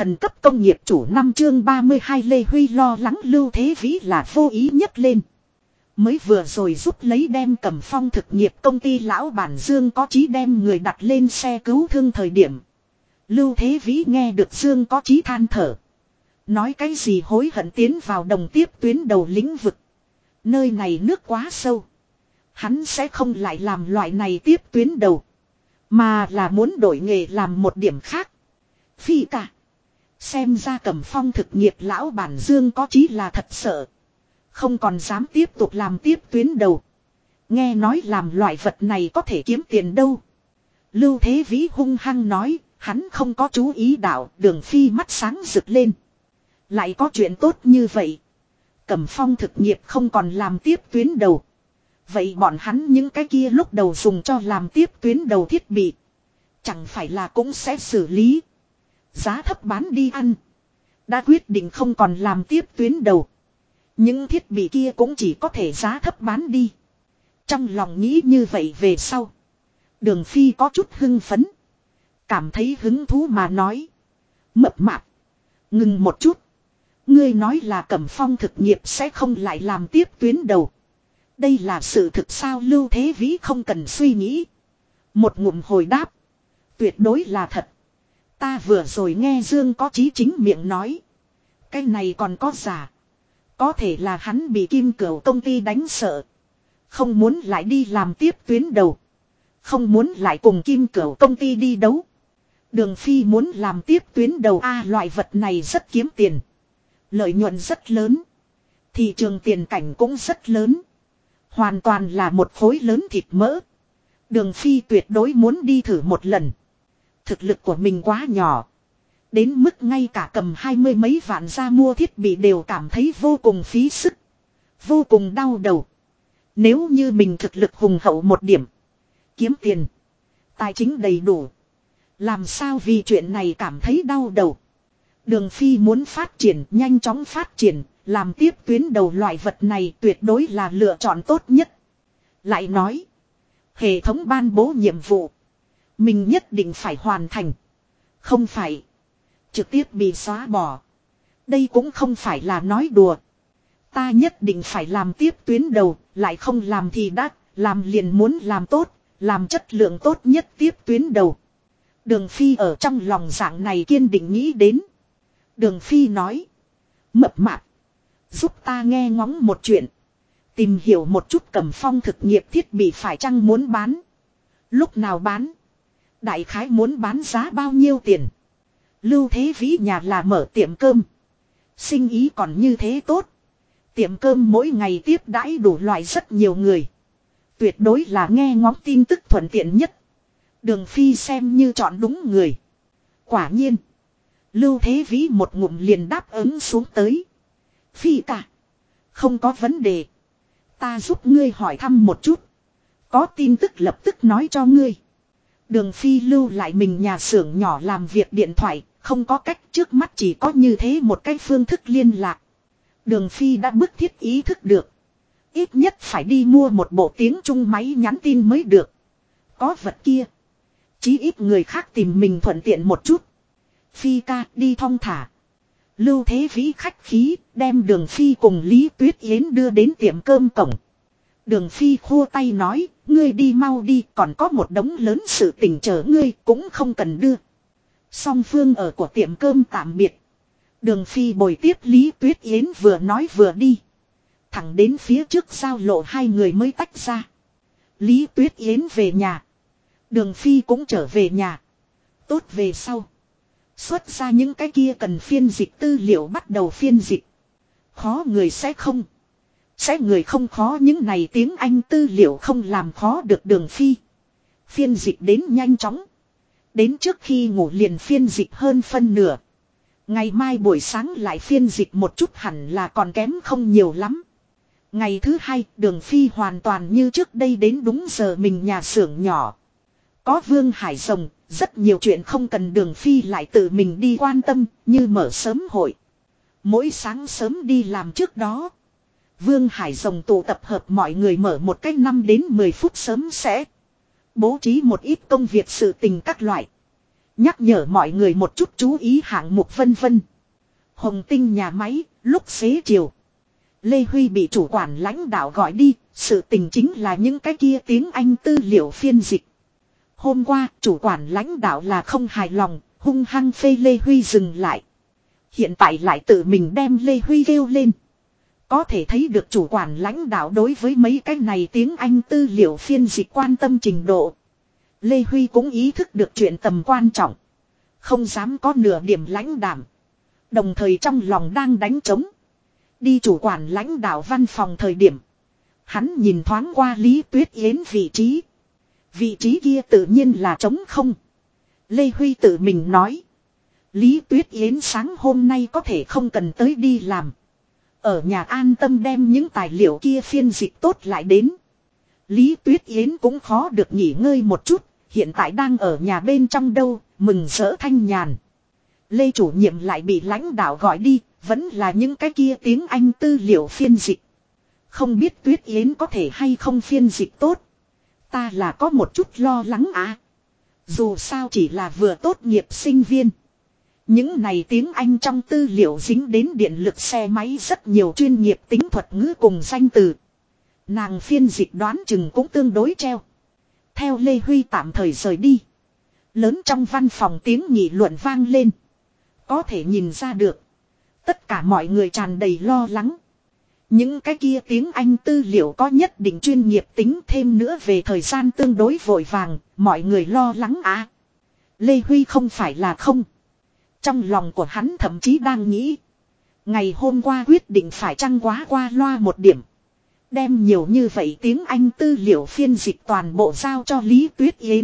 thần cấp công nghiệp chủ 5 chương 32 Lê Huy lo lắng Lưu Thế Vĩ là vô ý nhấc lên. Mới vừa rồi giúp lấy đem Cẩm Phong thực nghiệp công ty lão bản Dương Có Chí đem người đặt lên xe cứu thương thời điểm. Lưu Thế Vĩ nghe được Dương Có Chí than thở. Nói cái gì hối hận tiến vào đồng tiếp tuyến đầu lĩnh vực. Nơi này nước quá sâu. Hắn sẽ không lại làm loại này tiếp tuyến đầu. Mà là muốn đổi nghề làm một điểm khác. Phi cả. Xem ra Cẩm Phong thực nghiệp lão bản Dương Có Chí là thật sợ. Không còn dám tiếp tục làm tiếp tuyến đầu. Nghe nói làm loại vật này có thể kiếm tiền đâu. Lưu Thế Vĩ hung hăng nói. Hắn không có chú ý đạo. Đường Phi mắt sáng rực lên. Lại có chuyện tốt như vậy. Cẩm Phong thực nghiệp không còn làm tiếp tuyến đầu. Vậy bọn hắn những cái kia lúc đầu dùng cho làm tiếp tuyến đầu thiết bị. Chẳng phải là cũng sẽ xử lý. Giá thấp bán đi ăn. Đã quyết định không còn làm tiếp tuyến đầu. Những thiết bị kia cũng chỉ có thể giá thấp bán đi. Trong lòng nghĩ như vậy về sau. Đường Phi có chút hưng phấn. Cảm thấy hứng thú mà nói. Mập mạp. Ngừng một chút. Ngươi nói là Cẩm Phong thực nghiệp sẽ không lại làm tiếp tuyến đầu. Đây là sự thực sao? Lưu Thế Vĩ không cần suy nghĩ. Một ngụm hồi đáp. Tuyệt đối là thật. Ta vừa rồi nghe Dương Có Chí chính miệng nói. Cái này còn có giả. Có thể là hắn bị Kim Cửu công ty đánh sợ. Không muốn lại đi làm tiếp tuyến đầu. Không muốn lại cùng Kim Cửu công ty đi đấu. Đường Phi muốn làm tiếp tuyến đầu loại vật này rất kiếm tiền. Lợi nhuận rất lớn. Thị trường tiền cảnh cũng rất lớn. Hoàn toàn là một khối lớn thịt mỡ. Đường Phi tuyệt đối muốn đi thử một lần. Thực lực của mình quá nhỏ. Đến mức ngay cả cầm 20 mấy vạn ra mua thiết bị đều cảm thấy vô cùng phí sức. Vô cùng đau đầu. Nếu như mình thực lực hùng hậu một điểm. Kiếm tiền. Tài chính đầy đủ. Làm sao vì chuyện này cảm thấy đau đầu. Đường Phi muốn phát triển, nhanh chóng phát triển. Làm tiếp tuyến đầu loại vật này tuyệt đối là lựa chọn tốt nhất. Lại nói. Hệ thống ban bố nhiệm vụ. Mình nhất định phải hoàn thành. Không phải. Trực tiếp bị xóa bỏ. Đây cũng không phải là nói đùa. Ta nhất định phải làm tiếp tuyến đầu. Lại không làm thì đắt. Làm liền muốn làm tốt. Làm chất lượng tốt nhất tiếp tuyến đầu. Đường Phi ở trong lòng dạng này kiên định nghĩ đến. Đường Phi nói. Mập mạp. Giúp ta nghe ngóng một chuyện. Tìm hiểu một chút Cẩm Phong thực nghiệp thiết bị phải chăng muốn bán. Lúc nào bán. Đại khái muốn bán giá bao nhiêu tiền. Lưu Thế Vĩ nhà là mở tiệm cơm. Sinh ý còn như thế tốt. Tiệm cơm mỗi ngày tiếp đãi đủ loại rất nhiều người. Tuyệt đối là nghe ngóng tin tức thuận tiện nhất. Đường Phi xem như chọn đúng người. Quả nhiên. Lưu Thế Vĩ một ngụm liền đáp ứng xuống tới. Phi cả. Không có vấn đề. Ta giúp ngươi hỏi thăm một chút. Có tin tức lập tức nói cho ngươi. Đường Phi lưu lại mình nhà xưởng nhỏ làm việc điện thoại. Không có cách, trước mắt chỉ có như thế một cái phương thức liên lạc. Đường Phi đã bức thiết ý thức được. Ít nhất phải đi mua một bộ tiếng Trung máy nhắn tin mới được. Có vật kia. Chí ít người khác tìm mình thuận tiện một chút. Phi ca đi thong thả. Lưu Thế Vĩ khách khí đem Đường Phi cùng Lý Tuyết Yến đưa đến tiệm cơm cổng. Đường Phi khua tay nói, ngươi đi mau đi, còn có một đống lớn sự tình chờ ngươi cũng không cần đưa. Song phương ở của tiệm cơm tạm biệt. Đường Phi bồi tiếp Lý Tuyết Yến vừa nói vừa đi. Thẳng đến phía trước giao lộ hai người mới tách ra. Lý Tuyết Yến về nhà. Đường Phi cũng trở về nhà. Tốt về sau. Xuất ra những cái kia cần phiên dịch tư liệu bắt đầu phiên dịch. Khó người sẽ không. Sẽ người không khó, những này tiếng Anh tư liệu không làm khó được Đường Phi. Phiên dịch đến nhanh chóng. Đến trước khi ngủ liền phiên dịch hơn phân nửa. Ngày mai buổi sáng lại phiên dịch một chút hẳn là còn kém không nhiều lắm. Ngày thứ hai Đường Phi hoàn toàn như trước đây đến đúng giờ mình nhà xưởng nhỏ. Có Vương Hải Rồng, rất nhiều chuyện không cần Đường Phi lại tự mình đi quan tâm, như mở sớm hội. Mỗi sáng sớm đi làm trước đó. Vương Hải Rồng tụ tập hợp mọi người mở một cách 5 đến 10 phút sớm sẽ bố trí một ít công việc sự tình các loại. Nhắc nhở mọi người một chút chú ý hạng mục vân vân. Hồng Tinh nhà máy, lúc xế chiều. Lê Huy bị chủ quản lãnh đạo gọi đi, sự tình chính là những cái kia tiếng Anh tư liệu phiên dịch. Hôm qua, chủ quản lãnh đạo là không hài lòng, hung hăng phê Lê Huy dừng lại. Hiện tại lại tự mình đem Lê Huy kêu lên. Có thể thấy được chủ quản lãnh đạo đối với mấy cái này tiếng Anh tư liệu phiên dịch quan tâm trình độ. Lê Huy cũng ý thức được chuyện tầm quan trọng. Không dám có nửa điểm lãnh đảm. Đồng thời trong lòng đang đánh trống. Đi chủ quản lãnh đạo văn phòng thời điểm. Hắn nhìn thoáng qua Lý Tuyết Yến vị trí. Vị trí kia tự nhiên là trống không. Lê Huy tự mình nói. Lý Tuyết Yến sáng hôm nay có thể không cần tới đi làm. Ở nhà an tâm đem những tài liệu kia phiên dịch tốt lại đến. Lý Tuyết Yến cũng khó được nghỉ ngơi một chút. Hiện tại đang ở nhà bên trong đâu, mừng rỡ thanh nhàn. Lê chủ nhiệm lại bị lãnh đạo gọi đi, vẫn là những cái kia tiếng Anh tư liệu phiên dịch. Không biết Tuyết Yến có thể hay không phiên dịch tốt. Ta là có một chút lo lắng à. Dù sao chỉ là vừa tốt nghiệp sinh viên. Những này tiếng Anh trong tư liệu dính đến điện lực xe máy rất nhiều chuyên nghiệp tính thuật ngữ cùng danh từ. Nàng phiên dịch đoán chừng cũng tương đối treo. Theo Lê Huy tạm thời rời đi. Lớn trong văn phòng tiếng nghị luận vang lên. Có thể nhìn ra được. Tất cả mọi người tràn đầy lo lắng. Những cái kia tiếng Anh tư liệu có nhất định chuyên nghiệp tính thêm nữa về thời gian tương đối vội vàng. Mọi người lo lắng à. Lê Huy không phải là không. Trong lòng của hắn thậm chí đang nghĩ. Ngày hôm qua quyết định phải chăng quá qua loa một điểm. Đem nhiều như vậy tiếng Anh tư liệu phiên dịch toàn bộ giao cho Lý Tuyết Yến.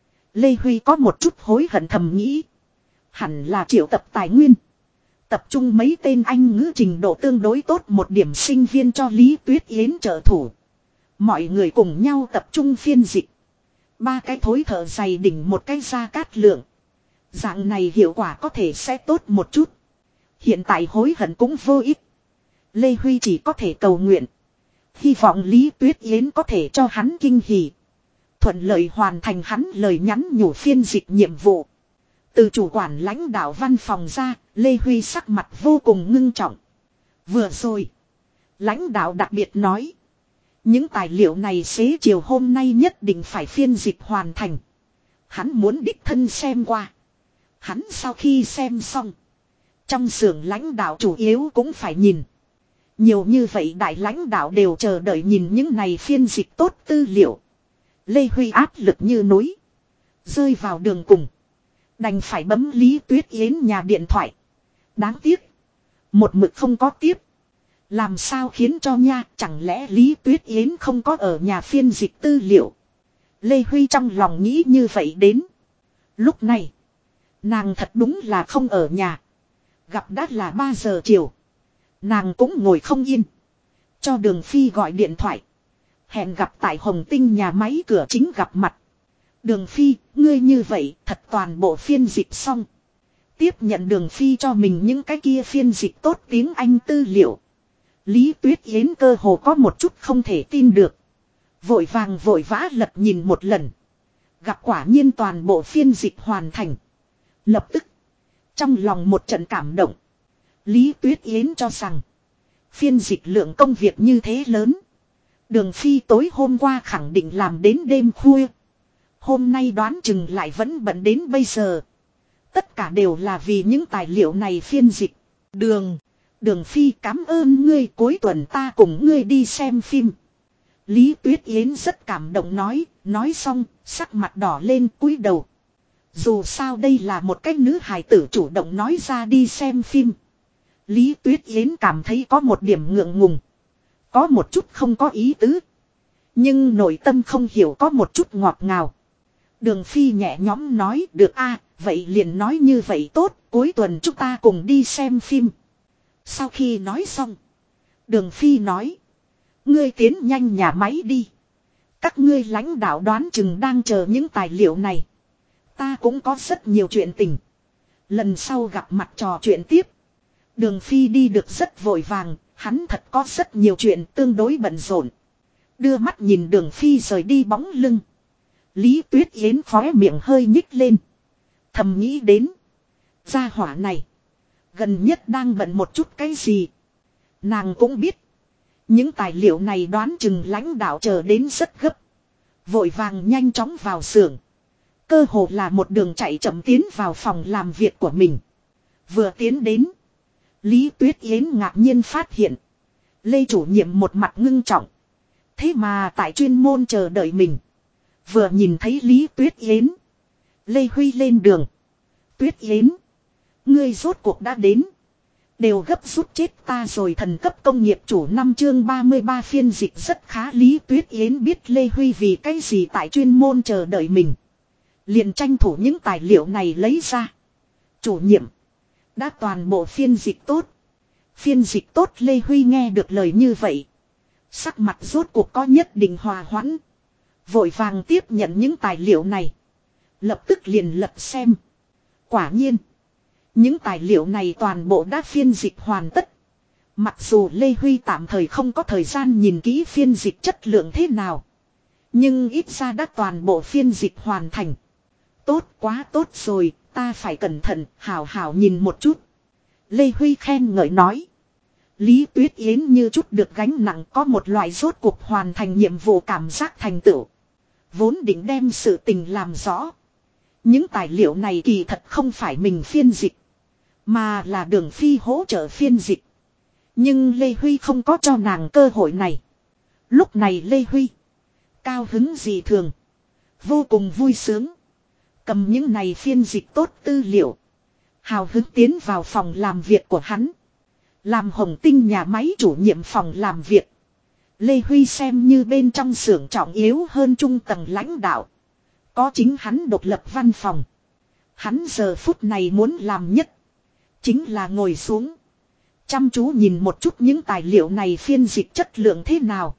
Lê Huy có một chút hối hận thầm nghĩ. Hẳn là triệu tập tài nguyên. Tập trung mấy tên Anh ngữ trình độ tương đối tốt một điểm sinh viên cho Lý Tuyết Yến trợ thủ. Mọi người cùng nhau tập trung phiên dịch. Ba cái thối thở dày đỉnh một cái Gia Cát Lượng. Dạng này hiệu quả có thể sẽ tốt một chút. Hiện tại hối hận cũng vô ích. Lê Huy chỉ có thể cầu nguyện. Hy vọng Lý Tuyết Yến có thể cho hắn kinh hỉ. Thuận lợi hoàn thành hắn lời nhắn nhủ phiên dịch nhiệm vụ. Từ chủ quản lãnh đạo văn phòng ra, Lê Huy sắc mặt vô cùng ngưng trọng. Vừa rồi, lãnh đạo đặc biệt nói. Những tài liệu này xế chiều hôm nay nhất định phải phiên dịch hoàn thành. Hắn muốn đích thân xem qua. Hắn sau khi xem xong. Trong xưởng lãnh đạo chủ yếu cũng phải nhìn. Nhiều như vậy đại lãnh đạo đều chờ đợi nhìn những này phiên dịch tốt tư liệu. Lê Huy áp lực như núi. Rơi vào đường cùng. Đành phải bấm Lý Tuyết Yến nhà điện thoại. Đáng tiếc. Một mực không có tiếp. Làm sao khiến cho nha, chẳng lẽ Lý Tuyết Yến không có ở nhà phiên dịch tư liệu. Lê Huy trong lòng nghĩ như vậy đến. Lúc này. Nàng thật đúng là không ở nhà. Gặp đã là 3 giờ chiều. Nàng cũng ngồi không yên. Cho Đường Phi gọi điện thoại. Hẹn gặp tại Hồng Tinh nhà máy cửa chính gặp mặt. Đường Phi, ngươi như vậy thật toàn bộ phiên dịch xong. Tiếp nhận Đường Phi cho mình những cái kia phiên dịch tốt tiếng Anh tư liệu. Lý Tuyết Yến cơ hồ có một chút không thể tin được. Vội vàng vội vã lật nhìn một lần. Gặp quả nhiên toàn bộ phiên dịch hoàn thành. Lập tức. Trong lòng một trận cảm động. Lý Tuyết Yến cho rằng. Phiên dịch lượng công việc như thế lớn. Đường Phi tối hôm qua khẳng định làm đến đêm khuya. Hôm nay đoán chừng lại vẫn bận đến bây giờ. Tất cả đều là vì những tài liệu này phiên dịch. Đường Phi cảm ơn ngươi, cuối tuần ta cùng ngươi đi xem phim. Lý Tuyết Yến rất cảm động nói xong, sắc mặt đỏ lên cúi đầu. Dù sao đây là một cái nữ hài tử chủ động nói ra đi xem phim. Lý Tuyết Yến cảm thấy có một điểm ngượng ngùng. Có một chút không có ý tứ. Nhưng nội tâm không hiểu có một chút ngọt ngào. Đường Phi nhẹ nhõm nói được a, vậy liền nói như vậy tốt, cuối tuần chúng ta cùng đi xem phim. Sau khi nói xong, Đường Phi nói. Ngươi tiến nhanh nhà máy đi. Các ngươi lãnh đạo đoán chừng đang chờ những tài liệu này. Ta cũng có rất nhiều chuyện tình. Lần sau gặp mặt trò chuyện tiếp. Đường Phi đi được rất vội vàng, hắn thật có rất nhiều chuyện tương đối bận rộn. Đưa mắt nhìn Đường Phi rời đi bóng lưng. Lý Tuyết Yến khóe miệng hơi nhích lên. Thầm nghĩ đến. Gia hỏa này. Gần nhất đang bận một chút cái gì. Nàng cũng biết. Những tài liệu này đoán chừng lãnh đạo chờ đến rất gấp. Vội vàng nhanh chóng vào xưởng. Cơ hồ là một đường chạy chậm tiến vào phòng làm việc của mình. Vừa tiến đến. Lý Tuyết Yến ngạc nhiên phát hiện. Lê chủ nhiệm một mặt ngưng trọng. Thế mà tại chuyên môn chờ đợi mình. Vừa nhìn thấy Lý Tuyết Yến. Lê Huy lên đường. Tuyết Yến. Ngươi rốt cuộc đã đến. Đều gấp rút chết ta rồi. Thần cấp công nghiệp chủ 5 chương 33 phiên dịch rất khá. Lý Tuyết Yến biết Lê Huy vì cái gì tại chuyên môn chờ đợi mình. Liền tranh thủ những tài liệu này lấy ra. Chủ nhiệm. Đã toàn bộ phiên dịch tốt. Phiên dịch tốt. Lê Huy nghe được lời như vậy. Sắc mặt rốt cuộc có nhất định hòa hoãn. Vội vàng tiếp nhận những tài liệu này. Lập tức liền lật xem. Quả nhiên. Những tài liệu này toàn bộ đã phiên dịch hoàn tất. Mặc dù Lê Huy tạm thời không có thời gian nhìn kỹ phiên dịch chất lượng thế nào. Nhưng ít ra đã toàn bộ phiên dịch hoàn thành. Tốt quá tốt rồi, ta phải cẩn thận, hảo hảo nhìn một chút. Lê Huy khen ngợi nói. Lý Tuyết Yến như chút được gánh nặng, có một loại rốt cuộc hoàn thành nhiệm vụ cảm giác thành tựu. Vốn định đem sự tình làm rõ. Những tài liệu này kỳ thật không phải mình phiên dịch. Mà là Đường Phi hỗ trợ phiên dịch. Nhưng Lê Huy không có cho nàng cơ hội này. Lúc này Lê Huy. Cao hứng dị thường. Vô cùng vui sướng. Cầm những này phiên dịch tốt tư liệu. Hào hứng tiến vào phòng làm việc của hắn. Làm Hồng Tinh nhà máy chủ nhiệm phòng làm việc. Lê Huy xem như bên trong xưởng trọng yếu hơn trung tầng lãnh đạo. Có chính hắn độc lập văn phòng. Hắn giờ phút này muốn làm nhất. Chính là ngồi xuống. Chăm chú nhìn một chút những tài liệu này phiên dịch chất lượng thế nào.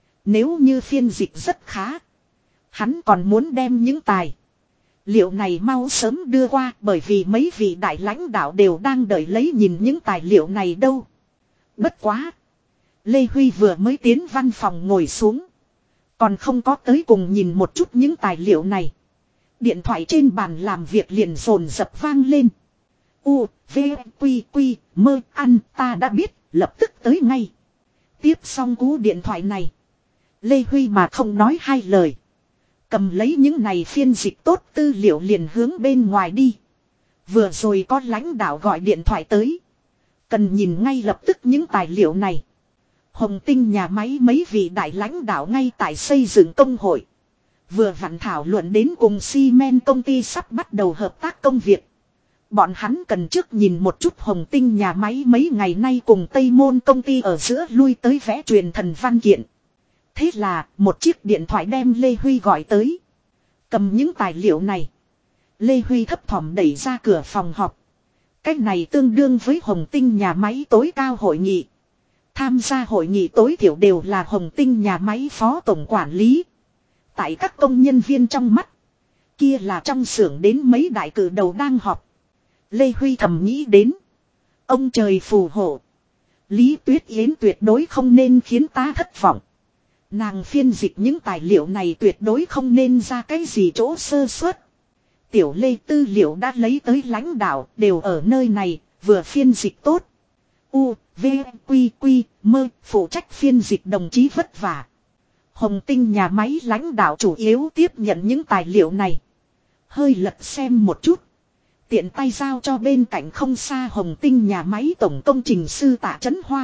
Nếu như phiên dịch rất khá. Hắn còn muốn đem những tài liệu này mau sớm đưa qua, bởi vì mấy vị đại lãnh đạo đều đang đợi lấy nhìn những tài liệu này đâu. Bất quá. Lê Huy vừa mới tiến văn phòng ngồi xuống. Còn không có tới cùng nhìn một chút những tài liệu này. Điện thoại trên bàn làm việc liền rồn rập vang lên. U, V, Quy, Quy, mơ, ăn, ta đã biết, lập tức tới ngay. Tiếp xong cú điện thoại này. Lê Huy mà không nói hai lời. Cầm lấy những này phiên dịch tốt tư liệu liền hướng bên ngoài đi. Vừa rồi có lãnh đạo gọi điện thoại tới. Cần nhìn ngay lập tức những tài liệu này. Hồng Tinh nhà máy mấy vị đại lãnh đạo ngay tại xây dựng công hội. Vừa vặn thảo luận đến cùng xi men công ty sắp bắt đầu hợp tác công việc. Bọn hắn cần trước nhìn một chút Hồng Tinh nhà máy mấy ngày nay cùng Tây Môn công ty ở giữa lui tới vẽ truyền thần văn kiện. Thế là một chiếc điện thoại đem Lê Huy gọi tới. Cầm những tài liệu này. Lê Huy thấp thỏm đẩy ra cửa phòng họp. Cách này tương đương với Hồng Tinh nhà máy tối cao hội nghị. Tham gia hội nghị tối thiểu đều là Hồng Tinh nhà máy phó tổng quản lý. Tại các công nhân viên trong mắt. Kia là trong xưởng đến mấy đại cử đầu đang họp. Lê Huy thầm nghĩ đến. Ông trời phù hộ. Lý Tuyết Yến tuyệt đối không nên khiến ta thất vọng. Nàng phiên dịch những tài liệu này tuyệt đối không nên ra cái gì chỗ sơ suất. Tiểu Lê tư liệu đã lấy tới lãnh đạo đều ở nơi này, vừa phiên dịch tốt. U, V, Quy, Quy, mơ, phụ trách phiên dịch đồng chí vất vả. Hồng Tinh nhà máy lãnh đạo chủ yếu tiếp nhận những tài liệu này. Hơi lật xem một chút. Tiện tay giao cho bên cạnh không xa Hồng Tinh nhà máy tổng công trình sư Tạ Trấn Hoa.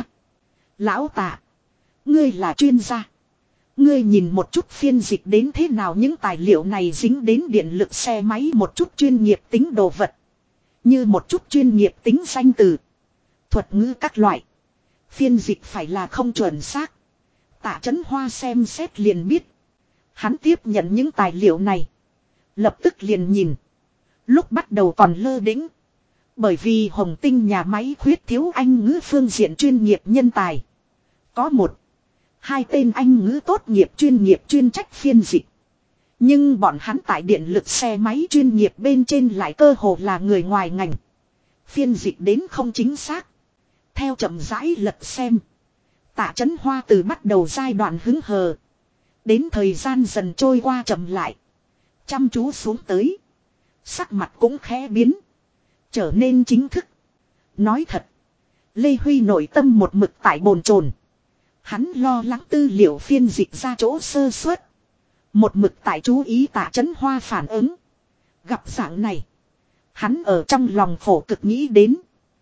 Lão Tạ, ngươi là chuyên gia. Ngươi nhìn một chút phiên dịch đến thế nào những tài liệu này dính đến điện lực xe máy một chút chuyên nghiệp tính đồ vật. Như một chút chuyên nghiệp tính danh từ. Thuật ngữ các loại. Phiên dịch phải là không chuẩn xác. Tạ Trấn Hoa xem xét liền biết. Hắn tiếp nhận những tài liệu này. Lập tức liền nhìn. Lúc bắt đầu còn lơ đĩnh. Bởi vì Hồng Tinh nhà máy khuyết thiếu Anh ngữ phương diện chuyên nghiệp nhân tài. Có một. Hai tên Anh ngữ tốt nghiệp chuyên trách phiên dịch. Nhưng bọn hắn tại điện lực xe máy chuyên nghiệp bên trên lại cơ hồ là người ngoài ngành. Phiên dịch đến không chính xác. Theo chậm rãi lật xem. Tạ Trấn Hoa từ bắt đầu giai đoạn hứng hờ. Đến thời gian dần trôi qua chậm lại. Chăm chú xuống tới. Sắc mặt cũng khẽ biến. Trở nên chính thức. Nói thật. Lê Huy nội tâm một mực tại bồn chồn. Hắn lo lắng tư liệu phiên dịch ra chỗ sơ suất. Một mực tại chú ý Tạ Chấn Hoa phản ứng. Gặp dạng này. Hắn ở trong lòng khổ cực nghĩ đến.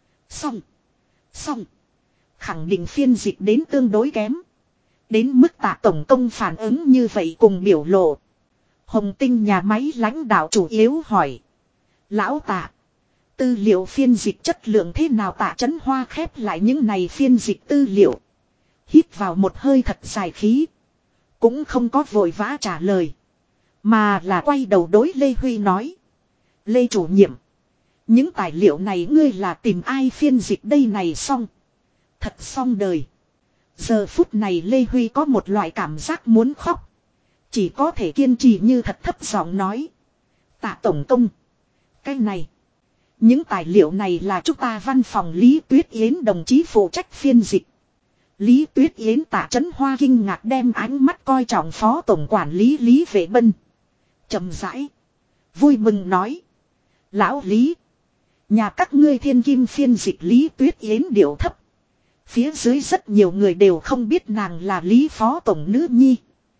Xong. Khẳng định phiên dịch đến tương đối kém. Đến mức Tạ tổng công phản ứng như vậy cùng biểu lộ. Hồng Tinh nhà máy lãnh đạo chủ yếu hỏi. Lão Tạ. Tư liệu phiên dịch chất lượng thế nào? Tạ Chấn Hoa khép lại những này phiên dịch tư liệu. Hít vào một hơi thật dài khí. Cũng không có vội vã trả lời. Mà là quay đầu đối Lê Huy nói. Lê chủ nhiệm. Những tài liệu này ngươi là tìm ai phiên dịch đây này xong. Thật xong đời. Giờ phút này Lê Huy có một loại cảm giác muốn khóc. Chỉ có thể kiên trì như thật thấp giọng nói. Tạ tổng công. Cái này. Những tài liệu này là chúng ta văn phòng Lý Tuyết Yến đồng chí phụ trách phiên dịch. Lý Tuyết Yến Tạ Chấn Hoa kinh ngạc đem ánh mắt coi trọng phó tổng quản lý Lý Vệ Bân. Chậm rãi. Vui mừng nói. Lão Lý. Nhà các ngươi thiên kim phiên dịch Lý Tuyết Yến điệu thấp. Phía dưới rất nhiều người đều không biết nàng là Lý phó tổng nữ nhi.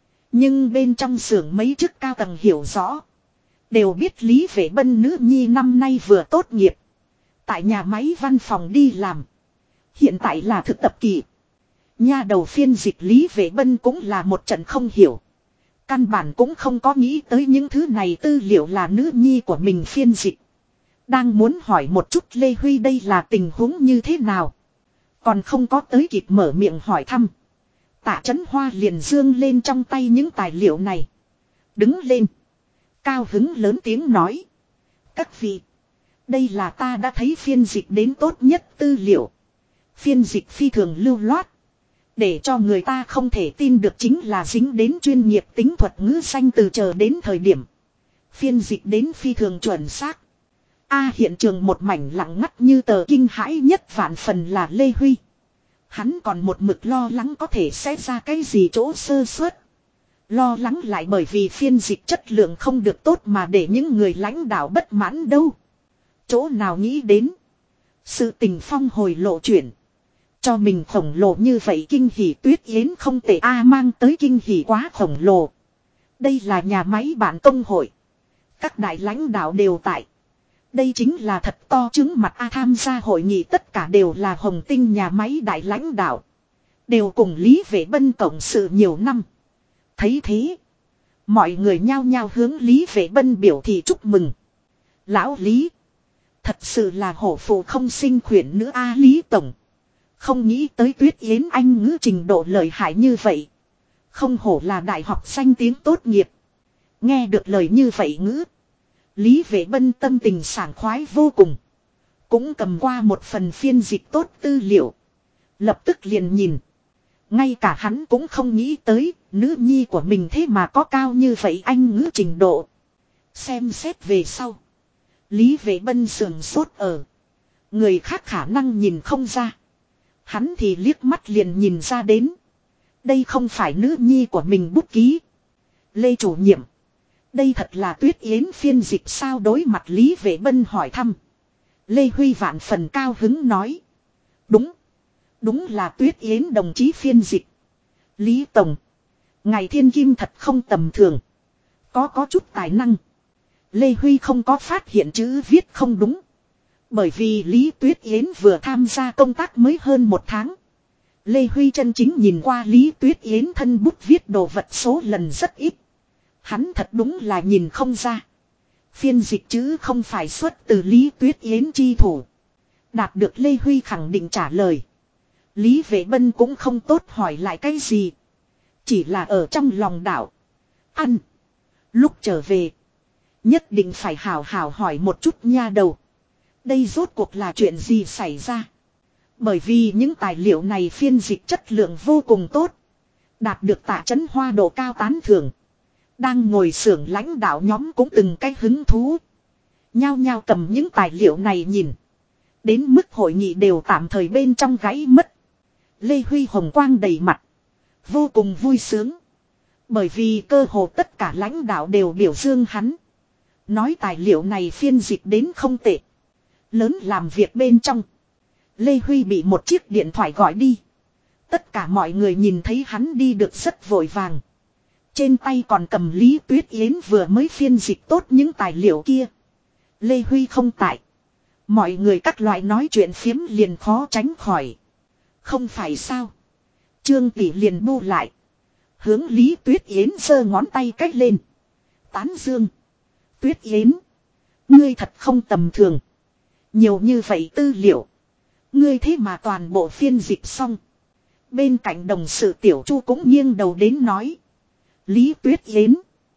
Nhưng bên trong xưởng mấy chức cao tầng hiểu rõ. Đều biết Lý Vệ Bân nữ nhi năm nay vừa tốt nghiệp. Tại nhà máy văn phòng đi làm. Hiện tại là thực tập kỳ. Nha đầu phiên dịch Lý Vệ Bân cũng là một trận không hiểu. Căn bản cũng không có nghĩ tới những thứ này tư liệu là nữ nhi của mình phiên dịch. Đang muốn hỏi một chút Lê Huy đây là tình huống như thế nào. Còn không có tới kịp mở miệng hỏi thăm. Tạ Chấn Hoa liền dương lên trong tay những tài liệu này. Đứng lên. Cao hứng lớn tiếng nói. Các vị. Đây là ta đã thấy phiên dịch đến tốt nhất tư liệu. Phiên dịch phi thường lưu loát. Để cho người ta không thể tin được chính là dính đến chuyên nghiệp tính thuật ngữ xanh từ chờ đến thời điểm. Phiên dịch đến phi thường chuẩn xác. Hiện trường một mảnh lặng ngắt như tờ, kinh hãi nhất vạn phần là Lê Huy. Hắn còn một mực lo lắng có thể sẽ ra cái gì chỗ sơ suất. Lo lắng lại bởi vì phiên dịch chất lượng không được tốt mà để những người lãnh đạo bất mãn đâu. Chỗ nào nghĩ đến. Sự tình phong hồi lộ chuyển. Cho mình khổng lồ như vậy kinh hỉ Tuyết Yến không thể mang tới kinh hỉ quá khổng lồ. Đây là nhà máy bản công hội. Các đại lãnh đạo đều tại. Đây chính là thật to chứng mặt tham gia hội nghị tất cả đều là Hồng Tinh nhà máy đại lãnh đạo. Đều cùng Lý Vệ Bân cộng sự nhiều năm. Thấy thế. Mọi người nhao nhao hướng Lý Vệ Bân biểu thị chúc mừng. Lão Lý. Thật sự là hổ phụ không sinh khuyển nữa Lý Tổng. Không nghĩ tới Tuyết Yến Anh ngữ trình độ lợi hại như vậy. Không hổ là đại học danh tiếng tốt nghiệp. Nghe được lời như vậy ngữ. Lý Vệ Bân tâm tình sảng khoái vô cùng. Cũng cầm qua một phần phiên dịch tốt tư liệu. Lập tức liền nhìn. Ngay cả hắn cũng không nghĩ tới, nữ nhi của mình thế mà có cao như vậy anh ngữ trình độ. Xem xét về sau. Lý Vệ Bân sườn sốt ở. Người khác khả năng nhìn không ra. Hắn thì liếc mắt liền nhìn ra đến. Đây không phải nữ nhi của mình bút ký. Lê chủ nhiệm. Đây thật là Tuyết Yến phiên dịch sao? Đối mặt Lý Vệ Bân hỏi thăm. Lê Huy vạn phần cao hứng nói. Đúng. Đúng là Tuyết Yến đồng chí phiên dịch. Lý Tổng. Ngài thiên kim thật không tầm thường. Có chút tài năng. Lê Huy không có phát hiện chữ viết không đúng. Bởi vì Lý Tuyết Yến vừa tham gia công tác mới hơn một tháng. Lê Huy chân chính nhìn qua Lý Tuyết Yến thân bút viết đồ vật số lần rất ít. Hắn thật đúng là nhìn không ra. Phiên dịch chữ không phải xuất từ Lý Tuyết Yến chi thủ. Đạt được Lê Huy khẳng định trả lời. Lý Vệ Bân cũng không tốt hỏi lại cái gì. Chỉ là ở trong lòng đảo. Ăn. Lúc trở về. Nhất định phải hào hào hỏi một chút nha đầu. Đây rốt cuộc là chuyện gì xảy ra. Bởi vì những tài liệu này phiên dịch chất lượng vô cùng tốt. Đạt được Tạ Chấn Hoa độ cao tán thưởng. Đang ngồi xưởng lãnh đạo nhóm cũng từng cái hứng thú. Nhao nhao cầm những tài liệu này nhìn. Đến mức hội nghị đều tạm thời bên trong gáy mất. Lê Huy hồng quang đầy mặt. Vô cùng vui sướng. Bởi vì cơ hồ tất cả lãnh đạo đều biểu dương hắn. Nói tài liệu này phiên dịch đến không tệ. Lớn làm việc bên trong. Lê Huy bị một chiếc điện thoại gọi đi. Tất cả mọi người nhìn thấy hắn đi được rất vội vàng. Trên tay còn cầm Lý Tuyết Yến vừa mới phiên dịch tốt những tài liệu kia. Lê Huy không tại. Mọi người các loại nói chuyện phiếm liền khó tránh khỏi. Không phải sao. Trương Tỷ liền bu lại. Hướng Lý Tuyết Yến giơ ngón tay cách lên. Tán dương. Tuyết Yến. Ngươi thật không tầm thường. Nhiều như vậy tư liệu. Ngươi thế mà toàn bộ phiên dịch xong. Bên cạnh đồng sự Tiểu Chu cũng nghiêng đầu đến nói. Lý Tuyết Yến.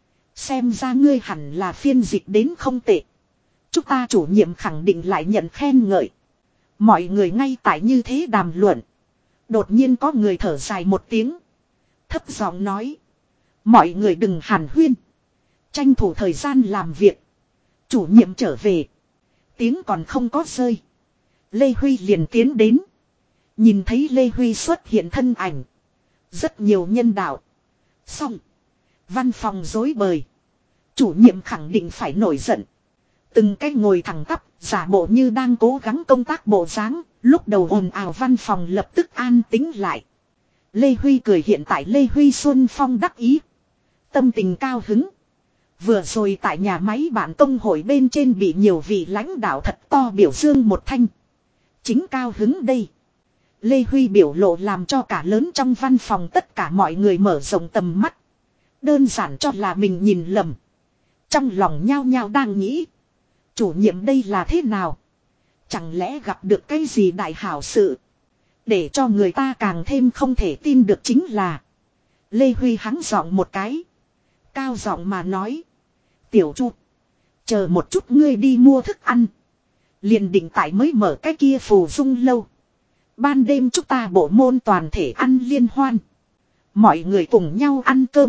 Xem ra ngươi hẳn là phiên dịch đến không tệ. Chúng ta chủ nhiệm khẳng định lại nhận khen ngợi. Mọi người ngay tại như thế đàm luận. Đột nhiên có người thở dài một tiếng. Thấp giọng nói. Mọi người đừng hàn huyên. Tranh thủ thời gian làm việc. Chủ nhiệm trở về. Tiếng còn không có rơi. Lê Huy liền tiến đến. Nhìn thấy Lê Huy xuất hiện thân ảnh. Rất nhiều nhân đạo. Xong. Văn phòng rối bời. Chủ nhiệm khẳng định phải nổi giận. Từng cái ngồi thẳng tắp, giả bộ như đang cố gắng công tác bộ dáng. Lúc đầu ồn ào văn phòng lập tức an tĩnh lại. Lê Huy cười, hiện tại Lê Huy Xuân Phong đắc ý. Tâm tình cao hứng. Vừa rồi tại nhà máy bản công hội bên trên bị nhiều vị lãnh đạo thật to biểu dương một thanh. Chính cao hứng đây. Lê Huy biểu lộ làm cho cả lớn trong văn phòng tất cả mọi người mở rộng tầm mắt. Đơn giản cho là mình nhìn lầm. Trong lòng nhao nhao đang nghĩ. Chủ nhiệm đây là thế nào? Chẳng lẽ gặp được cái gì đại hảo sự? Để cho người ta càng thêm không thể tin được chính là. Lê Huy hắng giọng một cái. Cao giọng mà nói. Tiểu Chu. Chờ một chút, ngươi đi mua thức ăn. Liền định tại mới mở cái kia phù dung lâu. Ban đêm chúng ta bộ môn toàn thể ăn liên hoan. Mọi người cùng nhau ăn cơm.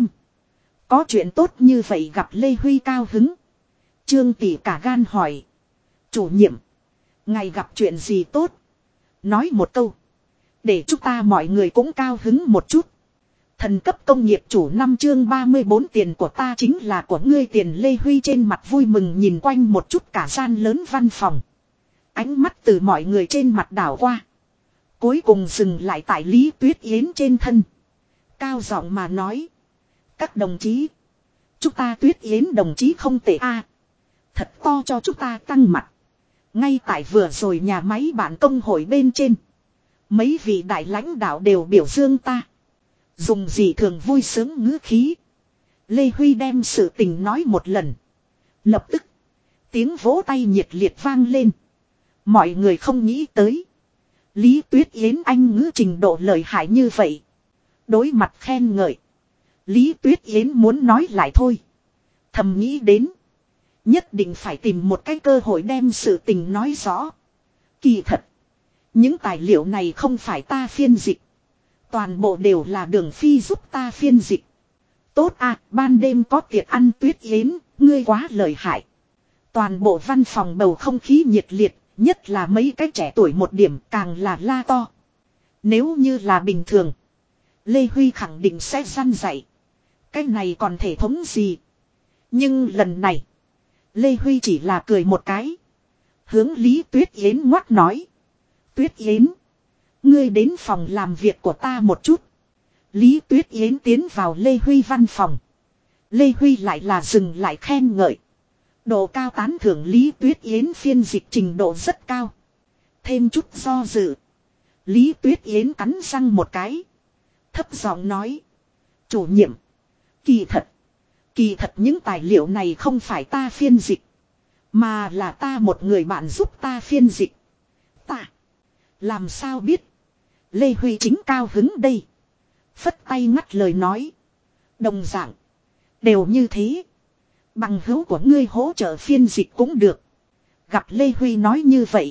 Có chuyện tốt như vậy gặp Lê Huy cao hứng. Trương Tỷ cả gan hỏi. Chủ nhiệm. Ngày gặp chuyện gì tốt? Nói một câu. Để chúng ta mọi người cũng cao hứng một chút. Thần cấp công nghiệp chủ 5 chương 34 tiền của ta chính là của ngươi tiền. Lê Huy trên mặt vui mừng nhìn quanh một chút cả gian lớn văn phòng. Ánh mắt từ mọi người trên mặt đảo qua. Cuối cùng dừng lại tại Lý Tuyết Yến trên thân. Cao giọng mà nói. Các đồng chí. Chúng ta Tuyết Yến đồng chí không tệ a. Thật to cho chúng ta tăng mặt. Ngay tại vừa rồi nhà máy bản công hội bên trên. Mấy vị đại lãnh đạo đều biểu dương ta. Dùng gì thường vui sướng ngữ khí. Lê Huy đem sự tình nói một lần. Lập tức. Tiếng vỗ tay nhiệt liệt vang lên. Mọi người không nghĩ tới. Lý Tuyết Yến anh ngữ trình độ lợi hại như vậy. Đối mặt khen ngợi. Lý Tuyết Yến muốn nói lại thôi. Thầm nghĩ đến. Nhất định phải tìm một cái cơ hội đem sự tình nói rõ. Kỳ thật. Những tài liệu này không phải ta phiên dịch. Toàn bộ đều là Đường Phi giúp ta phiên dịch. Tốt à, ban đêm có tiệc ăn Tuyết Yến, ngươi quá lợi hại. Toàn bộ văn phòng bầu không khí nhiệt liệt, nhất là mấy cái trẻ tuổi một điểm càng là la to. Nếu như là bình thường, Lê Huy khẳng định sẽ răn dạy. Cái này còn thể thống gì? Nhưng lần này, Lê Huy chỉ là cười một cái. Hướng Lý Tuyết Yến ngoắc nói. Tuyết Yến, ngươi đến phòng làm việc của ta một chút. Lý Tuyết Yến tiến vào Lê Huy văn phòng. Lê Huy lại là dừng lại khen ngợi. Độ cao tán thưởng Lý Tuyết Yến phiên dịch trình độ rất cao. Thêm chút do dự. Lý Tuyết Yến cắn răng một cái. Thấp giọng nói. Chủ nhiệm. Kỳ thật những tài liệu này không phải ta phiên dịch. Mà là ta một người bạn giúp ta phiên dịch. Ta. Làm sao biết. Lê Huy chính cao hứng đây. Phất tay ngắt lời nói. Đồng dạng. Đều như thế. Bằng hữu của ngươi hỗ trợ phiên dịch cũng được. Gặp Lê Huy nói như vậy.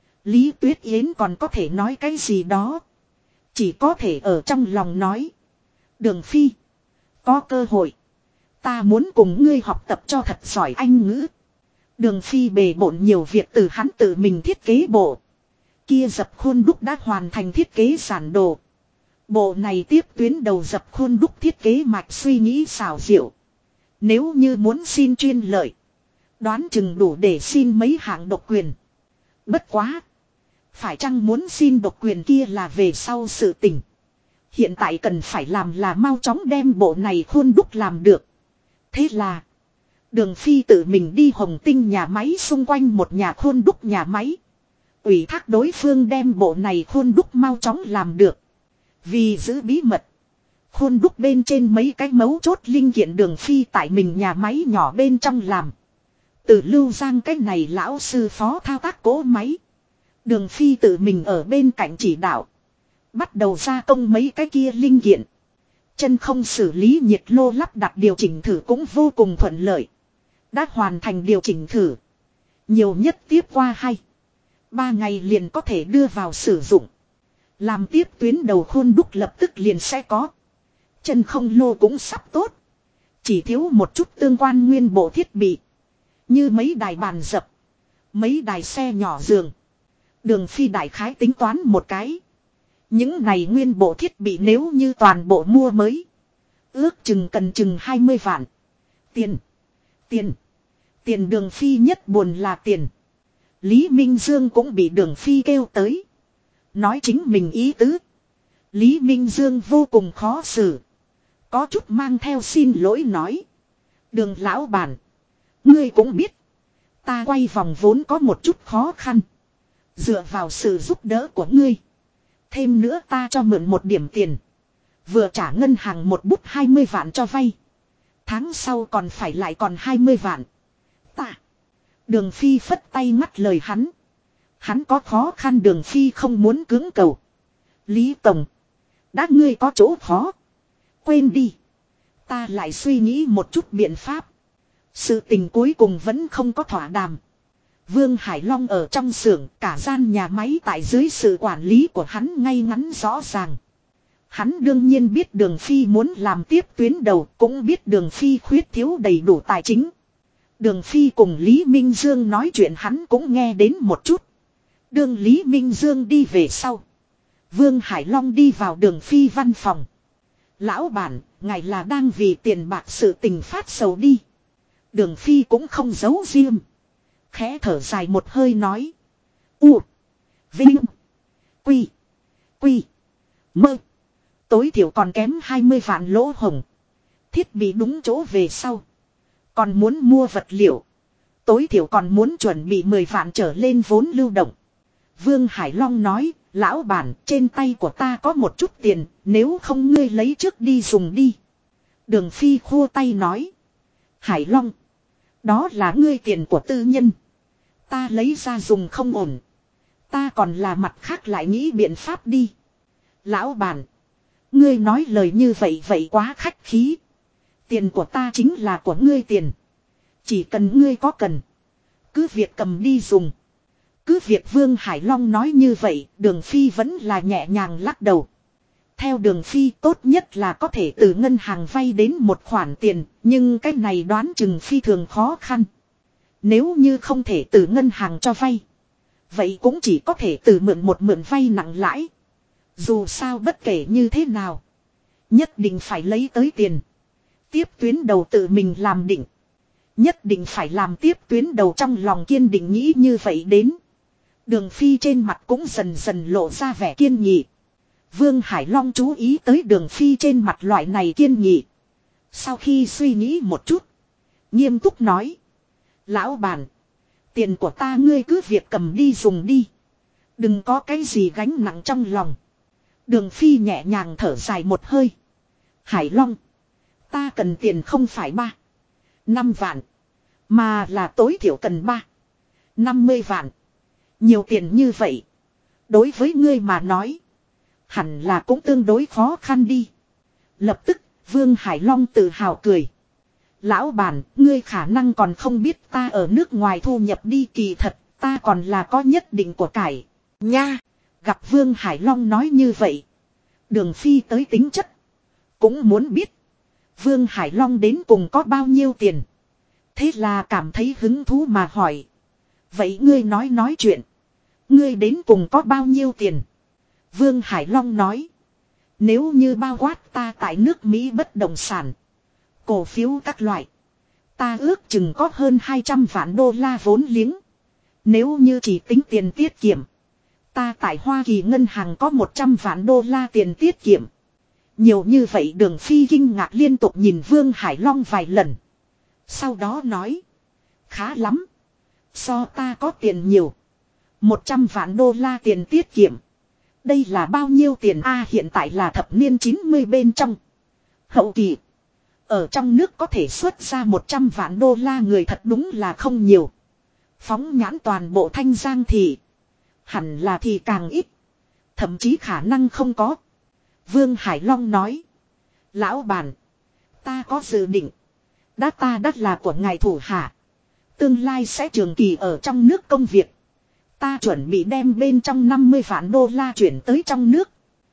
Lý Tuyết Yến còn có thể nói cái gì đó. Chỉ có thể ở trong lòng nói. Đường Phi. Có cơ hội. Ta muốn cùng ngươi học tập cho thật giỏi Anh ngữ. Đường Phi bề bộn nhiều việc từ hắn tự mình thiết kế bộ. Kia dập khuôn đúc đã hoàn thành thiết kế giản đồ. Bộ này tiếp tuyến đầu dập khuôn đúc thiết kế mạch suy nghĩ xảo diệu. Nếu như muốn xin chuyên lợi. Đoán chừng đủ để xin mấy hạng độc quyền. Bất quá. Phải chăng muốn xin độc quyền kia là về sau sự tình. Hiện tại cần phải làm là mau chóng đem bộ này khuôn đúc làm được. Thế là. Đường Phi tự mình đi Hồng Tinh nhà máy xung quanh một nhà khuôn đúc nhà máy. Ủy thác đối phương đem bộ này khuôn đúc mau chóng làm được. Vì giữ bí mật. Khuôn đúc bên trên mấy cái mấu chốt linh kiện Đường Phi tại mình nhà máy nhỏ bên trong làm. Từ Lưu Giang cái này lão sư phó thao tác cỗ máy. Đường Phi tự mình ở bên cạnh chỉ đạo. Bắt đầu gia công mấy cái kia linh kiện. Chân không xử lý nhiệt lô lắp đặt điều chỉnh thử cũng vô cùng thuận lợi. Đã hoàn thành điều chỉnh thử. Nhiều nhất tiếp qua 2-3 ngày liền có thể đưa vào sử dụng. Làm tiếp tuyến đầu khuôn đúc lập tức liền sẽ có. Chân không lô cũng sắp tốt. Chỉ thiếu một chút tương quan nguyên bộ thiết bị. Như mấy đài bàn dập. Mấy đài xe nhỏ giường. Đường Phi đại khái tính toán một cái. Những này nguyên bộ thiết bị nếu như toàn bộ mua mới. Ước chừng cần chừng 20 vạn. Tiền Đường Phi nhất buồn là tiền. Lý Minh Dương cũng bị Đường Phi kêu tới. Nói chính mình ý tứ. Lý Minh Dương vô cùng khó xử. Có chút mang theo xin lỗi nói. Đường lão bản. Ngươi cũng biết. Ta quay vòng vốn có một chút khó khăn. Dựa vào sự giúp đỡ của ngươi. Thêm nữa ta cho mượn một điểm tiền. Vừa trả ngân hàng một bút 20 vạn cho vay. Tháng sau còn phải lại còn 20 vạn. Đường Phi phất tay ngắt lời hắn. Hắn có khó khăn Đường Phi không muốn cưỡng cầu. Lý Tổng. Đã ngươi có chỗ khó. Quên đi. Ta lại suy nghĩ một chút biện pháp. Sự tình cuối cùng vẫn không có thỏa đàm. Vương Hải Long ở trong xưởng, cả gian nhà máy tại dưới sự quản lý của hắn ngay ngắn rõ ràng. Hắn đương nhiên biết Đường Phi muốn làm tiếp tuyến đầu, cũng biết Đường Phi khuyết thiếu đầy đủ tài chính. Đường Phi cùng Lý Minh Dương nói chuyện hắn cũng nghe đến một chút. Đường Lý Minh Dương đi về sau. Vương Hải Long đi vào Đường Phi văn phòng. Lão bản, ngài là đang vì tiền bạc sự tình phát sầu đi. Đường Phi cũng không giấu riêng. Khẽ thở dài một hơi nói. Vinh. Quy. Mơ. Tối thiểu còn kém 20 vạn lỗ hồng. Thiết bị đúng chỗ về sau. Còn muốn mua vật liệu. Tối thiểu còn muốn chuẩn bị 10 vạn trở lên vốn lưu động. Vương Hải Long nói. Lão bản, trên tay của ta có một chút tiền. Nếu không ngươi lấy trước đi dùng đi. Đường Phi khua tay nói. Hải Long. Đó là ngươi tiền của tư nhân. Ta lấy ra dùng không ổn. Ta còn là mặt khác lại nghĩ biện pháp đi. Lão bản. Ngươi nói lời như vậy quá khách khí. Tiền của ta chính là của ngươi tiền. Chỉ cần ngươi có cần. Cứ việc cầm đi dùng. Cứ việc Vương Hải Long nói như vậy, Đường Phi vẫn là nhẹ nhàng lắc đầu. Theo Đường Phi tốt nhất là có thể từ ngân hàng vay đến một khoản tiền, nhưng cái này đoán chừng phi thường khó khăn. Nếu như không thể từ ngân hàng cho vay, vậy cũng chỉ có thể từ mượn vay nặng lãi. Dù sao bất kể như thế nào, nhất định phải lấy tới tiền. Tiếp tuyến đầu tự mình làm định. Nhất định phải làm tiếp tuyến đầu trong lòng kiên định nghĩ như vậy đến. Đường Phi trên mặt cũng dần dần lộ ra vẻ kiên nghị. Vương Hải Long chú ý tới Đường Phi trên mặt loại này kiên nghị. Sau khi suy nghĩ một chút, nghiêm túc nói. Lão bản, tiền của ta ngươi cứ việc cầm đi dùng đi. Đừng có cái gì gánh nặng trong lòng. Đường Phi nhẹ nhàng thở dài một hơi. Hải Long, ta cần tiền không phải 3-5 vạn, mà là tối thiểu cần 50 vạn. Nhiều tiền như vậy, đối với ngươi mà nói, hẳn là cũng tương đối khó khăn đi. Lập tức, Vương Hải Long tự hào cười. Lão bản, ngươi khả năng còn không biết ta ở nước ngoài thu nhập đi, kỳ thật, ta còn là có nhất định của cải. Nha, gặp Vương Hải Long nói như vậy. Đường Phi tới tính chất. Cũng muốn biết. Vương Hải Long đến cùng có bao nhiêu tiền. Thế là cảm thấy hứng thú mà hỏi. Vậy ngươi nói chuyện. Ngươi đến cùng có bao nhiêu tiền? Vương Hải Long nói. Nếu như bao quát ta tại nước Mỹ bất động sản, cổ phiếu các loại, Ta ước chừng có hơn 200 vạn đô la vốn liếng. Nếu như chỉ tính tiền tiết kiệm. Ta tại Hoa Kỳ ngân hàng có 100 vạn đô la tiền tiết kiệm. Nhiều như vậy Đường Phi kinh ngạc liên tục nhìn Vương Hải Long vài lần. Sau đó nói. Khá lắm. So ta có tiền nhiều. 100 vạn đô la tiền tiết kiệm. Đây là bao nhiêu tiền a? Hiện tại là thập niên 90 bên trong. Hậu kỳ. Ở trong nước có thể xuất ra 100 vạn đô la người thật đúng là không nhiều. Phóng nhãn toàn bộ Thanh Giang thì. Hẳn là thì càng ít. Thậm chí khả năng không có. Vương Hải Long nói. Lão bản. Ta có dự định. Ta đắt là của ngài thủ hạ. Tương lai sẽ trường kỳ ở trong nước công việc. Ta chuẩn bị đem bên trong 50 vạn đô la chuyển tới trong nước.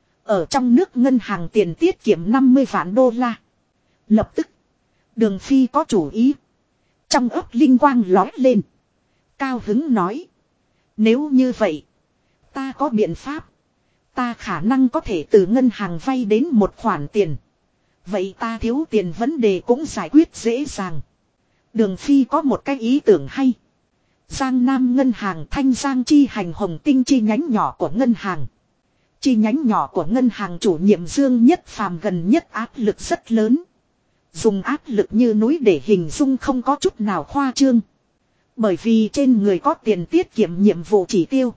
Ở trong nước ngân hàng tiền tiết kiệm 50 vạn đô la. Lập tức. Đường Phi có chủ ý. Trong ấp linh quang lói lên. Cao hứng nói. Nếu như vậy. Ta có biện pháp. Ta khả năng có thể từ ngân hàng vay đến một khoản tiền. Vậy ta thiếu tiền vấn đề cũng giải quyết dễ dàng. Đường Phi có một cái ý tưởng hay. Giang Nam ngân hàng Thanh Giang chi hành Hồng Tinh chi nhánh nhỏ của ngân hàng. Chi nhánh nhỏ của ngân hàng chủ nhiệm Dương Nhất Phàm gần nhất áp lực rất lớn. Dùng áp lực như núi để hình dung không có chút nào khoa trương. Bởi vì trên người có tiền tiết kiệm nhiệm vụ chỉ tiêu.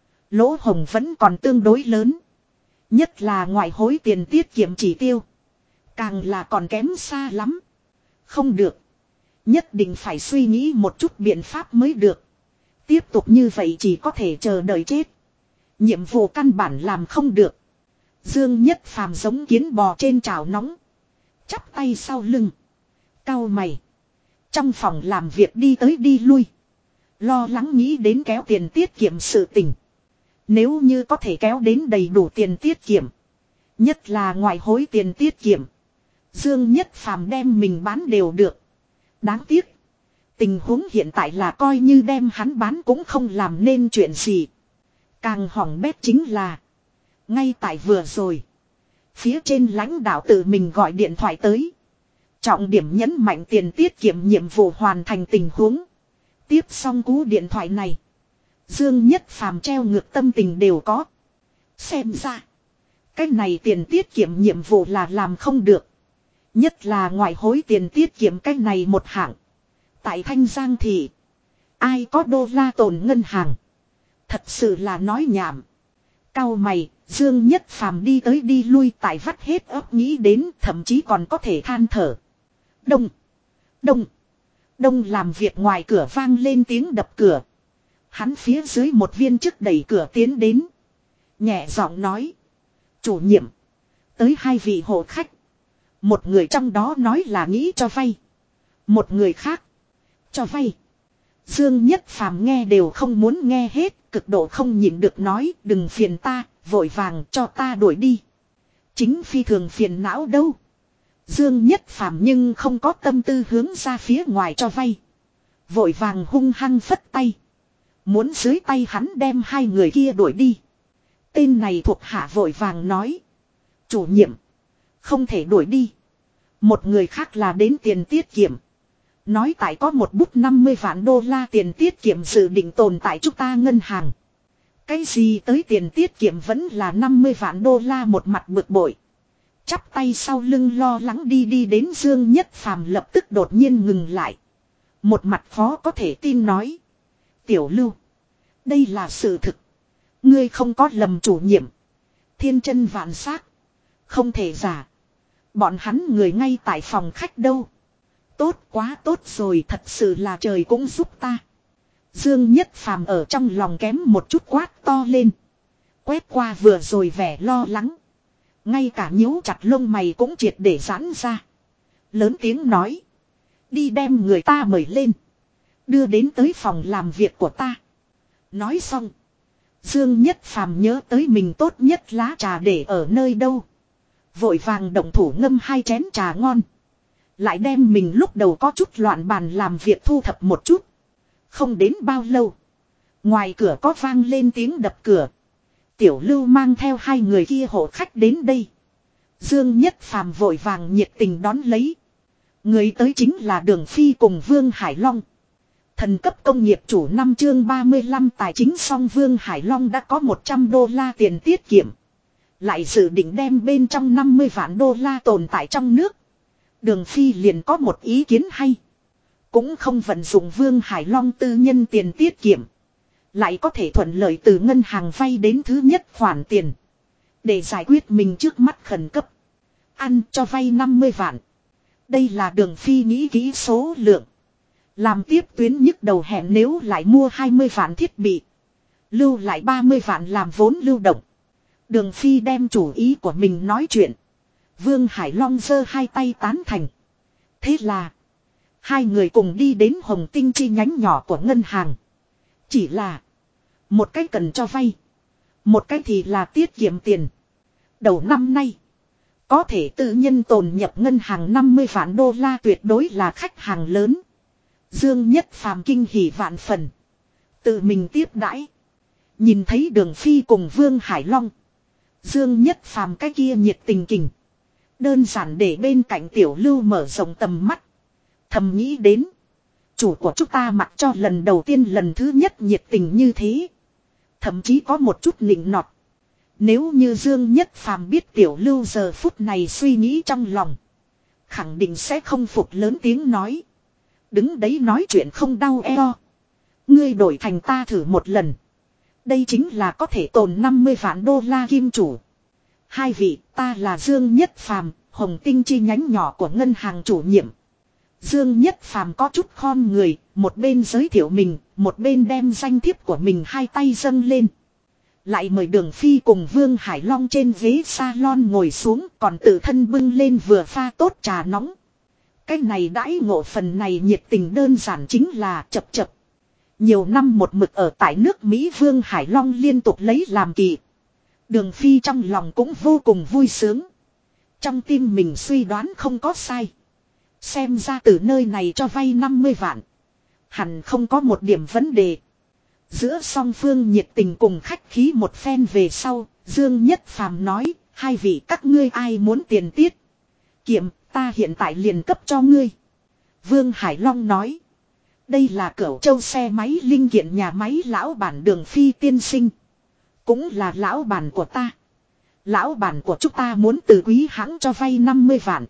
Lỗ hồng vẫn còn tương đối lớn. Nhất là ngoại hối tiền tiết kiệm chỉ tiêu. Càng là còn kém xa lắm. Không được. Nhất định phải suy nghĩ một chút biện pháp mới được. Tiếp tục như vậy chỉ có thể chờ đợi chết. Nhiệm vụ căn bản làm không được. Dương Nhất Phàm giống kiến bò trên chảo nóng. Chắp tay sau lưng. Cau mày. Trong phòng làm việc đi tới đi lui. Lo lắng nghĩ đến kéo tiền tiết kiệm sự tình. Nếu như có thể kéo đến đầy đủ tiền tiết kiệm. Nhất là ngoại hối tiền tiết kiệm. Dương Nhất Phàm đem mình bán đều được. Đáng tiếc. Tình huống hiện tại là coi như đem hắn bán cũng không làm nên chuyện gì. Càng hỏng bét chính là. Ngay tại vừa rồi. Phía trên lãnh đạo tự mình gọi điện thoại tới. Trọng điểm nhấn mạnh tiền tiết kiệm nhiệm vụ hoàn thành tình huống. Tiếp xong cú điện thoại này. Dương Nhất Phàm treo ngược tâm tình đều có. Xem ra. Cái này tiền tiết kiệm nhiệm vụ là làm không được. Nhất là ngoại hối tiền tiết kiệm cái này một hạng. Tại Thanh Giang thì. Ai có đô la tồn ngân hàng. Thật sự là nói nhảm. Cau mày. Dương Nhất Phàm đi tới đi lui tại vắt hết óc nghĩ đến thậm chí còn có thể than thở. Đông. Đông. Đông làm việc ngoài cửa vang lên tiếng đập cửa. Hắn phía dưới một viên chức đẩy cửa tiến đến. Nhẹ giọng nói. Chủ nhiệm. Tới hai vị hộ khách. Một người trong đó nói là nghĩ cho vay. Một người khác. Cho vay. Dương Nhất Phàm nghe đều không muốn nghe hết. Cực độ không nhịn được nói. Đừng phiền ta. Vội vàng cho ta đuổi đi. Chính phi thường phiền não đâu. Dương Nhất Phàm nhưng không có tâm tư hướng ra phía ngoài cho vay. Vội vàng hung hăng phất tay. Muốn dưới tay hắn đem hai người kia đuổi đi. Tên này thuộc hạ vội vàng nói. Chủ nhiệm. Không thể đuổi đi. Một người khác là đến tiền tiết kiệm. Nói tại có một bút 50 vạn đô la tiền tiết kiệm dự định tồn tại chúng ta ngân hàng. Cái gì tới tiền tiết kiệm vẫn là 50 vạn đô la một mặt bực bội. Chắp tay sau lưng lo lắng đi đến Dương Nhất Phàm lập tức đột nhiên ngừng lại. Một mặt khó có thể tin nói. Tiểu Lưu. Đây là sự thực. Ngươi không có lầm chủ nhiệm. Thiên chân vạn xác. Không thể giả. Bọn hắn người ngay tại phòng khách đâu. Tốt quá tốt rồi, thật sự là trời cũng giúp ta. Dương Nhất Phàm ở trong lòng kém một chút quát to lên. Quét qua vừa rồi vẻ lo lắng. Ngay cả nhíu chặt lông mày cũng triệt để giãn ra. Lớn tiếng nói. Đi đem người ta mời lên. Đưa đến tới phòng làm việc của ta. Nói xong. Dương Nhất Phàm nhớ tới mình tốt nhất lá trà để ở nơi đâu. Vội vàng động thủ ngâm hai chén trà ngon. Lại đem mình lúc đầu có chút loạn bàn làm việc thu thập một chút. Không đến bao lâu. Ngoài cửa có vang lên tiếng đập cửa. Tiểu Lưu mang theo hai người kia hộ khách đến đây. Dương Nhất Phàm vội vàng nhiệt tình đón lấy. Người tới chính là Đường Phi cùng Vương Hải Long. Thần cấp công nghiệp chủ 5 chương 35 tài chính xong Vương Hải Long đã có $100 tiền tiết kiệm. Lại dự định đem bên trong 50 vạn đô la tồn tại trong nước. Đường Phi liền có một ý kiến hay. Cũng không vận dụng Vương Hải Long tư nhân tiền tiết kiệm. Lại có thể thuận lợi từ ngân hàng vay đến thứ nhất khoản tiền. Để giải quyết mình trước mắt khẩn cấp. Ăn cho vay 50 vạn. Đây là Đường Phi nghĩ kỹ số lượng. Làm tiếp tuyến nhức đầu hẹn nếu lại mua 20 vạn thiết bị. Lưu lại 30 vạn làm vốn lưu động. Đường Phi đem chủ ý của mình nói chuyện. Vương Hải Long giơ hai tay tán thành. Thế là. Hai người cùng đi đến Hồng Tinh chi nhánh nhỏ của ngân hàng. Chỉ là. Một cái cần cho vay. Một cái thì là tiết kiệm tiền. Đầu năm nay. Có thể tự nhân tồn nhập ngân hàng 50 vạn đô la tuyệt đối là khách hàng lớn. Dương Nhất Phàm kinh hỉ vạn phần. Tự mình tiếp đãi. Nhìn thấy Đường Phi cùng Vương Hải Long. Dương Nhất Phàm cái kia nhiệt tình kình. Đơn giản để bên cạnh Tiểu Lưu mở rộng tầm mắt. Thầm nghĩ đến. Chủ của chúng ta mặc cho lần đầu tiên lần thứ nhất nhiệt tình như thế. Thậm chí có một chút nịnh nọt. Nếu như Dương Nhất Phàm biết Tiểu Lưu giờ phút này suy nghĩ trong lòng. Khẳng định sẽ không phục lớn tiếng nói. Đứng đấy nói chuyện không đau eo. Ngươi đổi thành ta thử một lần. Đây chính là có thể tồn 50 vạn đô la kim chủ. Hai vị, ta là Dương Nhất Phàm, Hồng Tinh chi nhánh nhỏ của ngân hàng chủ nhiệm. Dương Nhất Phàm có chút khom người, một bên giới thiệu mình, một bên đem danh thiếp của mình hai tay dâng lên. Lại mời Đường Phi cùng Vương Hải Long trên ghế salon ngồi xuống, còn tự thân bưng lên vừa pha tốt trà nóng. Cái này đãi ngộ phần này nhiệt tình đơn giản chính là chập chập. Nhiều năm một mực ở tại nước Mỹ Vương Hải Long liên tục lấy làm kỳ. Đường Phi trong lòng cũng vô cùng vui sướng. Trong tim mình suy đoán không có sai. Xem ra từ nơi này cho vay 50 vạn. Hẳn không có một điểm vấn đề. Giữa song phương nhiệt tình cùng khách khí một phen về sau, Dương Nhất Phàm nói, hai vị các ngươi ai muốn tiền tiết kiệm, ta hiện tại liền cấp cho ngươi. Vương Hải Long nói, đây là Cửu Châu xe máy linh kiện nhà máy lão bản Đường Phi tiên sinh. Cũng là lão bản của ta. Lão bản của chúng ta muốn từ quý hãng cho vay 50 vạn.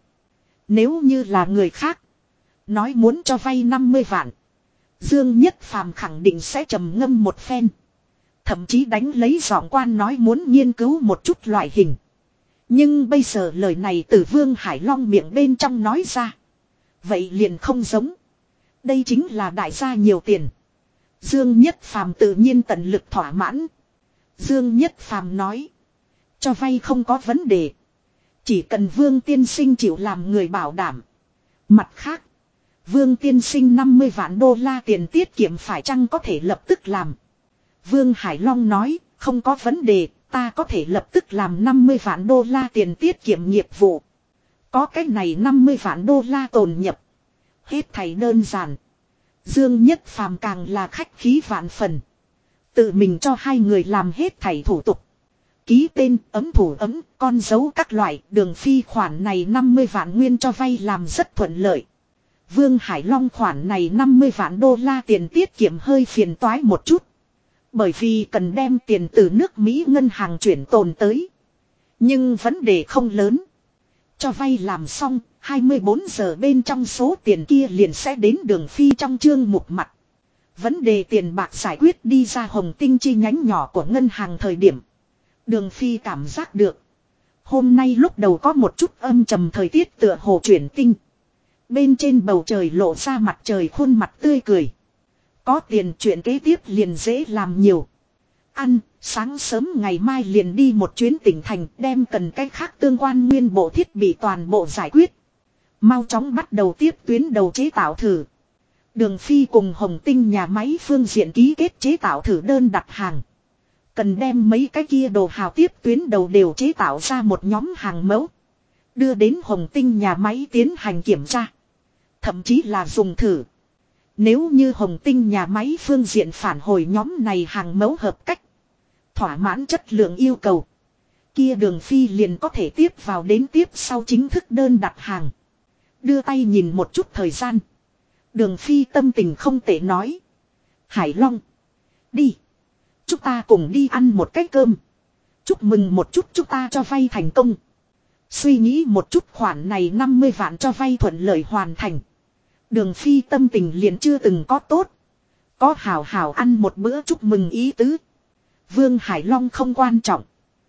Nếu như là người khác, nói muốn cho vay 50 vạn. Dương Nhất Phàm khẳng định sẽ trầm ngâm một phen. Thậm chí đánh lấy giọng quan nói muốn nghiên cứu một chút loại hình. Nhưng bây giờ lời này từ Vương Hải Long miệng bên trong nói ra. Vậy liền không giống. Đây chính là đại gia nhiều tiền. Dương Nhất Phàm tự nhiên tận lực thỏa mãn. Dương Nhất Phàm nói. Cho vay không có vấn đề. Chỉ cần Vương tiên sinh chịu làm người bảo đảm. Mặt khác. Vương tiên sinh 50 vạn đô la tiền tiết kiệm phải chăng có thể lập tức làm. Vương Hải Long nói. Không có vấn đề. Ta có thể lập tức làm 50 vạn đô la tiền tiết kiệm nghiệp vụ. Có cái này 50 vạn đô la tồn nhập. Hết thảy đơn giản. Dương Nhất Phàm càng là khách khí vạn phần. Tự mình cho hai người làm hết thảy thủ tục. Ký tên, ấm thủ ấm, con dấu các loại, Đường Phi khoản này 50 vạn nguyên cho vay làm rất thuận lợi. Vương Hải Long khoản này 50 vạn đô la tiền tiết kiệm hơi phiền toái một chút. Bởi vì cần đem tiền từ nước Mỹ ngân hàng chuyển tồn tới. Nhưng vấn đề không lớn. Cho vay làm xong, 24 giờ bên trong số tiền kia liền sẽ đến Đường Phi trong chương mục mặt. Vấn đề tiền bạc giải quyết đi ra Hồng Tinh chi nhánh nhỏ của ngân hàng thời điểm. Đường Phi cảm giác được. Hôm nay lúc đầu có một chút âm trầm thời tiết tựa hồ chuyển tinh. Bên trên bầu trời lộ ra mặt trời khuôn mặt tươi cười. Có tiền chuyện kế tiếp liền dễ làm nhiều. Ăn, sáng sớm ngày mai liền đi một chuyến tỉnh thành đem cần cách khác tương quan nguyên bộ thiết bị toàn bộ giải quyết. Mau chóng bắt đầu tiếp tuyến đầu chế tạo thử. Đường Phi cùng Hồng Tinh nhà máy phương diện ký kết chế tạo thử đơn đặt hàng. Cần đem mấy cái kia đồ hào tiếp tuyến đầu đều chế tạo ra một nhóm hàng mẫu. Đưa đến Hồng Tinh nhà máy tiến hành kiểm tra. Thậm chí là dùng thử. Nếu như Hồng Tinh nhà máy phương diện phản hồi nhóm này hàng mẫu hợp cách. Thỏa mãn chất lượng yêu cầu. Kia Đường Phi liền có thể tiếp vào đến tiếp sau chính thức đơn đặt hàng. Đưa tay nhìn một chút thời gian. Đường Phi tâm tình không tệ nói. Hải Long. Đi. Chúng ta cùng đi ăn một cái cơm. Chúc mừng một chút chúng ta cho vay thành công. Suy nghĩ một chút khoản này 50 vạn cho vay thuận lợi hoàn thành. Đường Phi tâm tình liền chưa từng có tốt. Có hào hào ăn một bữa chúc mừng ý tứ. Vương Hải Long không quan trọng.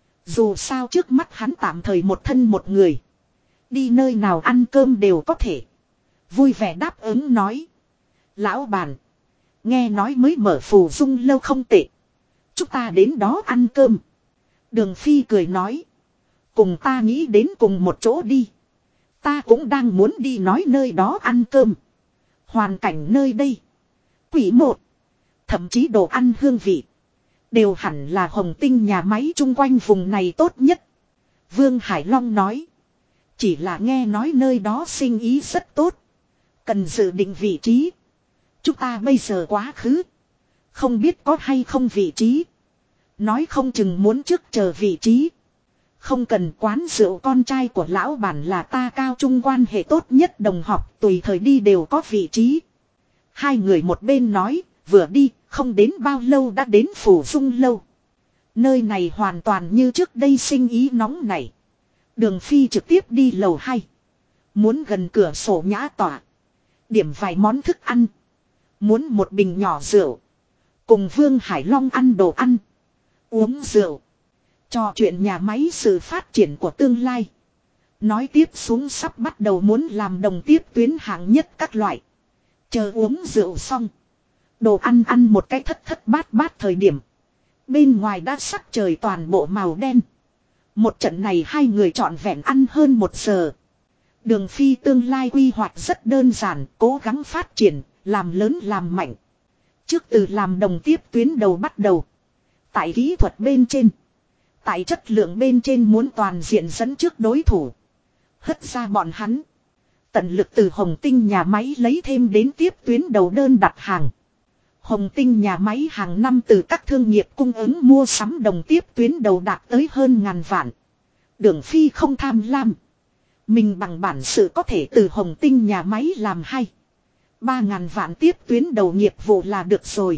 Dù sao trước mắt hắn tạm thời một thân một người. Đi nơi nào ăn cơm đều có thể. Vui vẻ đáp ứng nói. Lão bản. Nghe nói mới mở Phù Dung lâu không tệ. Chúng ta đến đó ăn cơm. Đường Phi cười nói. Cùng ta nghĩ đến cùng một chỗ đi. Ta cũng đang muốn đi nói nơi đó ăn cơm. Hoàn cảnh nơi đây. Quỷ một. Thậm chí đồ ăn hương vị. Đều hẳn là Hồng Tinh nhà máy chung quanh vùng này tốt nhất. Vương Hải Long nói. Chỉ là nghe nói nơi đó sinh ý rất tốt. Cần dự định vị trí. Chúng ta bây giờ quá khứ. Không biết có hay không vị trí. Nói không chừng muốn trước chờ vị trí. Không cần quán rượu con trai của lão bản là ta cao trung quan hệ tốt nhất đồng học. Tùy thời đi đều có vị trí. Hai người một bên nói. Vừa đi không đến bao lâu đã đến Phù Dung lâu. Nơi này hoàn toàn như trước đây sinh ý nóng nảy. Đường Phi trực tiếp đi lầu 2. Muốn gần cửa sổ nhã tỏa. Điểm vài món thức ăn. Muốn một bình nhỏ rượu. Cùng Vương Hải Long ăn đồ ăn. Uống rượu. Trò chuyện nhà máy sự phát triển của tương lai. Nói tiếp xuống sắp bắt đầu muốn làm đồng tiếp tuyến hạng nhất các loại. Chờ uống rượu xong. Đồ ăn ăn một cái thất thất bát bát thời điểm. Bên ngoài đã sắc trời toàn bộ màu đen. Một trận này hai người trọn vẹn ăn hơn 1 giờ. Đường Phi tương lai quy hoạch rất đơn giản, cố gắng phát triển, làm lớn làm mạnh. Trước từ làm đồng tiếp tuyến đầu bắt đầu. Tại kỹ thuật bên trên. Tại chất lượng bên trên muốn toàn diện dẫn trước đối thủ. Hất ra bọn hắn. Tận lực từ Hồng Tinh nhà máy lấy thêm đến tiếp tuyến đầu đơn đặt hàng. Hồng Tinh nhà máy hàng năm từ các thương nghiệp cung ứng mua sắm đồng tiếp tuyến đầu đạt tới hơn 1000 vạn. Đường Phi không tham lam. Mình bằng bản sự có thể từ Hồng Tinh nhà máy làm 2-3 ngàn vạn tiếp tuyến đầu nghiệp vụ là được rồi.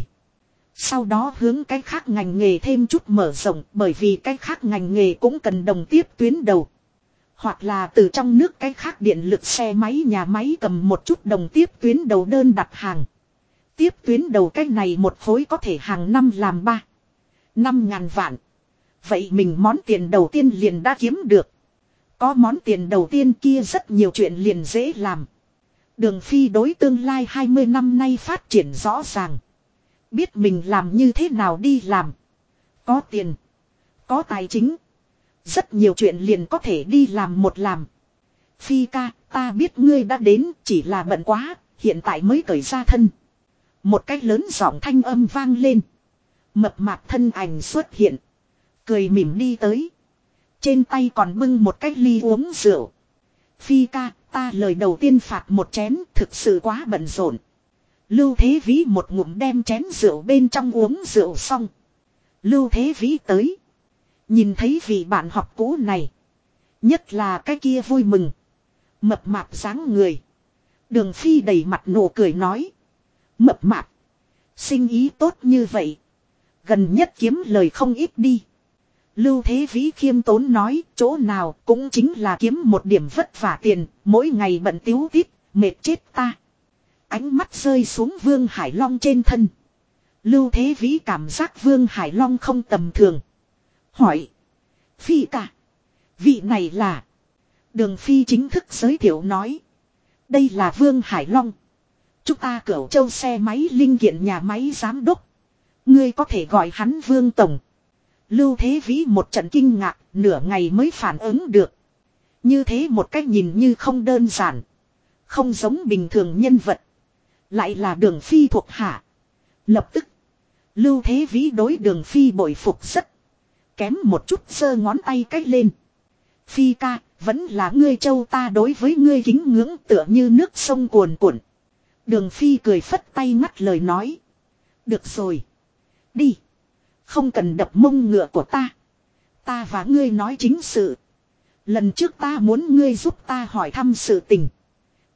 Sau đó hướng cái khác ngành nghề thêm chút mở rộng bởi vì cái khác ngành nghề cũng cần đồng tiếp tuyến đầu. Hoặc là từ trong nước cái khác điện lực xe máy nhà máy cầm một chút đồng tiếp tuyến đầu đơn đặt hàng. Tiếp tuyến đầu cái này một khối có thể hàng năm làm 3-5 ngàn vạn. Vậy mình món tiền đầu tiên liền đã kiếm được. Có món tiền đầu tiên kia rất nhiều chuyện liền dễ làm. Đường Phi đối tương lai 20 năm nay phát triển rõ ràng. Biết mình làm như thế nào đi làm. Có tiền. Có tài chính. Rất nhiều chuyện liền có thể đi làm một làm. Phi ca, ta biết ngươi đã đến, chỉ là bận quá, hiện tại mới cởi ra thân. Một cách lớn giọng thanh âm vang lên. Mập mạp thân ảnh xuất hiện. Cười mỉm đi tới. Trên tay còn bưng một cái ly uống rượu. Phi ca, ta lời đầu tiên phạt một chén, thực sự quá bận rộn. Lưu Thế Vĩ một ngụm đem chén rượu bên trong uống rượu xong. Lưu Thế Vĩ tới. Nhìn thấy vị bạn học cũ này. Nhất là cái kia vui mừng. Mập mạp dáng người. Đường Phi đầy mặt nụ cười nói. Mập mạp. Sinh ý tốt như vậy. Gần nhất kiếm lời không ít đi. Lưu Thế Vĩ khiêm tốn nói. Chỗ nào cũng chính là kiếm một điểm vất vả tiền. Mỗi ngày bận tiếu tít. Mệt chết ta. Ánh mắt rơi xuống Vương Hải Long trên thân. Lưu Thế Vĩ cảm giác Vương Hải Long không tầm thường. Hỏi. Phi ca. Vị này là. Đường Phi chính thức giới thiệu nói. Đây là Vương Hải Long. Chúng ta Cửu Châu xe máy linh kiện nhà máy giám đốc. Ngươi có thể gọi hắn Vương Tổng. Lưu Thế Vĩ một trận kinh ngạc, nửa ngày mới phản ứng được. Như thế một cách nhìn như không đơn giản. Không giống bình thường nhân vật. Lại là Đường Phi thuộc hạ. Lập tức. Lưu Thế Vĩ đối Đường Phi bội phục rất. Kém một chút giơ ngón tay cách lên. Phi ca, vẫn là ngươi Châu ta đối với ngươi kính ngưỡng tựa như nước sông cuồn cuộn. Đường Phi cười phất tay ngắt lời nói. Được rồi. Đi. Không cần đập mông ngựa của ta. Ta và ngươi nói chính sự. Lần trước ta muốn ngươi giúp ta hỏi thăm sự tình.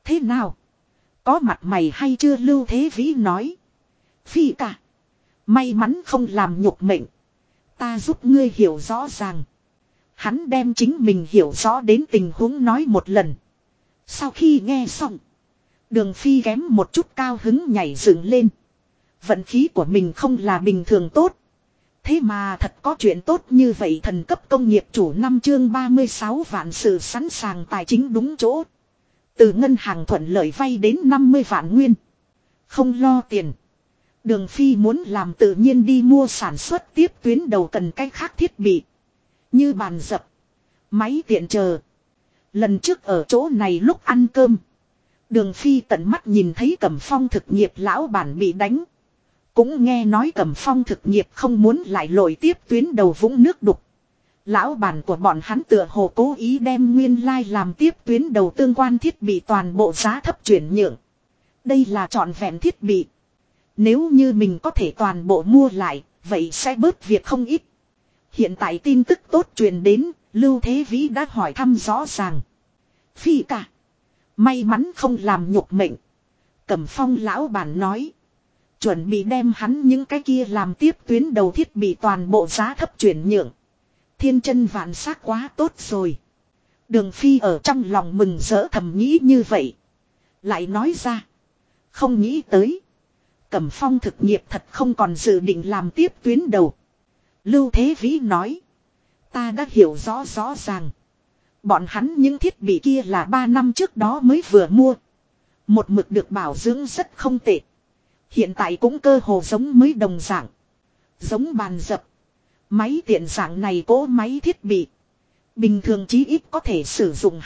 Thế nào? Có mặt mày hay chưa? Lưu Thế Vĩ nói. Phi ca. May mắn không làm nhục mệnh. Ta giúp ngươi hiểu rõ ràng. Hắn đem chính mình hiểu rõ đến tình huống nói một lần. Sau khi nghe xong. Đường Phi kém một chút cao hứng nhảy dựng lên. Vận khí của mình không là bình thường tốt. Thế mà thật có chuyện tốt như vậy. Thần cấp công nghiệp chủ 5 chương 36 vạn sự sẵn sàng tài chính đúng chỗ. Từ ngân hàng thuận lợi vay đến 50 vạn nguyên. Không lo tiền. Đường Phi muốn làm tự nhiên đi mua sản xuất tiếp tuyến đầu cần cách khác thiết bị. Như bàn dập. Máy tiện chờ. Lần trước ở chỗ này lúc ăn cơm. Đường Phi tận mắt nhìn thấy Cẩm Phong thực nghiệp lão bản bị đánh. Cũng nghe nói Cẩm Phong thực nghiệp không muốn lại lội tiếp tuyến đầu vũng nước đục. Lão bản của bọn hắn tựa hồ cố ý đem nguyên lai làm tiếp tuyến đầu tương quan thiết bị toàn bộ giá thấp chuyển nhượng. Đây là trọn vẹn thiết bị. Nếu như mình có thể toàn bộ mua lại, vậy sẽ bớt việc không ít. Hiện tại tin tức tốt truyền đến, Lưu Thế Vĩ đã hỏi thăm rõ ràng. Phi ca. May mắn không làm nhục mệnh. Cẩm Phong lão bản nói. Chuẩn bị đem hắn những cái kia làm tiếp tuyến đầu thiết bị toàn bộ giá thấp chuyển nhượng. Thiên chân vạn sắc quá tốt rồi. Đường Phi ở trong lòng mừng rỡ thầm nghĩ như vậy. Lại nói ra. Không nghĩ tới. Cẩm Phong thực nghiệp thật không còn dự định làm tiếp tuyến đầu. Lưu Thế Vĩ nói. Ta đã hiểu rõ ràng. Bọn hắn những thiết bị kia là 3 năm trước đó mới vừa mua. Một mực được bảo dưỡng rất không tệ. Hiện tại cũng cơ hồ giống mới đồng dạng. Giống bàn dập. Máy tiện dạng này cỗ máy thiết bị. Bình thường chí ít có thể sử dụng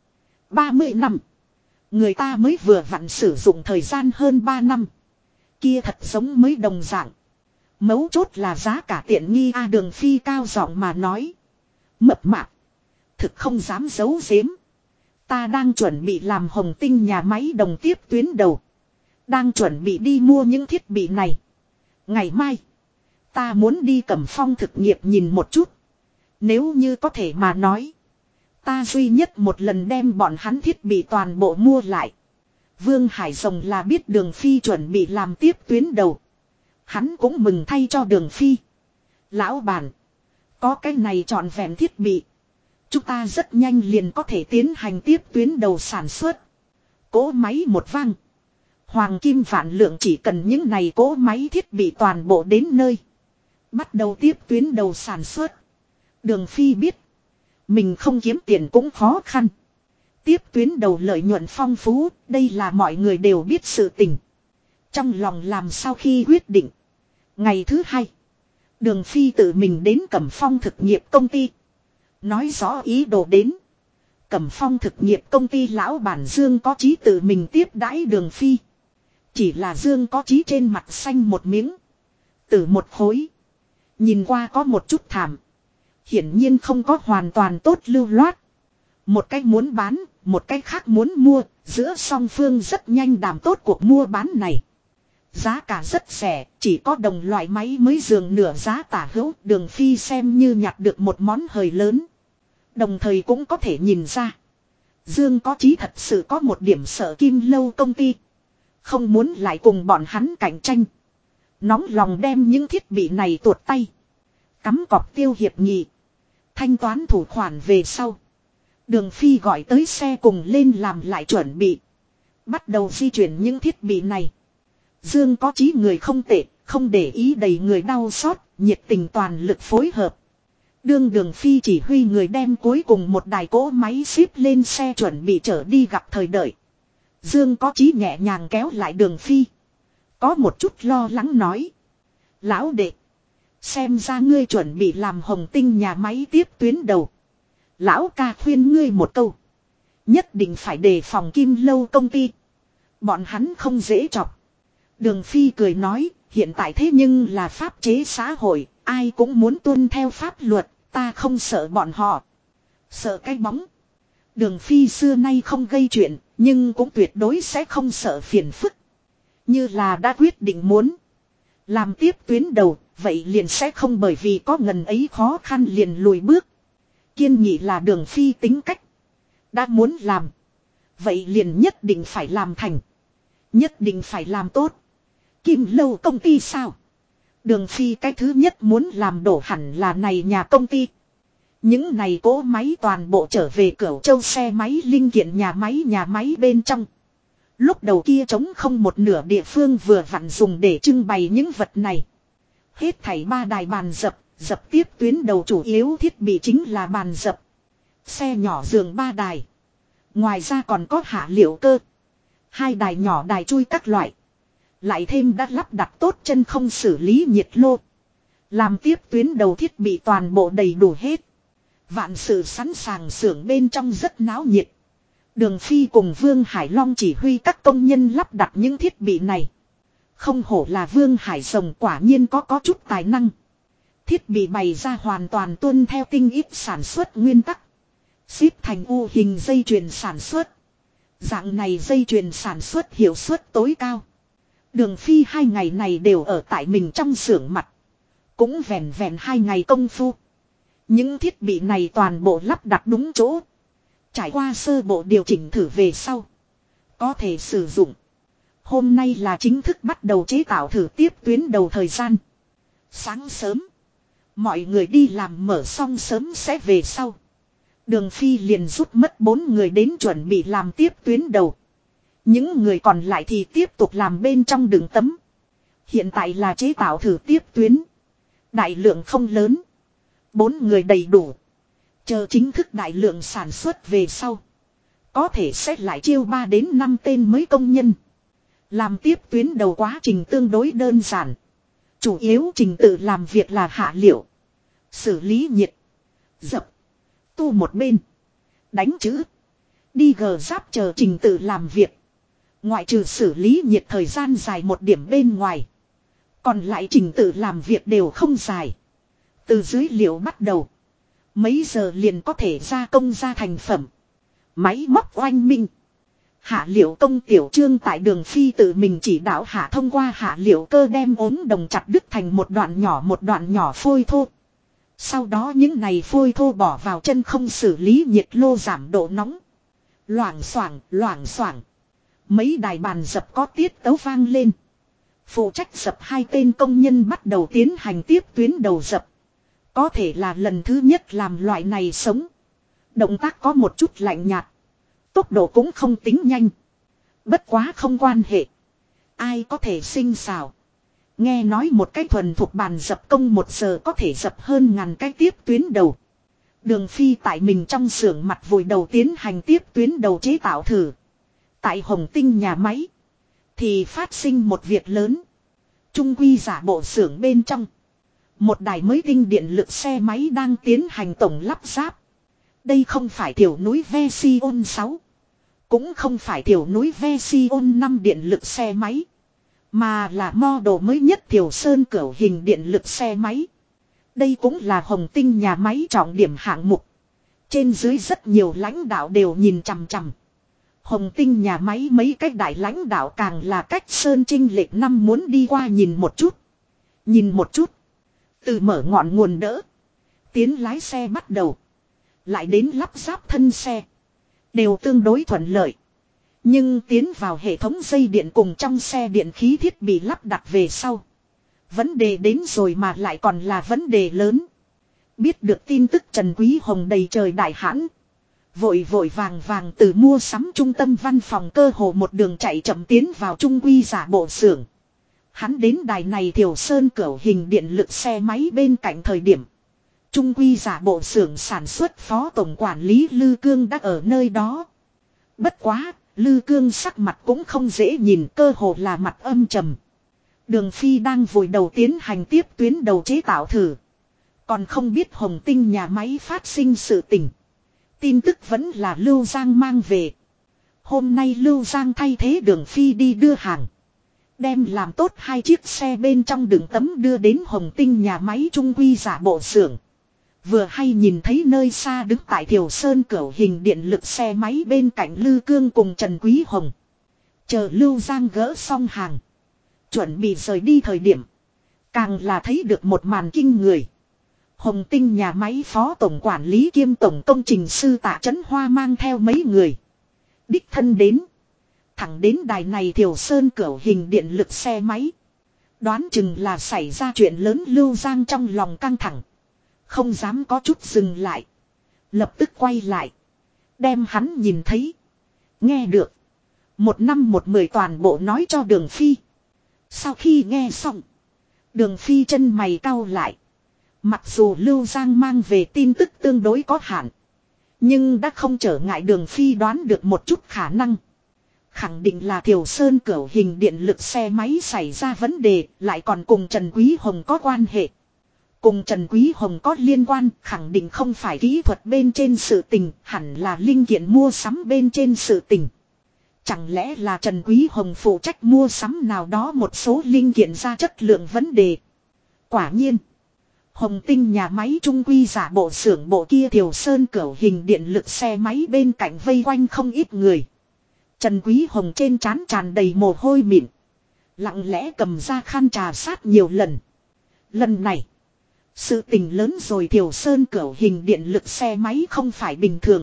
30 năm. Người ta mới vừa vặn sử dụng thời gian hơn 3 năm. Kia thật giống mới đồng dạng. Mấu chốt là giá cả tiện nghi a. Đường Phi cao giọng mà nói. Mập mạp. Thực không dám giấu giếm. Ta đang chuẩn bị làm Hồng Tinh nhà máy đồng tiếp tuyến đầu. Đang chuẩn bị đi mua những thiết bị này. Ngày mai. Ta muốn đi Cẩm Phong thực nghiệp nhìn một chút. Nếu như có thể mà nói. Ta duy nhất một lần đem bọn hắn thiết bị toàn bộ mua lại. Vương Hải Rồng là biết Đường Phi chuẩn bị làm tiếp tuyến đầu. Hắn cũng mừng thay cho Đường Phi. Lão bản. Có cái này trọn vẹn thiết bị. Chúng ta rất nhanh liền có thể tiến hành tiếp tuyến đầu sản xuất. Cỗ máy một vang. Hoàng kim vạn lượng chỉ cần những này cỗ máy thiết bị toàn bộ đến nơi. Bắt đầu tiếp tuyến đầu sản xuất. Đường Phi biết. Mình không kiếm tiền cũng khó khăn. Tiếp tuyến đầu lợi nhuận phong phú. Đây là mọi người đều biết sự tình. Trong lòng làm sau khi quyết định. Ngày thứ hai. Đường Phi tự mình đến Cẩm Phong thực nghiệp công ty. Nói rõ ý đồ đến. Cẩm Phong thực nghiệp công ty lão bản Dương có chí tự mình tiếp đãi Đường Phi. Chỉ là Dương có chí trên mặt xanh một miếng. Từ một khối. Nhìn qua có một chút thảm. Hiển nhiên không có hoàn toàn tốt lưu loát. Một cách muốn bán, một cách khác muốn mua. Giữa song phương rất nhanh đàm tốt cuộc mua bán này. Giá cả rất rẻ, chỉ có đồng loại máy mới dường nửa giá tả hữu. Đường Phi xem như nhặt được một món hời lớn. Đồng thời cũng có thể nhìn ra. Dương có chí thật sự có một điểm sợ Kim Lâu công ty. Không muốn lại cùng bọn hắn cạnh tranh. Nóng lòng đem những thiết bị này tuột tay. Cắm cọc tiêu hiệp nghị. Thanh toán thủ khoản về sau. Đường Phi gọi tới xe cùng lên làm lại chuẩn bị. Bắt đầu di chuyển những thiết bị này. Dương có chí người không tệ, không để ý đầy người đau xót, nhiệt tình toàn lực phối hợp. Đường Phi chỉ huy người đem cuối cùng một đài cỗ máy ship lên xe chuẩn bị chở đi gặp thời đợi. Dương có chí nhẹ nhàng kéo lại Đường Phi. Có một chút lo lắng nói. Lão đệ. Xem ra ngươi chuẩn bị làm Hồng Tinh nhà máy tiếp tuyến đầu. Lão ca khuyên ngươi một câu. Nhất định phải đề phòng Kim Lâu công ty. Bọn hắn không dễ chọc. Đường Phi cười nói. Hiện tại thế nhưng là pháp chế xã hội. Ai cũng muốn tuân theo pháp luật. Ta không sợ bọn họ. Sợ cái bóng. Đường Phi xưa nay không gây chuyện. Nhưng cũng tuyệt đối sẽ không sợ phiền phức. Như là đã quyết định muốn. Làm tiếp tuyến đầu. Vậy liền sẽ không bởi vì có ngần ấy khó khăn liền lùi bước. Kiên nhị là Đường Phi tính cách. Đã muốn làm. Vậy liền nhất định phải làm thành. Nhất định phải làm tốt. Kim Lâu công ty sao? Đường Phi cái thứ nhất muốn làm đổ hẳn là này nhà công ty. Những này cỗ máy toàn bộ trở về Cửu Châu xe máy linh kiện nhà máy bên trong. Lúc đầu kia trống không một nửa địa phương vừa vặn dùng để trưng bày những vật này. Hết thảy 3 đài bàn dập tiếp tuyến đầu chủ yếu thiết bị chính là bàn dập. Xe nhỏ giường 3 đài. Ngoài ra còn có hạ liệu cơ. 2 đài nhỏ đài chui các loại. Lại thêm đã lắp đặt tốt chân không xử lý nhiệt lô. Làm tiếp tuyến đầu thiết bị toàn bộ đầy đủ hết. Vạn sự sẵn sàng xưởng bên trong rất náo nhiệt. Đường Phi cùng Vương Hải Long chỉ huy các công nhân lắp đặt những thiết bị này. Không hổ là Vương Hải Rồng, quả nhiên có chút tài năng. Thiết bị bày ra hoàn toàn tuân theo tinh ít sản xuất nguyên tắc. Xếp thành U hình dây chuyền sản xuất. Dạng này dây chuyền sản xuất hiệu suất tối cao. Đường Phi 2 ngày này đều ở tại mình trong xưởng mặt. Cũng vẹn 2 ngày công phu. Những thiết bị này toàn bộ lắp đặt đúng chỗ. Trải qua sơ bộ điều chỉnh thử về sau. Có thể sử dụng. Hôm nay là chính thức bắt đầu chế tạo thử tiếp tuyến đầu thời gian. Sáng sớm. Mọi người đi làm mở xong sớm sẽ về sau. Đường Phi liền rút mất 4 người đến chuẩn bị làm tiếp tuyến đầu. Những người còn lại thì tiếp tục làm bên trong đường tấm. Hiện tại là chế tạo thử tiếp tuyến. Đại lượng không lớn. 4 người đầy đủ. Chờ chính thức đại lượng sản xuất về sau. Có thể sẽ lại chiêu 3 đến 5 tên mới công nhân. Làm tiếp tuyến đầu quá trình tương đối đơn giản. Chủ yếu trình tự làm việc là hạ liệu. Xử lý nhiệt. Dập. Tu một bên. Đánh chữ. Đi gờ giáp chờ trình tự làm việc. Ngoại trừ xử lý nhiệt thời gian dài một điểm bên ngoài. Còn lại trình tự làm việc đều không dài. Từ dưới liệu bắt đầu. Mấy giờ liền có thể gia công ra thành phẩm. Máy móc oanh minh. Hạ liệu công tiểu trương tại Đường Phi tự mình chỉ đạo hạ thông qua hạ liệu cơ đem ốm đồng chặt đứt thành một đoạn nhỏ phôi thô. Sau đó những này phôi thô bỏ vào chân không xử lý nhiệt lô giảm độ nóng. Loảng xoảng. Mấy đài bàn dập có tiết tấu vang lên. Phụ trách dập 2 tên công nhân bắt đầu tiến hành tiếp tuyến đầu dập. Có thể là lần thứ nhất làm loại này sống. Động tác có một chút lạnh nhạt. Tốc độ cũng không tính nhanh. Bất quá không quan hệ. Ai có thể sinh xào. Nghe nói một cái thuần thuộc bàn dập công 1 giờ có thể dập hơn ngàn cái tiếp tuyến đầu. Đường Phi tại mình trong xưởng mặt vùi đầu tiến hành tiếp tuyến đầu chế tạo thử. Tại Hồng Tinh nhà máy. Thì phát sinh một việc lớn. Trung quy giả bộ xưởng bên trong. Một đài mới tinh điện lực xe máy đang tiến hành tổng lắp ráp. Đây không phải tiểu núi Version 6. Cũng không phải tiểu núi Version 5 điện lực xe máy. Mà là model mới nhất Thiều Sơn cửu hình điện lực xe máy. Đây cũng là Hồng Tinh nhà máy trọng điểm hạng mục. Trên dưới rất nhiều lãnh đạo đều nhìn chằm chằm. Hồng Tinh nhà máy mấy cái đại lãnh đạo càng là cách Sơn Trinh lệch năm muốn đi qua nhìn một chút. Nhìn một chút. Từ mở ngọn nguồn đỡ. Tiến lái xe bắt đầu. Lại đến lắp ráp thân xe. Đều tương đối thuận lợi. Nhưng tiến vào hệ thống dây điện cùng trong xe điện khí thiết bị lắp đặt về sau. Vấn đề đến rồi mà lại còn là vấn đề lớn. Biết được tin tức Trần Quý Hồng đầy trời đại hãn. Vội vàng từ mua sắm trung tâm văn phòng cơ hồ một đường chạy chậm tiến vào trung quy giả bộ xưởng. Hắn đến đài này Thiều Sơn cửu hình điện lực xe máy bên cạnh thời điểm. Trung quy giả bộ xưởng sản xuất phó tổng quản lý Lư Cương đã ở nơi đó. Bất quá, Lư Cương sắc mặt cũng không dễ nhìn, cơ hồ là mặt âm trầm. Đường Phi đang vùi đầu tiến hành tiếp tuyến đầu chế tạo thử. Còn không biết Hồng Tinh nhà máy phát sinh sự tình. Tin tức vẫn là Lưu Giang mang về. Hôm nay Lưu Giang thay thế Đường Phi đi đưa hàng. Đem làm tốt 2 chiếc xe bên trong đường tấm đưa đến Hồng Tinh nhà máy trung quy giả bộ xưởng. Vừa hay nhìn thấy nơi xa đứng tại Thiều Sơn cửu hình điện lực xe máy bên cạnh Lư Cương cùng Trần Quý Hồng. Chờ Lưu Giang gỡ xong hàng. Chuẩn bị rời đi thời điểm. Càng là thấy được một màn kinh người. Hồng Tinh nhà máy phó tổng quản lý kiêm tổng công trình sư Tạ Trấn Hoa mang theo mấy người. Đích thân đến. Thẳng đến đài này Thiều Sơn cửu hình điện lực xe máy. Đoán chừng là xảy ra chuyện lớn, Lưu Giang trong lòng căng thẳng. Không dám có chút dừng lại. Lập tức quay lại. Đem hắn nhìn thấy. Nghe được. Một năm một mười toàn bộ nói cho Đường Phi. Sau khi nghe xong. Đường Phi chân mày cau lại. Mặc dù Lưu Giang mang về tin tức tương đối có hạn. Nhưng đã không trở ngại Đường Phi đoán được một chút khả năng. Khẳng định là Thiều Sơn cửu hình điện lực xe máy xảy ra vấn đề, lại còn cùng Trần Quý Hồng có quan hệ. Cùng Trần Quý Hồng có liên quan, khẳng định không phải kỹ thuật bên trên sự tình, hẳn là linh kiện mua sắm bên trên sự tình. Chẳng lẽ là Trần Quý Hồng phụ trách mua sắm nào đó một số linh kiện ra chất lượng vấn đề. Quả nhiên. Hồng Tinh nhà máy trung quy giả bộ xưởng bộ kia Thiều Sơn cửu hình điện lực xe máy bên cạnh vây quanh không ít người. Trần Quý Hồng trên trán tràn đầy mồ hôi mịn. Lặng lẽ cầm ra khăn trà sát nhiều lần. Lần này. Sự tình lớn rồi, Thiều Sơn cửu hình điện lực xe máy không phải bình thường.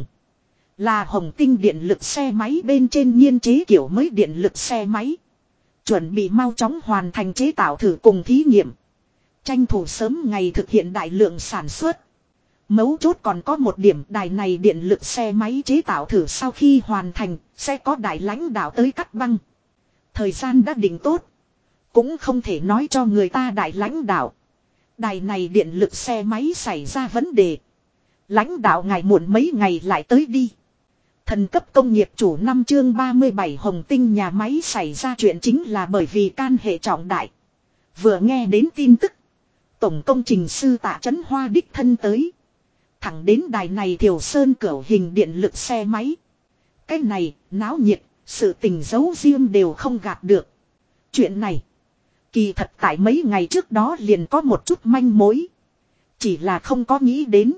Là Hồng Tinh điện lực xe máy bên trên nghiên chế kiểu mới điện lực xe máy. Chuẩn bị mau chóng hoàn thành chế tạo thử cùng thí nghiệm. Tranh thủ sớm ngày thực hiện đại lượng sản xuất. Mấu chốt còn có một điểm, đài này điện lực xe máy chế tạo thử sau khi hoàn thành, sẽ có đại lãnh đạo tới cắt băng. Thời gian đã định tốt. Cũng không thể nói cho người ta đại lãnh đạo. Đài này điện lực xe máy xảy ra vấn đề. Lãnh đạo ngài muộn mấy ngày lại tới đi. Thần cấp công nghiệp chủ 5 chương 37 Hồng Tinh nhà máy xảy ra chuyện chính là bởi vì can hệ trọng đại. Vừa nghe đến tin tức. Tổng công trình sư Tạ Chấn Hoa đích thân tới. Thẳng đến đài này Thiều Sơn cửu hình điện lực xe máy. Cái này, náo nhiệt, sự tình giấu riêng đều không gạt được. Chuyện này, kỳ thật tại mấy ngày trước đó liền có một chút manh mối. Chỉ là không có nghĩ đến.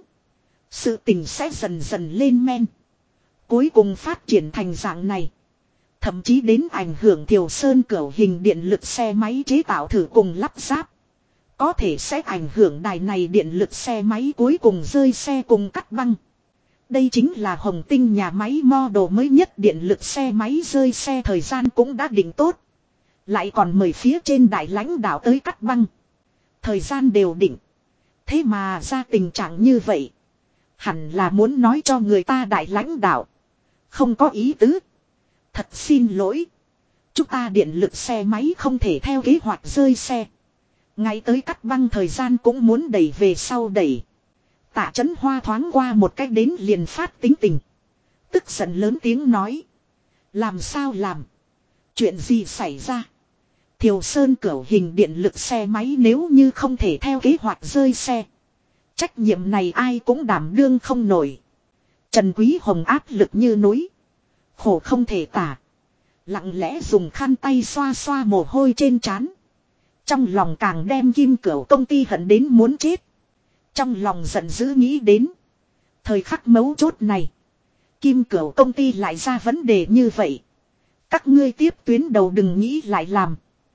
Sự tình sẽ dần dần lên men. Cuối cùng phát triển thành dạng này. Thậm chí đến ảnh hưởng Thiều Sơn cửu hình điện lực xe máy chế tạo thử cùng lắp ráp. Có thể sẽ ảnh hưởng đài này điện lực xe máy cuối cùng rơi xe cùng cắt băng. Đây chính là Hồng Tinh nhà máy model mới nhất điện lực xe máy rơi xe thời gian cũng đã định tốt. Lại còn mời phía trên đại lãnh đạo tới cắt băng. Thời gian đều định. Thế mà ra tình trạng như vậy. Hẳn là muốn nói cho người ta đại lãnh đạo. Không có ý tứ. Thật xin lỗi. Chúng ta điện lực xe máy không thể theo kế hoạch rơi xe. Ngay tới cắt băng thời gian cũng muốn đẩy về sau đẩy. Tạ Chấn Hoa thoáng qua một cách đến liền phát tính tình. Tức giận lớn tiếng nói. Làm sao làm? Chuyện gì xảy ra? Thiều Sơn cửu hình điện lực xe máy nếu như không thể theo kế hoạch rơi xe. Trách nhiệm này ai cũng đảm đương không nổi. Trần Quý Hồng áp lực như núi. Khổ không thể tả. Lặng lẽ dùng khăn tay xoa xoa mồ hôi trên trán. Trong lòng càng đem Kim Cửu công ty hận đến muốn chết. Trong lòng giận dữ nghĩ đến. Thời khắc mấu chốt này. Kim Cửu công ty lại ra vấn đề như vậy. Các ngươi tiếp tuyến đầu đừng nghĩ lại làm.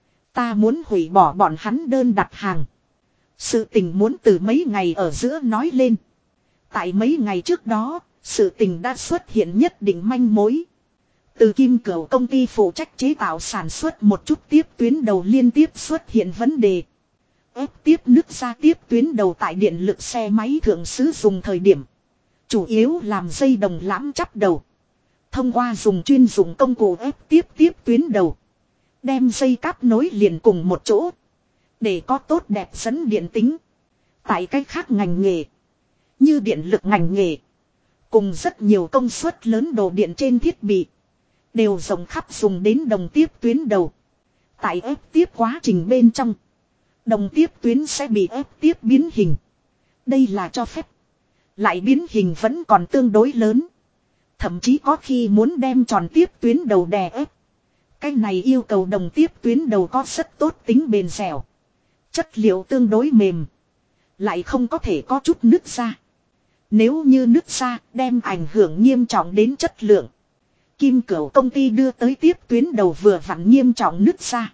Ta muốn hủy bỏ bọn hắn đơn đặt hàng. Sự tình muốn từ mấy ngày ở giữa nói lên. Tại mấy ngày trước đó, sự tình đã xuất hiện nhất định manh mối. Từ Kim Cửu công ty phụ trách chế tạo sản xuất một chút tiếp tuyến đầu liên tiếp xuất hiện vấn đề. Ép tiếp nước ra tiếp tuyến đầu tại điện lực xe máy thượng sử dụng thời điểm. Chủ yếu làm dây đồng lãm chắp đầu. Thông qua dùng chuyên dụng công cụ ép tiếp tuyến đầu. Đem dây cáp nối liền cùng một chỗ. Để có tốt đẹp dẫn điện tính. Tại cách khác ngành nghề. Như điện lực ngành nghề. Cùng rất nhiều công suất lớn đồ điện trên thiết bị. Đều rộng khắp dùng đến đồng tiếp tuyến đầu. Tại ép tiếp quá trình bên trong. Đồng tiếp tuyến sẽ bị ép tiếp biến hình. Đây là cho phép. Lại biến hình vẫn còn tương đối lớn. Thậm chí có khi muốn đem tròn tiếp tuyến đầu đè ép. Cái này yêu cầu đồng tiếp tuyến đầu có rất tốt tính bền dẻo. Chất liệu tương đối mềm. Lại không có thể có chút nứt ra. Nếu như nứt ra đem ảnh hưởng nghiêm trọng đến chất lượng. Kim Cửu công ty đưa tới tiếp tuyến đầu vừa vặn nghiêm trọng nứt ra.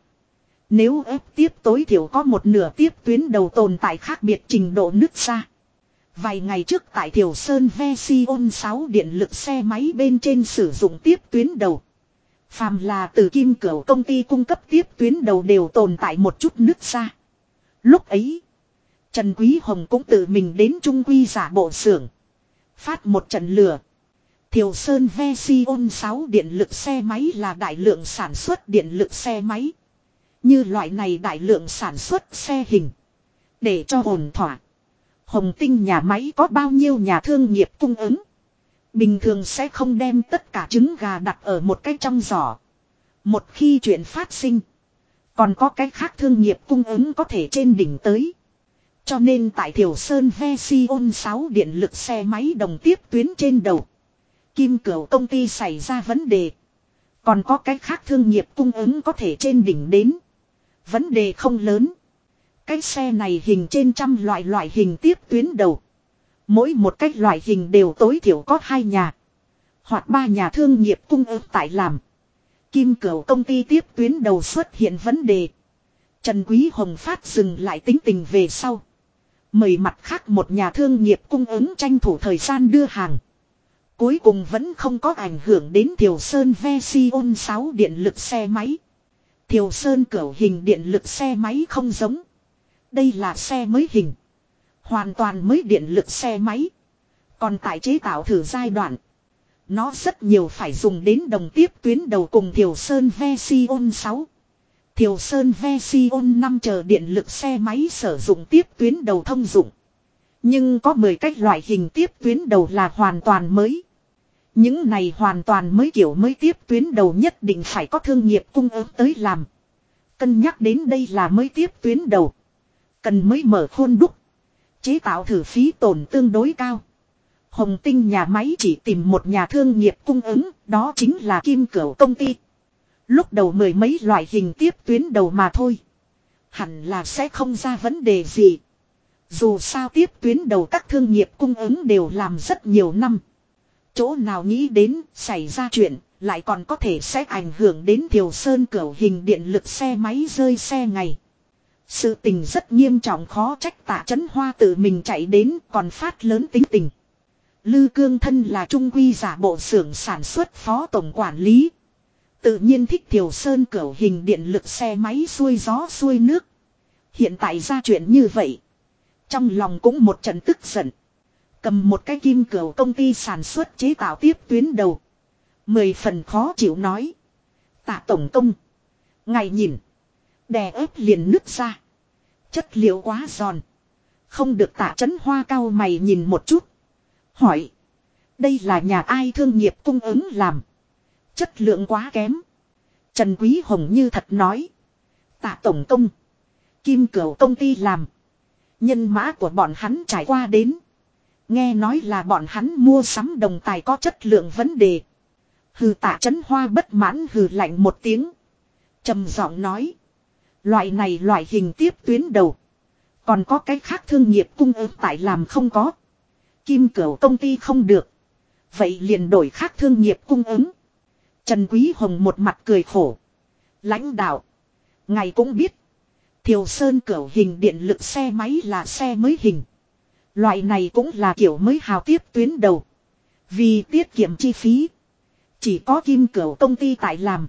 Nếu ép tiếp tối thiểu có một nửa tiếp tuyến đầu tồn tại khác biệt trình độ nứt ra. Vài ngày trước tại Thiều Sơn Version 6 điện lực xe máy bên trên sử dụng tiếp tuyến đầu. Phàm là từ Kim Cửu công ty cung cấp tiếp tuyến đầu đều tồn tại một chút nứt ra. Lúc ấy, Trần Quý Hồng cũng tự mình đến Trung Quy giả bộ xưởng. Phát một trận lửa. Thiều Sơn Version 6 điện lực xe máy là đại lượng sản xuất điện lực xe máy. Như loại này đại lượng sản xuất xe hình. Để cho ổn thỏa. Hồng Tinh nhà máy có bao nhiêu nhà thương nghiệp cung ứng. Bình thường sẽ không đem tất cả trứng gà đặt ở một cái trong giỏ. Một khi chuyện phát sinh. Còn có cái khác thương nghiệp cung ứng có thể trên đỉnh tới. Cho nên tại Thiều Sơn Version 6 điện lực xe máy đồng tiếp tuyến trên đầu. Kim Cửu công ty xảy ra vấn đề. Còn có cái khác thương nghiệp cung ứng có thể trên đỉnh đến. Vấn đề không lớn. Cái xe này hình trên trăm loại hình tiếp tuyến đầu. Mỗi một cái loại hình đều tối thiểu có 2 nhà. Hoặc 3 nhà thương nghiệp cung ứng tại làm. Kim Cửu công ty tiếp tuyến đầu xuất hiện vấn đề. Trần Quý Hồng phát dừng lại tính tình về sau. Mời mặt khác một nhà thương nghiệp cung ứng tranh thủ thời gian đưa hàng. Cuối cùng vẫn không có ảnh hưởng đến Thiều Sơn Version 6 điện lực xe máy. Thiều Sơn Cửu hình điện lực xe máy không giống. Đây là xe mới hình. Hoàn toàn mới điện lực xe máy. Còn tại chế tạo thử giai đoạn. Nó rất nhiều phải dùng đến đồng tiếp tuyến đầu cùng Thiều Sơn Version 6. Thiều Sơn Version 5 chờ điện lực xe máy sử dụng tiếp tuyến đầu thông dụng. Nhưng có 10 cách loại hình tiếp tuyến đầu là hoàn toàn mới. Những này hoàn toàn mới kiểu mới tiếp tuyến đầu nhất định phải có thương nghiệp cung ứng tới làm. Cân nhắc đến đây là mới tiếp tuyến đầu. Cần mới mở khuôn đúc. Chế tạo thử phí tổn tương đối cao. Hồng Tinh nhà máy chỉ tìm một nhà thương nghiệp cung ứng, đó chính là Kim Cửu công ty. Lúc đầu 10 mấy loại hình tiếp tuyến đầu mà thôi. Hẳn là sẽ không ra vấn đề gì. Dù sao tiếp tuyến đầu các thương nghiệp cung ứng đều làm rất nhiều năm. Chỗ nào nghĩ đến xảy ra chuyện, lại còn có thể sẽ ảnh hưởng đến Thiều Sơn Cửu hình điện lực xe máy rơi xe ngày. Sự tình rất nghiêm trọng, khó trách Tạ Chấn Hoa tự mình chạy đến còn phát lớn tính tình. Lư Cương thân là Trung Quy giả bộ xưởng sản xuất phó tổng quản lý. Tự nhiên thích Thiều Sơn Cửu hình điện lực xe máy xuôi gió xuôi nước. Hiện tại ra chuyện như vậy. Trong lòng cũng một trận tức giận. Cầm một cái Kim Cửu công ty sản xuất chế tạo tiếp tuyến đầu. 10 phần khó chịu nói. Tạ tổng công. Ngài nhìn. Đè ép liền nứt ra. Chất liệu quá giòn. Không được. Tạ Chấn Hoa cao mày nhìn một chút. Hỏi. Đây là nhà ai thương nghiệp cung ứng làm. Chất lượng quá kém. Trần Quý Hồng như thật nói. Tạ tổng công. Kim Cửu công ty làm. Nhân mã của bọn hắn trải qua đến. Nghe nói là bọn hắn mua sắm đồng tài có chất lượng vấn đề. Hừ. Tạ Chấn Hoa bất mãn hừ lạnh một tiếng. Trầm giọng nói. Loại này loại hình tiếp tuyến đầu. Còn có cái khác thương nghiệp cung ứng tại làm không có. Kim Cửu công ty không được. Vậy liền đổi khác thương nghiệp cung ứng. Trần Quý Hồng một mặt cười khổ. Lãnh đạo. Ngài cũng biết. Thiều Sơn Cửu hình điện lực xe máy là xe mới hình. Loại này cũng là kiểu mới hào tiếp tuyến đầu. Vì tiết kiệm chi phí. Chỉ có Kim Cửu công ty tại làm.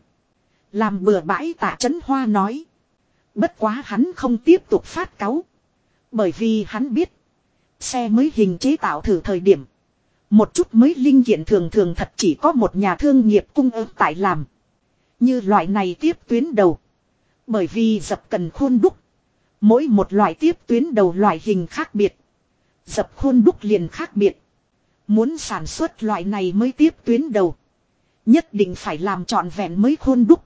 Làm bừa bãi. Tạ Chấn Hoa nói. Bất quá hắn không tiếp tục phát cáu. Bởi vì hắn biết. Xe mới hình chế tạo thử thời điểm. Một chút mới linh kiện thường thường thật chỉ có một nhà thương nghiệp cung ứng tại làm. Như loại này tiếp tuyến đầu. Bởi vì dập cần khuôn đúc. Mỗi một loại tiếp tuyến đầu loại hình khác biệt. Dập khuôn đúc liền khác biệt. Muốn sản xuất loại này mới tiếp tuyến đầu. Nhất định phải làm trọn vẹn mới khuôn đúc.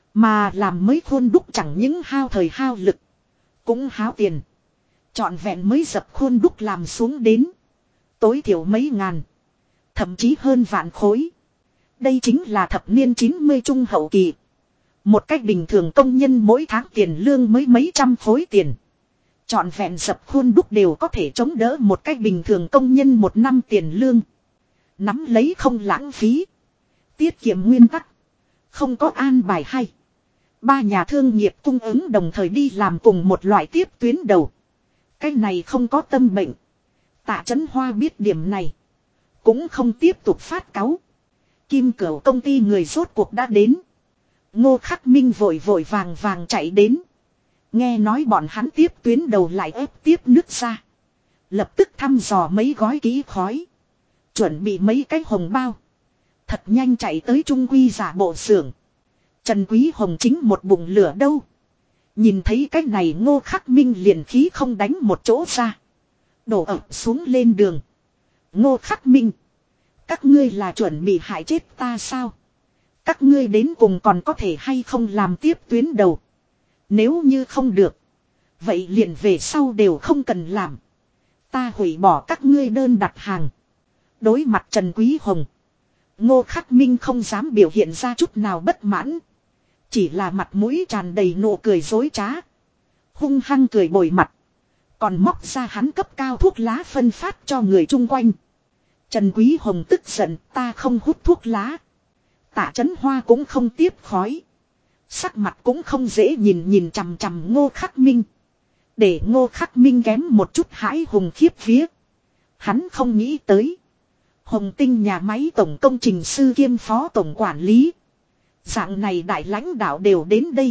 Mà làm mới khuôn đúc chẳng những hao thời hao lực. Cũng hao tiền. Trọn vẹn mới dập khuôn đúc làm xuống đến. Tối thiểu mấy ngàn. Thậm chí hơn vạn khối. Đây chính là thập niên 90 trung hậu kỳ. Một cách bình thường công nhân mỗi tháng tiền lương mới mấy trăm khối tiền. Trọn vẹn dập khuôn đúc đều có thể chống đỡ một cách bình thường công nhân một năm tiền lương. Nắm lấy không lãng phí. Tiết kiệm nguyên tắc. Không có an bài hay. 3 nhà thương nghiệp cung ứng đồng thời đi làm cùng một loại tiếp tuyến đầu. Cái này không có tâm bệnh. Tạ Chấn Hoa biết điểm này. Cũng không tiếp tục phát cáu. Kim Cửu công ty người rốt cuộc đã đến. Ngô Khắc Minh vội vội vàng vàng chạy đến. Nghe nói bọn hắn tiếp tuyến đầu lại ép tiếp nước ra. Lập tức thăm dò mấy gói ký khói. Chuẩn bị mấy cái hồng bao. Thật nhanh chạy tới trung quy giả bộ xưởng. Trần Quý Hồng chính một bụng lửa đâu. Nhìn thấy cái này Ngô Khắc Minh liền khí không đánh một chỗ ra. Đổ ập xuống lên đường. Ngô Khắc Minh. Các ngươi là chuẩn bị hại chết ta sao? Các ngươi đến cùng còn có thể hay không làm tiếp tuyến đầu. Nếu như không được. Vậy liền về sau đều không cần làm. Ta hủy bỏ các ngươi đơn đặt hàng. Đối mặt Trần Quý Hồng. Ngô Khắc Minh không dám biểu hiện ra chút nào bất mãn. Chỉ là mặt mũi tràn đầy nụ cười dối trá. Hung hăng cười bồi mặt. Còn móc ra hắn cấp cao thuốc lá phân phát cho người chung quanh. Trần Quý Hồng tức giận, ta không hút thuốc lá. Tạ Chấn Hoa cũng không tiếp khói. Sắc mặt cũng không dễ nhìn chằm chằm Ngô Khắc Minh. Để Ngô Khắc Minh kém một chút hãi hùng khiếp vía. Hắn không nghĩ tới. Hồng Tinh nhà máy tổng công trình sư kiêm phó tổng quản lý. Dạng này đại lãnh đạo đều đến đây.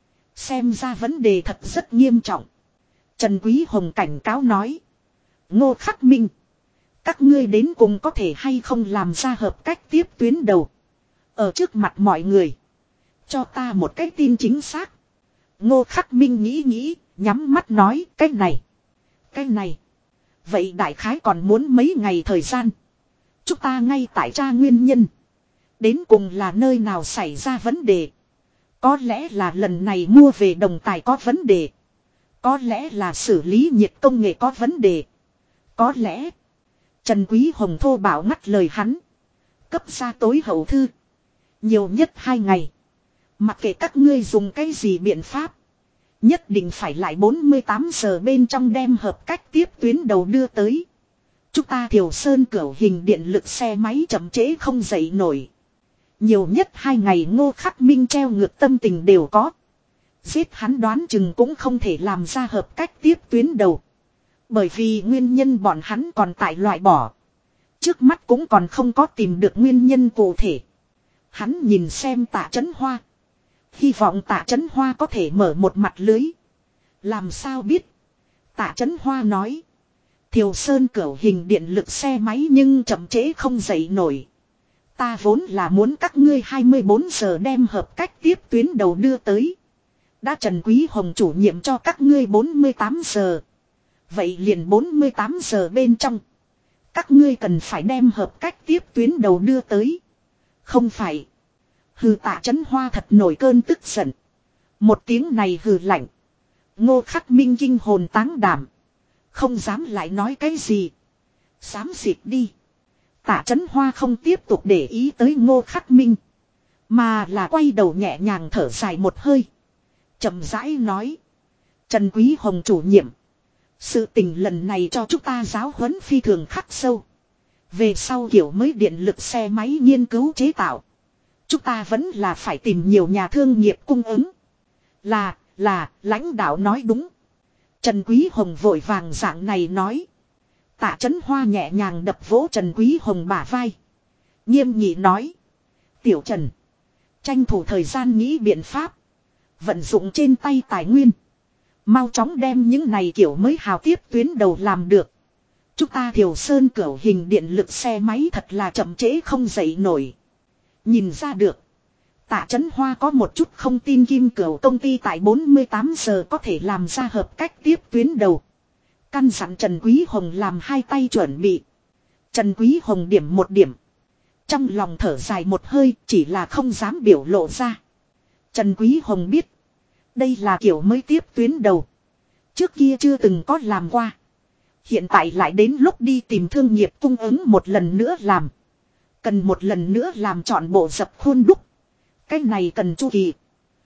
Xem ra vấn đề thật rất nghiêm trọng. Trần Quý Hồng cảnh cáo nói. Ngô Khắc Minh. Các ngươi đến cùng có thể hay không làm ra hợp cách tiếp tuyến đầu. Ở trước mặt mọi người. Cho ta một cái tin chính xác. Ngô Khắc Minh nghĩ, nhắm mắt nói cái này. Cái này. Vậy đại khái còn muốn mấy ngày thời gian. Chúng ta ngay tại tra nguyên nhân. Đến cùng là nơi nào xảy ra vấn đề. Có lẽ là lần này mua về đồng tài có vấn đề. Có lẽ là xử lý nhiệt công nghệ có vấn đề. Có lẽ. Trần Quý Hồng thô bảo ngắt lời hắn. Cấp ra tối hậu thư. Nhiều nhất 2 ngày. Mặc kệ các ngươi dùng cái gì biện pháp. Nhất định phải lại 48 giờ bên trong đem hợp cách tiếp tuyến đầu đưa tới. Chúng ta Thiều Sơn cửu hình điện lực xe máy chậm trễ không dậy nổi. Nhiều nhất 2 ngày Ngô Khắc Minh treo ngược tâm tình đều có. Giết hắn đoán chừng cũng không thể làm ra hợp cách tiếp tuyến đầu. Bởi vì nguyên nhân bọn hắn còn tại loại bỏ. Trước mắt cũng còn không có tìm được nguyên nhân cụ thể. Hắn nhìn xem Tạ Chấn Hoa. Hy vọng Tạ Chấn Hoa có thể mở một mặt lưới. Làm sao biết. Tạ Chấn Hoa nói. Thiều Sơn cửu hình điện lực xe máy nhưng chậm trễ không dậy nổi. Ta vốn là muốn các ngươi 24 giờ đem hợp cách tiếp tuyến đầu đưa tới. Đã Trần Quý Hồng chủ nhiệm cho các ngươi 48 giờ. Vậy liền 48 giờ bên trong. Các ngươi cần phải đem hợp cách tiếp tuyến đầu đưa tới. Không phải. Hừ, Tạ Chấn Hoa thật nổi cơn tức giận. Một tiếng này hừ lạnh. Ngô Khắc Minh kinh hồn táng đảm. Không dám lại nói cái gì. Xám xịt đi. Tạ Chấn Hoa không tiếp tục để ý tới Ngô Khắc Minh. Mà là quay đầu nhẹ nhàng thở dài một hơi. Chậm rãi nói. Trần Quý Hồng chủ nhiệm. Sự tình lần này cho chúng ta giáo huấn phi thường khắc sâu. Về sau kiểu mới điện lực xe máy nghiên cứu chế tạo. Chúng ta vẫn là phải tìm nhiều nhà thương nghiệp cung ứng. Là, lãnh đạo nói đúng. Trần Quý Hồng vội vàng dạng này nói. Tạ Chấn Hoa nhẹ nhàng đập vỗ Trần Quý Hồng bả vai. Nghiêm nghị nói. Tiểu Trần. Tranh thủ thời gian nghĩ biện pháp. Vận dụng trên tay tài nguyên. Mau chóng đem những này kiểu mới hào tiếp tuyến đầu làm được. Chúng ta Thiều Sơn cửu hình điện lực xe máy thật là chậm trễ không dậy nổi. Nhìn ra được. Tạ Chấn Hoa có một chút không tin Kim Cửu công ty tại 48 giờ có thể làm ra hợp cách tiếp tuyến đầu. Căn dặn Trần Quý Hồng làm hai tay chuẩn bị. Trần Quý Hồng điểm một điểm. Trong lòng thở dài một hơi chỉ là không dám biểu lộ ra. Trần Quý Hồng biết. Đây là kiểu mới tiếp tuyến đầu. Trước kia chưa từng có làm qua. Hiện tại lại đến lúc đi tìm thương nghiệp cung ứng một lần nữa làm. Cần một lần nữa làm trọn bộ dập khuôn đúc. Cái này cần chu kỳ.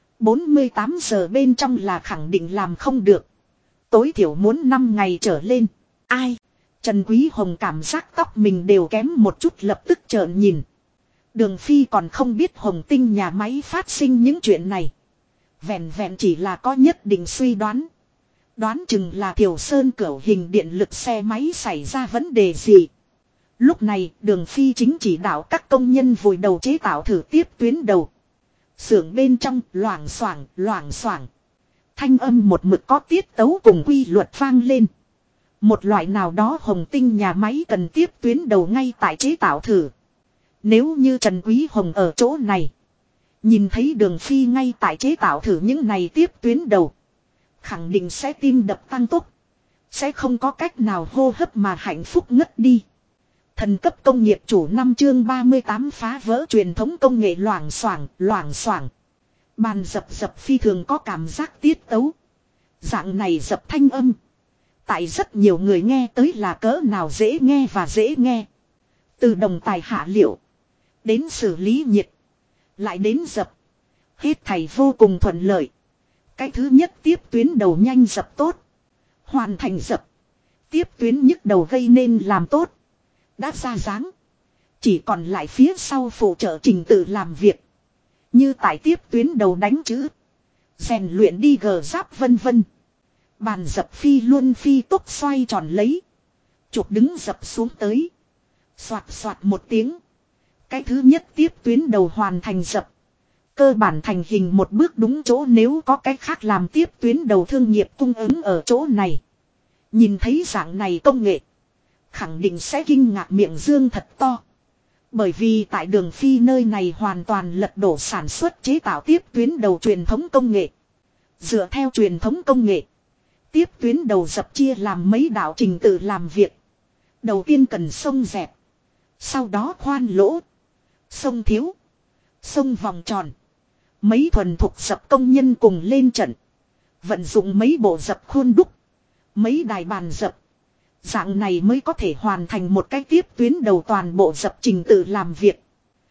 48 giờ bên trong là khẳng định làm không được. Tối thiểu muốn 5 ngày trở lên. Ai? Trần Quý Hồng cảm giác tóc mình đều kém một chút lập tức trợn nhìn. Đường Phi còn không biết Hồng Tinh nhà máy phát sinh những chuyện này. Vẹn vẹn chỉ là có nhất định suy đoán. Đoán chừng là Thiều Sơn cửu hình điện lực xe máy xảy ra vấn đề gì. Lúc này Đường Phi chính chỉ đạo các công nhân vùi đầu chế tạo thử tiếp tuyến đầu. Xưởng bên trong loảng xoảng loảng xoảng. Thanh âm một mực có tiết tấu cùng quy luật vang lên. Một loại nào đó hồng tinh nhà máy cần tiếp tuyến đầu ngay tại chế tạo thử. Nếu như Trần Quý Hồng ở chỗ này. Nhìn thấy Đường Phi ngay tại chế tạo thử những này tiếp tuyến đầu. Khẳng định sẽ tim đập tăng tốc. Sẽ không có cách nào hô hấp mà hạnh phúc ngất đi. Thần cấp công nghiệp chủ 5 chương 38 phá vỡ truyền thống công nghệ loảng xoảng loảng xoảng. Bàn dập dập phi thường có cảm giác tiết tấu. Dạng này dập thanh âm. Tại rất nhiều người nghe tới là cỡ nào dễ nghe và dễ nghe. Từ đồng tài hạ liệu. Đến xử lý nhiệt. Lại đến dập. Hết thảy vô cùng thuận lợi. Cái thứ nhất tiếp tuyến đầu nhanh dập tốt. Hoàn thành dập. Tiếp tuyến nhức đầu gây nên làm tốt. Đã ra dáng. Chỉ còn lại phía sau phụ trợ trình tự làm việc. Như tại tiếp tuyến đầu đánh chữ. Rèn luyện đi gờ giáp vân vân. Bàn dập phi luôn phi tốc xoay tròn lấy. Chụp đứng dập xuống tới. Xoạt xoạt một tiếng. Cái thứ nhất tiếp tuyến đầu hoàn thành dập. Cơ bản thành hình một bước đúng chỗ, nếu có cái khác làm tiếp tuyến đầu thương nghiệp cung ứng ở chỗ này. Nhìn thấy dạng này công nghệ. Khẳng định sẽ kinh ngạc miệng dương thật to. Bởi vì tại Đường Phi nơi này hoàn toàn lật đổ sản xuất chế tạo tiếp tuyến đầu truyền thống công nghệ. Dựa theo truyền thống công nghệ. Tiếp tuyến đầu dập chia làm mấy đạo trình tự làm việc. Đầu tiên cần xông dẹp. Sau đó khoan lỗ. Xông thiếu. Xông vòng tròn. Mấy thuần thục dập công nhân cùng lên trận. Vận dụng mấy bộ dập khuôn đúc. Mấy đài bàn dập. Dạng này mới có thể hoàn thành một cái tiếp tuyến đầu toàn bộ dập trình tự làm việc.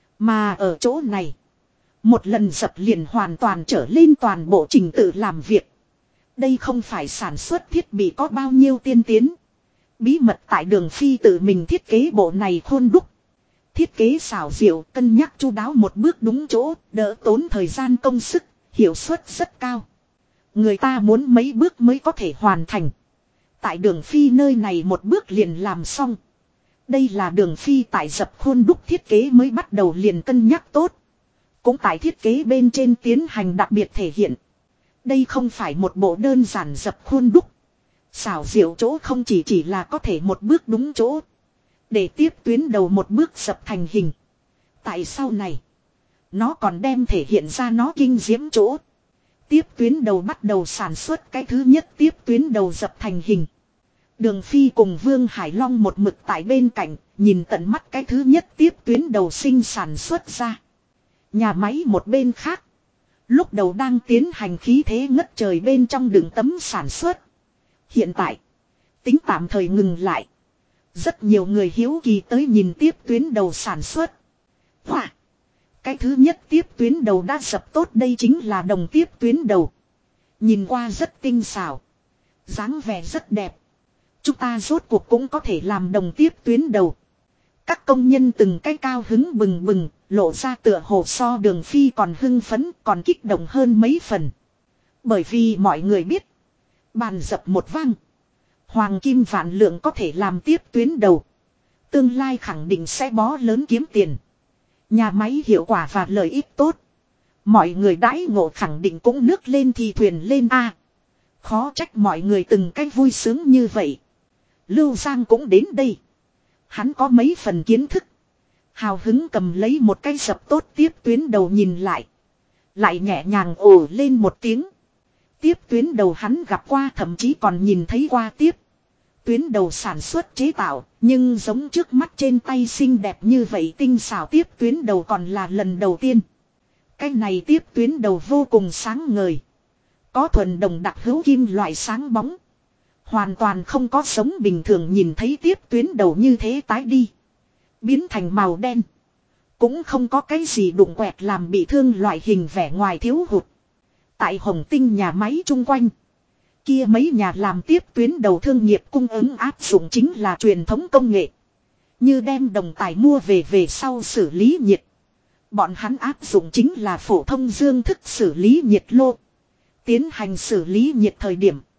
Mà ở chỗ này. Một lần dập liền hoàn toàn trở lên toàn bộ trình tự làm việc. Đây không phải sản xuất thiết bị có bao nhiêu tiên tiến. Bí mật tại Đường Phi tự mình thiết kế bộ này khuôn đúc. Thiết kế xảo diệu, cân nhắc chu đáo một bước đúng chỗ, đỡ tốn thời gian công sức, hiệu suất rất cao. Người ta muốn mấy bước mới có thể hoàn thành. Tại Đường Phi nơi này một bước liền làm xong. Đây là Đường Phi tại dập khuôn đúc thiết kế mới bắt đầu liền cân nhắc tốt. Cũng tại thiết kế bên trên tiến hành đặc biệt thể hiện. Đây không phải một bộ đơn giản dập khuôn đúc. Xảo diệu chỗ không chỉ là có thể một bước đúng chỗ. Để tiếp tuyến đầu một bước dập thành hình. Tại sau này. Nó còn đem thể hiện ra nó kinh diễm chỗ. Tiếp tuyến đầu bắt đầu sản xuất cái thứ nhất tiếp tuyến đầu dập thành hình. Đường Phi cùng Vương Hải Long một mực tại bên cạnh. Nhìn tận mắt cái thứ nhất tiếp tuyến đầu sinh sản xuất ra. Nhà máy một bên khác. Lúc đầu đang tiến hành khí thế ngất trời bên trong đường tấm sản xuất. Hiện tại. Tính tạm thời ngừng lại. Rất nhiều người hiếu kỳ tới nhìn tiếp tuyến đầu sản xuất. Hoa! Cái thứ nhất tiếp tuyến đầu đã dập tốt, đây chính là đồng tiếp tuyến đầu. Nhìn qua rất tinh xảo. Dáng vẻ rất đẹp. Chúng ta rốt cuộc cũng có thể làm đồng tiếp tuyến đầu. Các công nhân từng cái cao hứng bừng bừng, lộ ra tựa hồ so Đường Phi còn hưng phấn, còn kích động hơn mấy phần. Bởi vì mọi người biết. Bàn dập một vang. Hoàng kim vạn lượng có thể làm tiếp tuyến đầu. Tương lai khẳng định sẽ bó lớn kiếm tiền. Nhà máy hiệu quả và lợi ích tốt. Mọi người đãi ngộ khẳng định cũng nước lên thì thuyền lên a. Khó trách mọi người từng cách vui sướng như vậy. Lưu Giang cũng đến đây. Hắn có mấy phần kiến thức. Hào hứng cầm lấy một cái dập tốt tiếp tuyến đầu nhìn lại. Lại nhẹ nhàng ồ lên một tiếng. Tiếp tuyến đầu hắn gặp qua, thậm chí còn nhìn thấy qua tiếp tuyến đầu sản xuất chế tạo, nhưng giống trước mắt trên tay xinh đẹp như vậy tinh xảo tiếp tuyến đầu còn là lần đầu tiên. Cái này tiếp tuyến đầu vô cùng sáng ngời. Có thuần đồng đặc hữu kim loại sáng bóng. Hoàn toàn không có giống bình thường nhìn thấy tiếp tuyến đầu như thế tái đi. Biến thành màu đen. Cũng không có cái gì đụng quẹt làm bị thương loại hình vẻ ngoài thiếu hụt. Tại Hồng Tinh nhà máy chung quanh. Kia mấy nhà làm tiếp tuyến đầu thương nghiệp cung ứng áp dụng chính là truyền thống công nghệ. Như đem đồng tài mua về sau xử lý nhiệt. Bọn hắn áp dụng chính là phổ thông dương thức xử lý nhiệt lô. Tiến hành xử lý nhiệt thời điểm.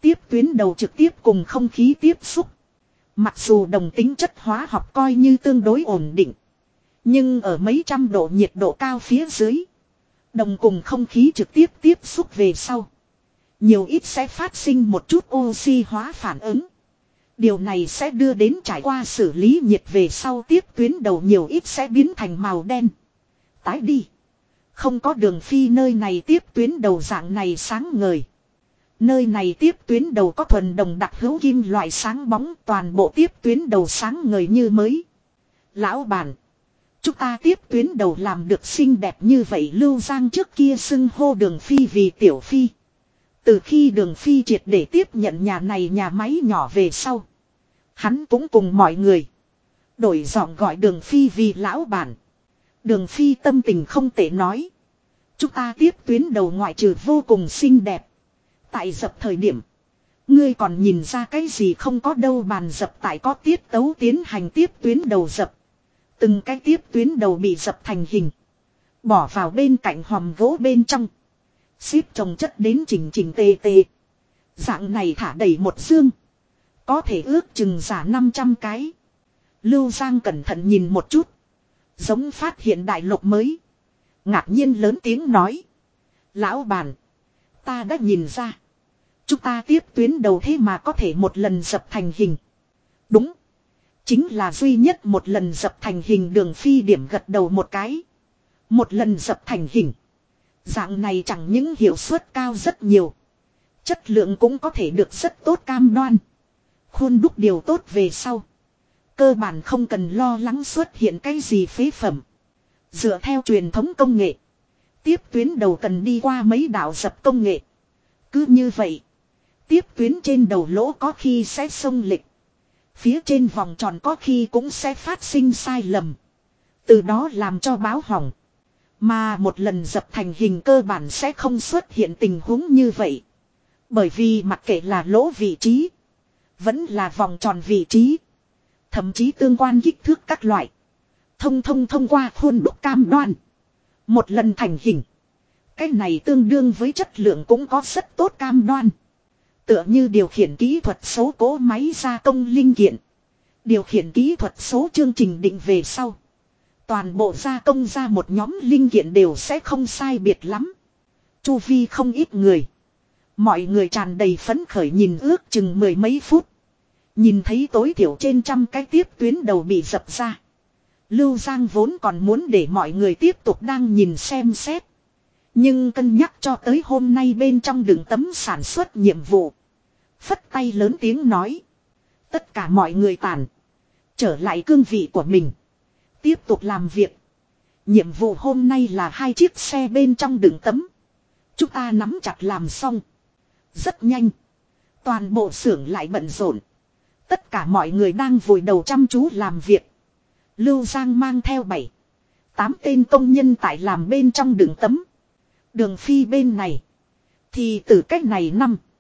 Tiếp tuyến đầu trực tiếp cùng không khí tiếp xúc. Mặc dù đồng tính chất hóa học coi như tương đối ổn định. Nhưng ở mấy trăm độ nhiệt độ cao phía dưới. Đồng cùng không khí trực tiếp tiếp xúc về sau. Nhiều ít sẽ phát sinh một chút oxy hóa phản ứng. Điều này sẽ đưa đến trải qua xử lý nhiệt về sau tiếp tuyến đầu nhiều ít sẽ biến thành màu đen. Tái đi. Không có đường phi nơi này tiếp tuyến đầu dạng này sáng ngời. Nơi này tiếp tuyến đầu có thuần đồng đặc hữu kim loại sáng bóng, toàn bộ tiếp tuyến đầu sáng ngời như mới. Lão bản, chúng ta tiếp tuyến đầu làm được xinh đẹp như vậy. Lưu Giang trước kia xưng hô Đường Phi vì Tiểu Phi. Từ khi Đường Phi triệt để tiếp nhận nhà này nhà máy nhỏ về sau, hắn cũng cùng mọi người đổi giọng gọi Đường Phi vì lão bản. Đường Phi tâm tình không tệ nói, chúng ta tiếp tuyến đầu ngoại trừ vô cùng xinh đẹp, tại dập thời điểm ngươi còn nhìn ra cái gì không? Có đâu, bàn dập tại có tiết tấu tiến hành tiếp tuyến đầu dập. Từng cái tiếp tuyến đầu bị dập thành hình, bỏ vào bên cạnh hòm gỗ bên trong, xếp chồng chất đến chỉnh chỉnh tề tề. Dạng này thả đầy một dương, có thể ước chừng giả 500 cái. Lưu Giang cẩn thận nhìn một chút, giống phát hiện đại lục mới. Ngạc nhiên lớn tiếng nói, lão bản, ta đã nhìn ra, chúng ta tiếp tuyến đầu thế mà có thể một lần dập thành hình. Đúng, chính là duy nhất một lần dập thành hình. Đường Phi điểm gật đầu một cái. Một lần dập thành hình, dạng này chẳng những hiệu suất cao rất nhiều, chất lượng cũng có thể được rất tốt cam đoan. Khuôn đúc điều tốt về sau, cơ bản không cần lo lắng xuất hiện cái gì phế phẩm. Dựa theo truyền thống công nghệ, tiếp tuyến đầu cần đi qua mấy đạo dập công nghệ. Cứ như vậy, tiếp tuyến trên đầu lỗ có khi sẽ xông lệch, phía trên vòng tròn có khi cũng sẽ phát sinh sai lầm, từ đó làm cho báo hỏng. Mà một lần dập thành hình cơ bản sẽ không xuất hiện tình huống như vậy. Bởi vì mặc kệ là lỗ vị trí, vẫn là vòng tròn vị trí, thậm chí tương quan kích thước các loại, thông qua khuôn đúc cam đoan, một lần thành hình. Cái này tương đương với chất lượng cũng có rất tốt cam đoan. Tựa như điều khiển kỹ thuật số cỗ máy gia công linh kiện, điều khiển kỹ thuật số chương trình định về sau, toàn bộ gia công ra một nhóm linh kiện đều sẽ không sai biệt lắm. Chu vi không ít người, mọi người tràn đầy phấn khởi nhìn ước chừng mười mấy phút. Nhìn thấy tối thiểu trên 100 cái tiếp tuyến đầu bị dập ra. Lưu Giang vốn còn muốn để mọi người tiếp tục đang nhìn xem xét. Nhưng cân nhắc cho tới hôm nay bên trong đường tấm sản xuất nhiệm vụ, phất tay lớn tiếng nói, tất cả mọi người tản, trở lại cương vị của mình, tiếp tục làm việc. Nhiệm vụ hôm nay là 2 chiếc xe bên trong đường tấm, chúng ta nắm chặt làm xong. Rất nhanh, toàn bộ xưởng lại bận rộn. Tất cả mọi người đang vùi đầu chăm chú làm việc. Lưu Giang mang theo 7-8 tên công nhân tại làm bên trong đường tấm. Đường Phi bên này thì từ cách này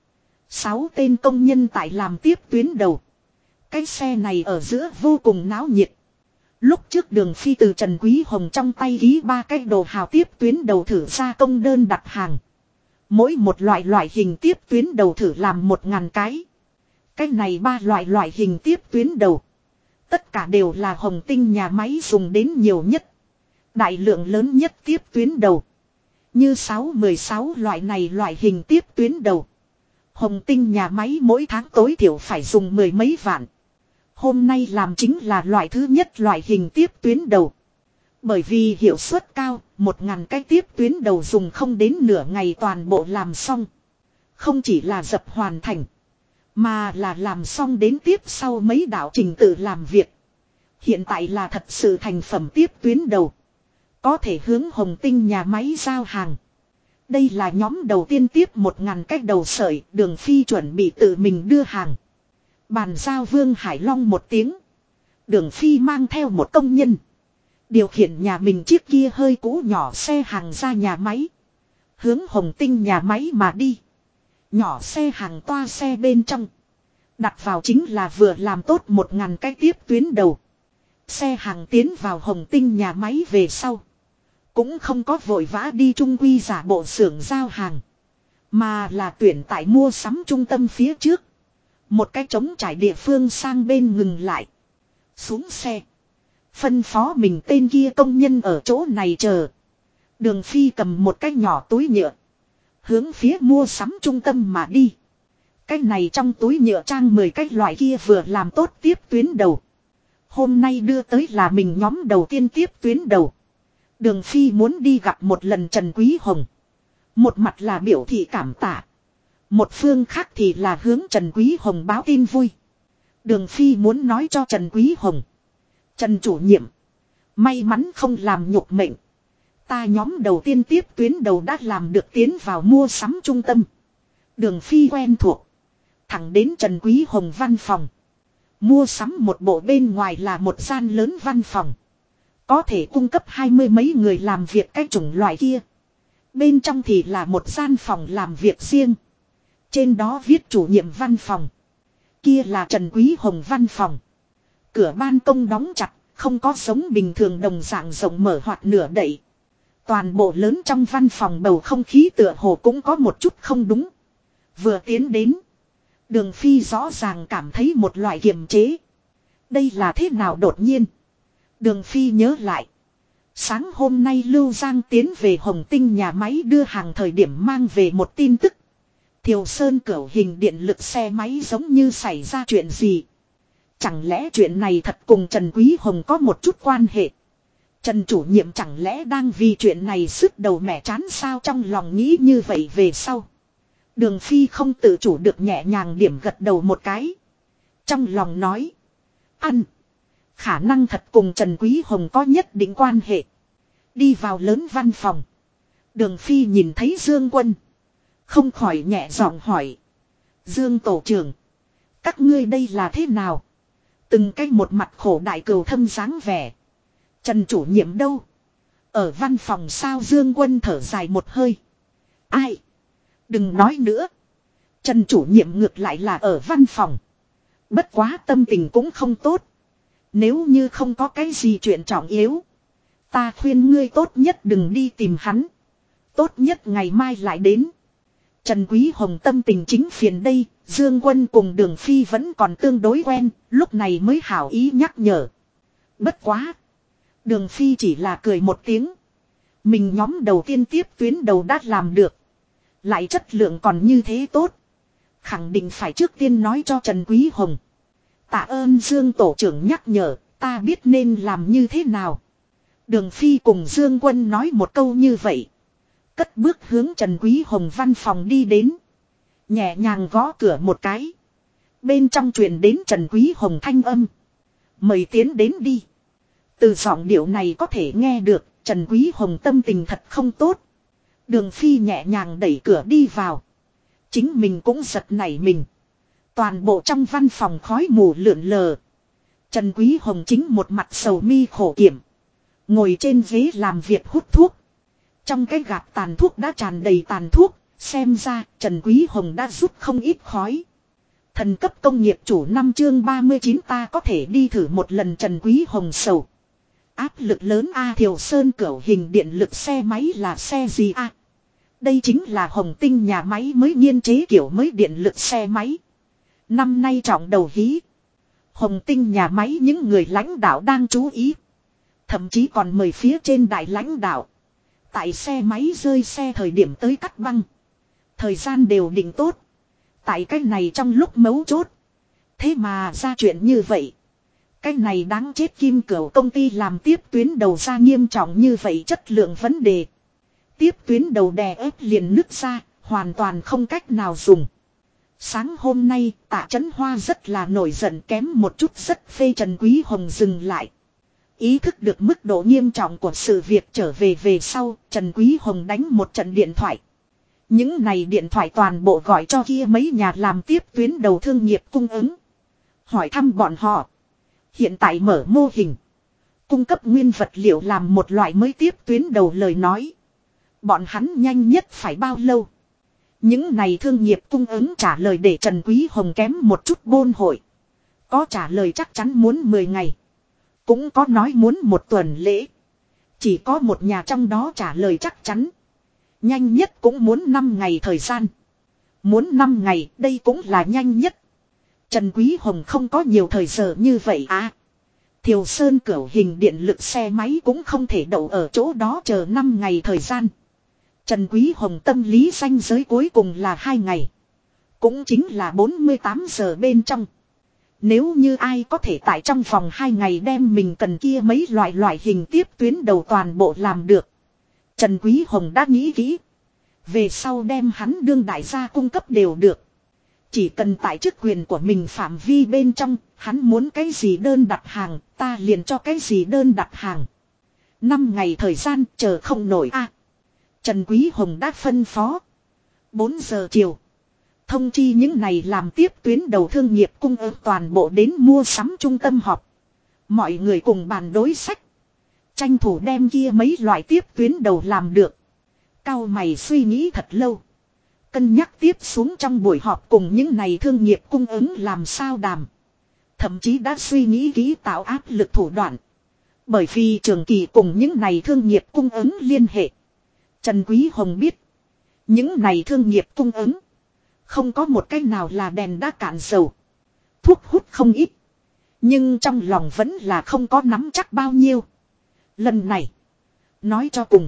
5-6 tên công nhân tại làm tiếp tuyến đầu. Cái xe này ở giữa vô cùng náo nhiệt. Lúc trước Đường Phi từ Trần Quý Hồng trong tay ký 3 cái đồ hào tiếp tuyến đầu thử gia công đơn đặt hàng. Mỗi một loại hình tiếp tuyến đầu thử làm 1000 cái. Cái này 3 loại hình tiếp tuyến đầu, tất cả đều là Hồng Tinh nhà máy dùng đến nhiều nhất, đại lượng lớn nhất tiếp tuyến đầu. Như 6-16 loại hình tiếp tuyến đầu, Hồng Tinh nhà máy mỗi tháng tối thiểu phải dùng 10 mấy vạn. Hôm nay làm chính là loại thứ nhất loại hình tiếp tuyến đầu. Bởi vì hiệu suất cao, 1000 cái tiếp tuyến đầu dùng không đến nửa ngày toàn bộ làm xong. Không chỉ là dập hoàn thành, mà là làm xong đến tiếp sau mấy đạo trình tự làm việc. Hiện tại là thật sự thành phẩm tiếp tuyến đầu, có thể hướng Hồng Tinh nhà máy giao hàng. Đây là nhóm đầu tiên tiếp 1000 cái đầu sợi. Đường Phi chuẩn bị tự mình đưa hàng. Bàn giao Vương Hải Long một tiếng, Đường Phi mang theo một công nhân, điều khiển nhà mình chiếc kia hơi cũ nhỏ xe hàng ra nhà máy, hướng Hồng Tinh nhà máy mà đi. Nhỏ xe hàng toa xe bên trong, đặt vào chính là vừa làm tốt 1000 cái tiếp tuyến đầu. Xe hàng tiến vào Hồng Tinh nhà máy về sau, cũng không có vội vã đi trung quy giả bộ xưởng giao hàng, Mà là tuyển tại mua sắm trung tâm phía trước. Một cái trống trải địa phương sang bên ngừng lại. Xuống xe. Phân phó mình tên kia công nhân ở chỗ này chờ. Đường Phi cầm một cái nhỏ túi nhựa. Hướng phía mua sắm trung tâm mà đi. Cái này trong túi nhựa trang 10 cái loại kia vừa làm tốt tiếp tuyến đầu. Hôm nay đưa tới là mình nhóm đầu tiên tiếp tuyến đầu. Đường Phi muốn đi gặp một lần Trần Quý Hồng. Một mặt là biểu thị cảm tạ. Một phương khác thì là hướng Trần Quý Hồng báo tin vui. Đường Phi muốn nói cho Trần Quý Hồng. Trần chủ nhiệm. May mắn không làm nhục mệnh. Ta nhóm đầu tiên tiếp tuyến đầu đã làm được tiến vào mua sắm trung tâm. Đường Phi quen thuộc. Thẳng đến Trần Quý Hồng văn phòng. Mua sắm một bộ bên ngoài là một gian lớn văn phòng. Có thể cung cấp 20 mấy người làm việc cái chủng loại kia. Bên trong thì là một gian phòng làm việc riêng. Trên đó viết chủ nhiệm văn phòng. Kia là Trần Quý Hồng văn phòng. Cửa ban công đóng chặt, không có giống bình thường đồng dạng rộng mở hoặc nửa đậy. Toàn bộ lớn trong văn phòng bầu không khí tựa hồ cũng có một chút không đúng. Vừa tiến đến. Đường Phi rõ ràng cảm thấy một loại kiềm chế. Đây là thế nào đột nhiên. Đường Phi nhớ lại. Sáng hôm nay Lưu Giang tiến về Hồng Tinh nhà máy đưa hàng thời điểm mang về một tin tức. Thiều Sơn cửu hình điện lực xe máy giống như xảy ra chuyện gì. Chẳng lẽ chuyện này thật cùng Trần Quý Hồng có một chút quan hệ. Trần chủ nhiệm chẳng lẽ đang vì chuyện này sứt đầu mẻ chán sao, trong lòng nghĩ như vậy về sau. Đường Phi không tự chủ được nhẹ nhàng điểm gật đầu một cái. Trong lòng nói. Ăn. Khả năng thật cùng Trần Quý Hồng có nhất định quan hệ. Đi vào lớn văn phòng. Đường Phi nhìn thấy Dương Quân. Không khỏi nhẹ giọng hỏi. Dương tổ trưởng. Các ngươi đây là thế nào? Từng cái một mặt khổ đại cừu thâm dáng vẻ. Trần chủ nhiệm đâu? Ở văn phòng sao? Dương Quân thở dài một hơi. Ai? Đừng nói nữa. Trần chủ nhiệm ngược lại là ở văn phòng. Bất quá tâm tình cũng không tốt. Nếu như không có cái gì chuyện trọng yếu. Ta khuyên ngươi tốt nhất đừng đi tìm hắn. Tốt nhất ngày mai lại đến. Trần Quý Hồng tâm tình chính phiền đây. Dương Quân cùng Đường Phi vẫn còn tương đối quen. Lúc này mới hảo ý nhắc nhở. Bất quá. Đường Phi chỉ là cười một tiếng. Mình nhóm đầu tiên tiếp tuyến đầu đã làm được. Lại chất lượng còn như thế tốt. Khẳng định phải trước tiên nói cho Trần Quý Hồng. Tạ ơn Dương tổ trưởng nhắc nhở. Ta biết nên làm như thế nào. Đường Phi cùng Dương Quân nói một câu như vậy. Cất bước hướng Trần Quý Hồng văn phòng đi đến. Nhẹ nhàng gõ cửa một cái. Bên trong truyền đến Trần Quý Hồng thanh âm. Mời tiến đến đi. Từ giọng điệu này có thể nghe được Trần Quý Hồng tâm tình thật không tốt. Đường Phi nhẹ nhàng đẩy cửa đi vào. Chính mình cũng giật nảy mình. Toàn bộ trong văn phòng khói mù lượn lờ. Trần Quý Hồng chính một mặt sầu mi khổ kiểm. Ngồi trên ghế làm việc hút thuốc. Trong cái gạt tàn thuốc đã tràn đầy tàn thuốc. Xem ra Trần Quý Hồng đã rút không ít khói. Thần cấp công nghiệp chủ 5 chương 39 ta có thể đi thử một lần. Trần Quý Hồng sầu. Áp lực lớn a. Thiều Sơn cửu hình điện lực xe máy là xe gì a? Đây chính là Hồng Tinh nhà máy mới nghiên chế kiểu mới điện lực xe máy. Năm nay trọng đầu hí. Hồng Tinh nhà máy những người lãnh đạo đang chú ý. Thậm chí còn mời phía trên đại lãnh đạo. Tại xe máy rơi xe thời điểm tới cắt băng. Thời gian đều định tốt. Tại cái này trong lúc mấu chốt. Thế mà ra chuyện như vậy. Cái này đáng chết. Kim Cửu công ty làm tiếp tuyến đầu ra nghiêm trọng như vậy chất lượng vấn đề. Tiếp tuyến đầu đè ép liền nứt ra, hoàn toàn không cách nào dùng. Sáng hôm nay Tạ Chấn Hoa rất là nổi giận, kém một chút rất phê Trần Quý Hồng dừng lại. Ý thức được mức độ nghiêm trọng của sự việc trở về sau, Trần Quý Hồng đánh một trận điện thoại. Những này điện thoại toàn bộ gọi cho kia mấy nhà làm tiếp tuyến đầu thương nghiệp cung ứng. Hỏi thăm bọn họ. Hiện tại mở mô hình. Cung cấp nguyên vật liệu làm một loại mới tiếp tuyến đầu lời nói. Bọn hắn nhanh nhất phải bao lâu? Những này thương nghiệp cung ứng trả lời để Trần Quý Hồng kém một chút bôn hội. Có trả lời chắc chắn muốn 10 ngày. Cũng có nói muốn một tuần lễ. Chỉ có một nhà trong đó trả lời chắc chắn. Nhanh nhất cũng muốn 5 ngày thời gian. Muốn 5 ngày, đây cũng là nhanh nhất. Trần Quý Hồng không có nhiều thời giờ như vậy à. Thiều Sơn cửu hình điện lực xe máy cũng không thể đậu ở chỗ đó chờ 5 ngày thời gian. Trần Quý Hồng tâm lý ranh giới cuối cùng là 2 ngày. Cũng chính là 48 giờ bên trong. Nếu như ai có thể tại trong vòng 2 ngày đem mình cần kia mấy loại hình tiếp tuyến đầu toàn bộ làm được. Trần Quý Hồng đã nghĩ kỹ. Về sau đem hắn đương đại gia cung cấp đều được. Chỉ cần tại chức quyền của mình phạm vi bên trong, hắn muốn cái gì đơn đặt hàng, ta liền cho cái gì đơn đặt hàng. 5 ngày thời gian chờ không nổi a. Trần Quý Hồng đã phân phó. 4 giờ chiều. Thông chi những này làm tiếp tuyến đầu thương nghiệp cung ứng toàn bộ đến mua sắm trung tâm họp. Mọi người cùng bàn đối sách. Tranh thủ đem kia mấy loại tiếp tuyến đầu làm được. Cao mày suy nghĩ thật lâu. Cân nhắc tiếp xuống trong buổi họp cùng những này thương nghiệp cung ứng làm sao đàm. Thậm chí đã suy nghĩ kỹ tạo áp lực thủ đoạn. Bởi vì trường kỳ cùng những này thương nghiệp cung ứng liên hệ. Trần Quý Hồng biết. Những này thương nghiệp cung ứng. Không có một cách nào là đèn đã cạn dầu. Thuốc hút không ít. Nhưng trong lòng vẫn là không có nắm chắc bao nhiêu. Lần này. Nói cho cùng.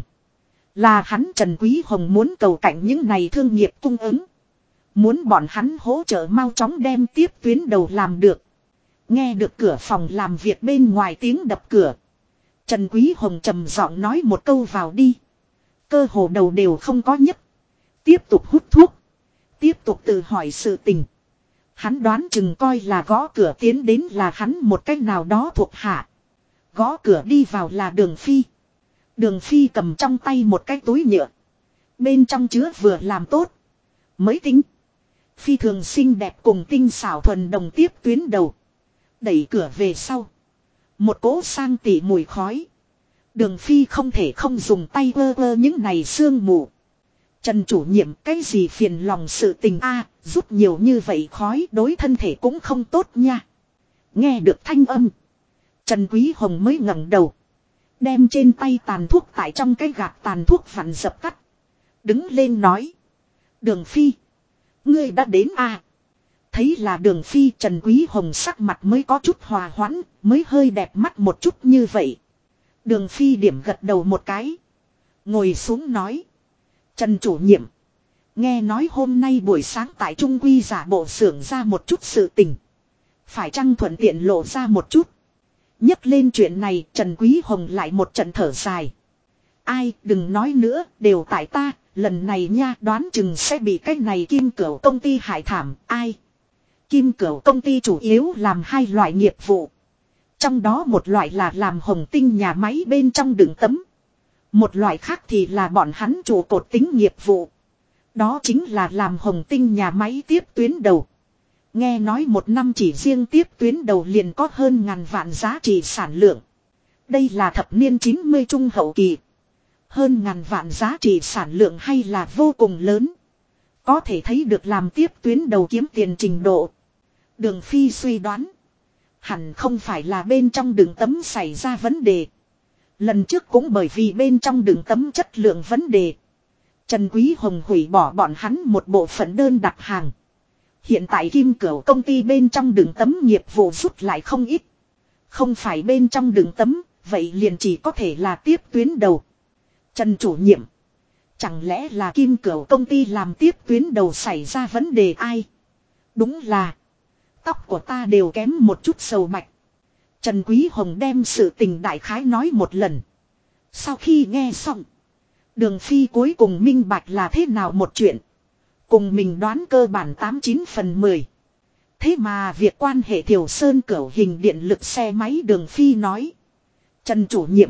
Là hắn Trần Quý Hồng muốn cầu cạnh những này thương nghiệp cung ứng. Muốn bọn hắn hỗ trợ mau chóng đem tiếp tuyến đầu làm được. Nghe được cửa phòng làm việc bên ngoài tiếng đập cửa. Trần Quý Hồng trầm giọng nói một câu vào đi. Cơ hồ đầu đều không có nhấp. Tiếp tục hút thuốc. Tiếp tục tự hỏi sự tình. Hắn đoán chừng coi là gõ cửa tiến đến là hắn một cách nào đó thuộc hạ. Gõ cửa đi vào là Đường Phi. Đường Phi cầm trong tay một cái túi nhựa. Bên trong chứa vừa làm tốt. Mới tính. Phi thường xinh đẹp cùng tinh xảo thuần đồng tiếp tuyến đầu. Đẩy cửa về sau. Một cỗ sang tỉ mùi khói. Đường Phi không thể không dùng tay ơ ơ những này sương mù. Trần chủ nhiệm cái gì phiền lòng sự tình a, rút nhiều như vậy khói đối thân thể cũng không tốt nha. Nghe được thanh âm. Trần Quý Hồng mới ngẩng đầu. Đem trên tay tàn thuốc tại trong cái gạt tàn thuốc vặn dập tắt. Đứng lên nói. Đường Phi. Ngươi đã đến à. Thấy là Đường Phi Trần Quý Hồng sắc mặt mới có chút hòa hoãn. Mới hơi đẹp mắt một chút như vậy. Đường Phi điểm gật đầu một cái. Ngồi xuống nói. Trần chủ nhiệm. Nghe nói hôm nay buổi sáng tại Trung Quy giả bộ xưởng ra một chút sự tình. Phải chăng thuận tiện lộ ra một chút. Nhắc lên chuyện này Trần Quý Hồng lại một trận thở dài. Ai đừng nói nữa đều tại ta. Lần này nha đoán chừng sẽ bị cái này Kim Cửu công ty hại thảm. Ai? Kim Cửu công ty chủ yếu làm 2 loại nghiệp vụ. Trong đó một loại là làm hồng tinh nhà máy bên trong đựng tấm. Một loại khác thì là bọn hắn trụ cột tính nghiệp vụ. Đó chính là làm hồng tinh nhà máy tiếp tuyến đầu. Nghe nói một năm chỉ riêng tiếp tuyến đầu liền có hơn ngàn vạn giá trị sản lượng. Đây là thập niên 90 trung hậu kỳ. Hơn ngàn vạn giá trị sản lượng hay là vô cùng lớn. Có thể thấy được làm tiếp tuyến đầu kiếm tiền trình độ. Đường Phi suy đoán. Hẳn không phải là bên trong đường tấm xảy ra vấn đề. Lần trước cũng bởi vì bên trong đường tấm chất lượng vấn đề. Trần Quý Hồng hủy bỏ bọn hắn một bộ phận đơn đặt hàng. Hiện tại Kim Cửu công ty bên trong đường tấm nghiệp vụ rút lại không ít. Không phải bên trong đường tấm, vậy liền chỉ có thể là tiếp tuyến đầu. Trần chủ nhiệm. Chẳng lẽ là Kim Cửu công ty làm tiếp tuyến đầu xảy ra vấn đề ai? Đúng là. Tóc của ta đều kém một chút sầu mạch. Trần Quý Hồng đem sự tình đại khái nói một lần. Sau khi nghe xong. Đường Phi cuối cùng minh bạch là thế nào một chuyện. Cùng mình đoán cơ bản 89 phần 10. Thế mà việc quan hệ Thiều Sơn cửu hình điện lực xe máy Đường Phi nói. Trần chủ nhiệm.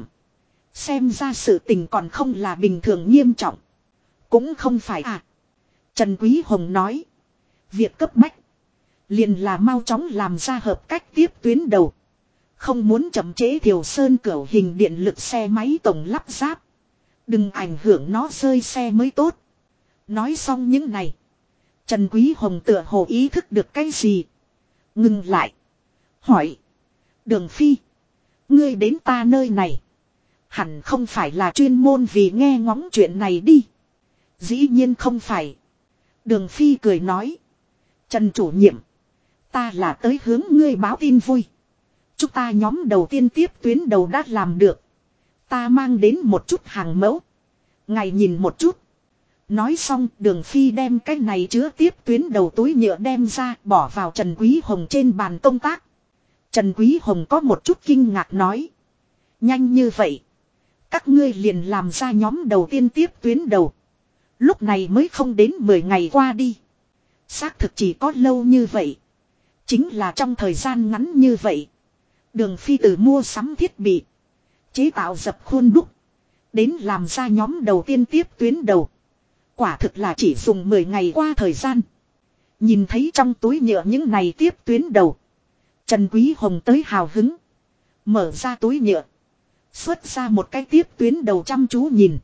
Xem ra sự tình còn không là bình thường nghiêm trọng. Cũng không phải à. Trần Quý Hồng nói. Việc cấp bách. Liền là mau chóng làm ra hợp cách tiếp tuyến đầu. Không muốn chậm trễ Thiều Sơn cửu hình điện lực xe máy tổng lắp ráp. Đừng ảnh hưởng nó rơi xe mới tốt. Nói xong những này. Trần Quý Hồng tựa hồ ý thức được cái gì. Ngừng lại. Hỏi. Đường Phi. Ngươi đến ta nơi này. Hẳn không phải là chuyên môn vì nghe ngóng chuyện này đi. Dĩ nhiên không phải. Đường Phi cười nói. Trần chủ nhiệm. Ta là tới hướng ngươi báo tin vui. Chúng ta nhóm đầu tiên tiếp tuyến đầu đã làm được. Ta mang đến một chút hàng mẫu. Ngài nhìn một chút. Nói xong Đường Phi đem cái này chứa tiếp tuyến đầu túi nhựa đem ra bỏ vào Trần Quý Hồng trên bàn công tác. Trần Quý Hồng có một chút kinh ngạc nói. Nhanh như vậy. Các ngươi liền làm ra nhóm đầu tiên tiếp tuyến đầu. Lúc này mới không đến 10 ngày qua đi. Xác thực chỉ có lâu như vậy. Chính là trong thời gian ngắn như vậy. Đường Phi từ mua sắm thiết bị. Chế tạo dập khuôn đúc. Đến làm ra nhóm đầu tiên tiếp tuyến đầu. Quả thực là chỉ dùng 10 ngày qua thời gian. Nhìn thấy trong túi nhựa những này tiếp tuyến đầu. Trần Quý Hồng tới hào hứng. Mở ra túi nhựa. Xuất ra một cái tiếp tuyến đầu chăm chú nhìn.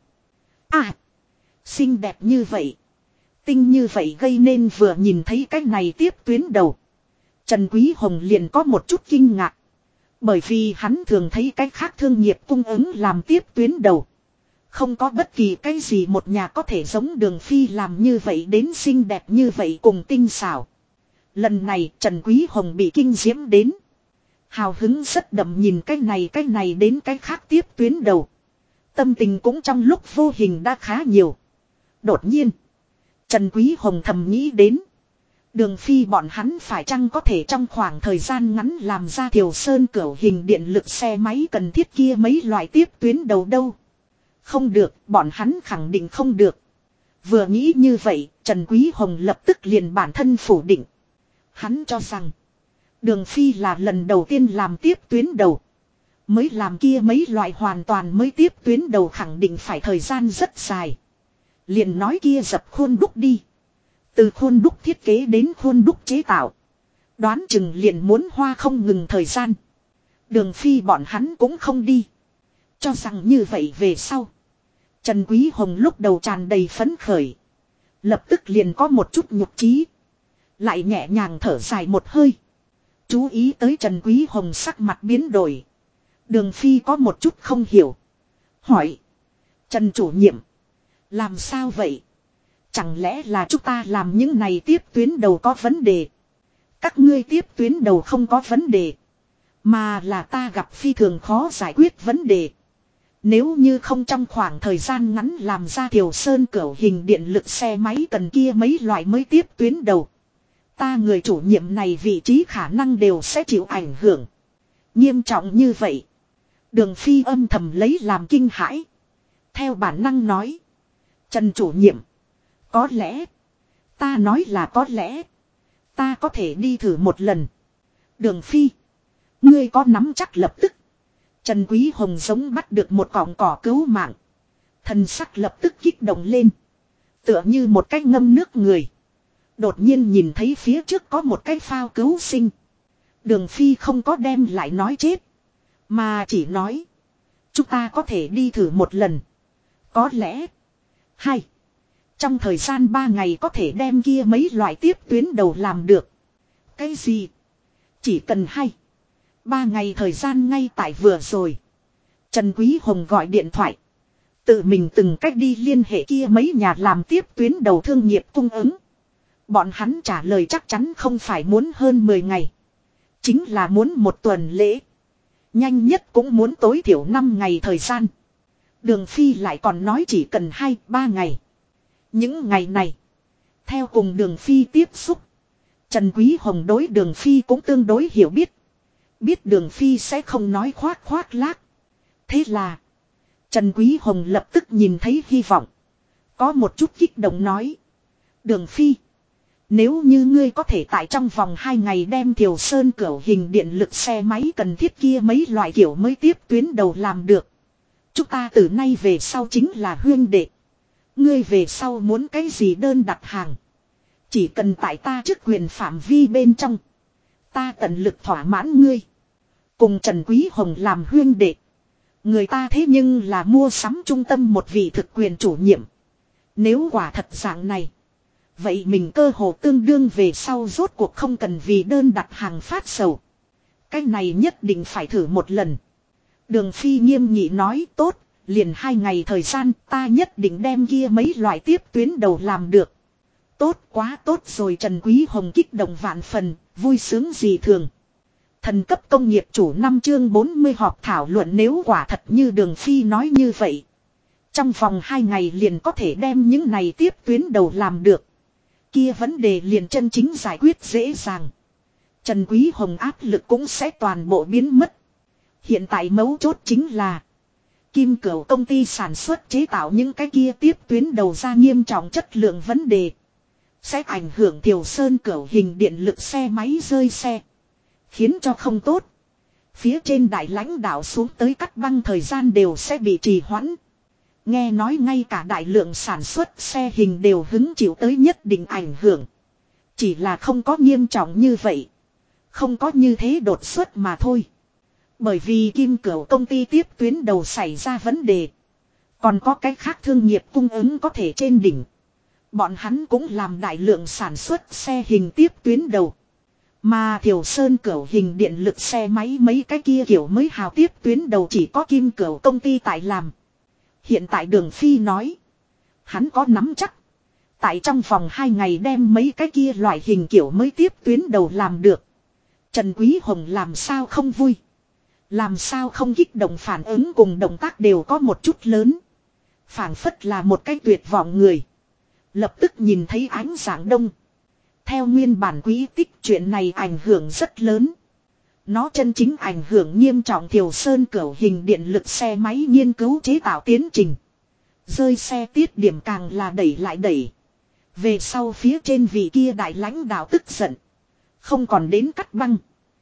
À. Xinh đẹp như vậy. Tinh như vậy gây nên vừa nhìn thấy cái này tiếp tuyến đầu. Trần Quý Hồng liền có một chút kinh ngạc. Bởi vì hắn thường thấy cái khác thương nghiệp cung ứng làm tiếp tuyến đầu. Không có bất kỳ cái gì một nhà có thể giống Đường Phi làm như vậy đến xinh đẹp như vậy cùng tinh xảo. Lần này Trần Quý Hồng bị kinh diễm đến. Hào hứng rất đậm nhìn cái này đến cái khác tiếp tuyến đầu. Tâm tình cũng trong lúc vô hình đã khá nhiều. Đột nhiên. Trần Quý Hồng thầm nghĩ đến. Đường Phi bọn hắn phải chăng có thể trong khoảng thời gian ngắn làm ra Thiều Sơn cửu hình điện lực xe máy cần thiết kia mấy loại tiếp tuyến đầu đâu. Không được, bọn hắn khẳng định không được. Vừa nghĩ như vậy, Trần Quý Hồng lập tức liền bản thân phủ định. Hắn cho rằng, Đường Phi là lần đầu tiên làm tiếp tuyến đầu. Mới làm kia mấy loại hoàn toàn mới tiếp tuyến đầu khẳng định phải thời gian rất dài. Liền nói kia dập khuôn đúc đi. Từ khuôn đúc thiết kế đến khuôn đúc chế tạo. Đoán chừng liền muốn hoa không ngừng thời gian. Đường Phi bọn hắn cũng không đi. Cho rằng như vậy về sau. Trần Quý Hồng lúc đầu tràn đầy phấn khởi. Lập tức liền có một chút nhục trí. Lại nhẹ nhàng thở dài một hơi. Chú ý tới Trần Quý Hồng sắc mặt biến đổi. Đường Phi có một chút không hiểu. Hỏi. Trần chủ nhiệm. Làm sao vậy? Chẳng lẽ là chúng ta làm những này tiếp tuyến đầu có vấn đề? Các ngươi tiếp tuyến đầu không có vấn đề. Mà là ta gặp phi thường khó giải quyết vấn đề. Nếu như không trong khoảng thời gian ngắn làm ra Thiều Sơn cửu hình điện lực xe máy cần kia mấy loại mới tiếp tuyến đầu. Ta người chủ nhiệm này vị trí khả năng đều sẽ chịu ảnh hưởng. Nghiêm trọng như vậy. Đường Phi âm thầm lấy làm kinh hãi. Theo bản năng nói. Trần chủ nhiệm. Có lẽ. Ta nói là có lẽ. Ta có thể đi thử một lần. Đường Phi. Ngươi có nắm chắc lập tức. Trần Quý Hồng giống bắt được một cọng cỏ cứu mạng. Thần sắc lập tức kích động lên. Tựa như một cái ngâm nước người. Đột nhiên nhìn thấy phía trước có một cái phao cứu sinh. Đường Phi không có đem lại nói chết. Mà chỉ nói. Chúng ta có thể đi thử một lần. Có lẽ. Hay. Trong thời gian 3 ngày có thể đem kia mấy loại tiếp tuyến đầu làm được. Cái gì? Chỉ cần 3 ngày thời gian ngay tại vừa rồi. Trần Quý Hồng gọi điện thoại. Tự mình từng cách đi liên hệ kia mấy nhà làm tiếp tuyến đầu thương nghiệp cung ứng. Bọn hắn trả lời chắc chắn không phải muốn hơn 10 ngày. Chính là muốn một tuần lễ. Nhanh nhất cũng muốn tối thiểu 5 ngày thời gian. Đường Phi lại còn nói chỉ cần 2-3 ngày. Những ngày này. Theo cùng Đường Phi tiếp xúc. Trần Quý Hồng đối Đường Phi cũng tương đối hiểu biết. Biết Đường Phi sẽ không nói khoác lác. Thế là. Trần Quý Hồng lập tức nhìn thấy hy vọng. Có một chút kích động nói. Đường Phi. Nếu như ngươi có thể tại trong vòng 2 ngày đem Thiều Sơn cửu hình điện lực xe máy cần thiết kia mấy loại kiểu mới tiếp tuyến đầu làm được. Chúng ta từ nay về sau chính là huyên đệ. Ngươi về sau muốn cái gì đơn đặt hàng. Chỉ cần tại ta chức quyền phạm vi bên trong. Ta tận lực thỏa mãn ngươi. Cùng Trần Quý Hồng làm huyên đệ. Người ta thế nhưng là mua sắm trung tâm một vị thực quyền chủ nhiệm. Nếu quả thật dạng này. Vậy mình cơ hồ tương đương về sau rốt cuộc không cần vì đơn đặt hàng phát sầu. Cái này nhất định phải thử một lần. Đường Phi nghiêm nghị nói tốt, liền 2 ngày thời gian ta nhất định đem kia mấy loại tiếp tuyến đầu làm được. Tốt quá tốt rồi, Trần Quý Hồng kích động vạn phần, vui sướng dị thường. Thần cấp công nghiệp chủ 5 chương 40 họp thảo luận, nếu quả thật như Đường Phi nói như vậy. Trong vòng 2 ngày liền có thể đem những này tiếp tuyến đầu làm được. Kia vấn đề liền chân chính giải quyết dễ dàng. Trần Quý Hồng áp lực cũng sẽ toàn bộ biến mất. Hiện tại mấu chốt chính là Kim Cửu công ty sản xuất chế tạo những cái kia tiếp tuyến đầu ra nghiêm trọng chất lượng vấn đề. Sẽ ảnh hưởng Thiều Sơn Cửu hình điện lực xe máy rơi xe. Khiến cho không tốt. Phía trên đại lãnh đạo xuống tới cắt băng thời gian đều sẽ bị trì hoãn. Nghe nói ngay cả đại lượng sản xuất xe hình đều hứng chịu tới nhất định ảnh hưởng. Chỉ là không có nghiêm trọng như vậy. Không có như thế đột xuất mà thôi. Bởi vì Kim Cửu công ty tiếp tuyến đầu xảy ra vấn đề. Còn có cái khác thương nghiệp cung ứng có thể trên đỉnh. Bọn hắn cũng làm đại lượng sản xuất xe hình tiếp tuyến đầu. Mà Thiều Sơn Cửu hình điện lực xe máy mấy cái kia kiểu mới hào tiếp tuyến đầu chỉ có Kim Cửu công ty tại làm. Hiện tại Đường Phi nói. Hắn có nắm chắc. Tại trong vòng 2 ngày đem mấy cái kia loại hình kiểu mới tiếp tuyến đầu làm được. Trần Quý Hồng làm sao không vui. Làm sao không kích động, phản ứng cùng động tác đều có một chút lớn. Phảng phất là một cái tuyệt vọng người. Lập tức nhìn thấy ánh sáng đông. Theo nguyên bản quỹ tích, chuyện này ảnh hưởng rất lớn. Nó chân chính ảnh hưởng nghiêm trọng Thiều Sơn Cửu hình điện lực xe máy nghiên cứu chế tạo tiến trình. Rơi xe tiết điểm càng là đẩy lại đẩy. Về sau phía trên vị kia đại lãnh đạo tức giận. Không còn đến cắt băng.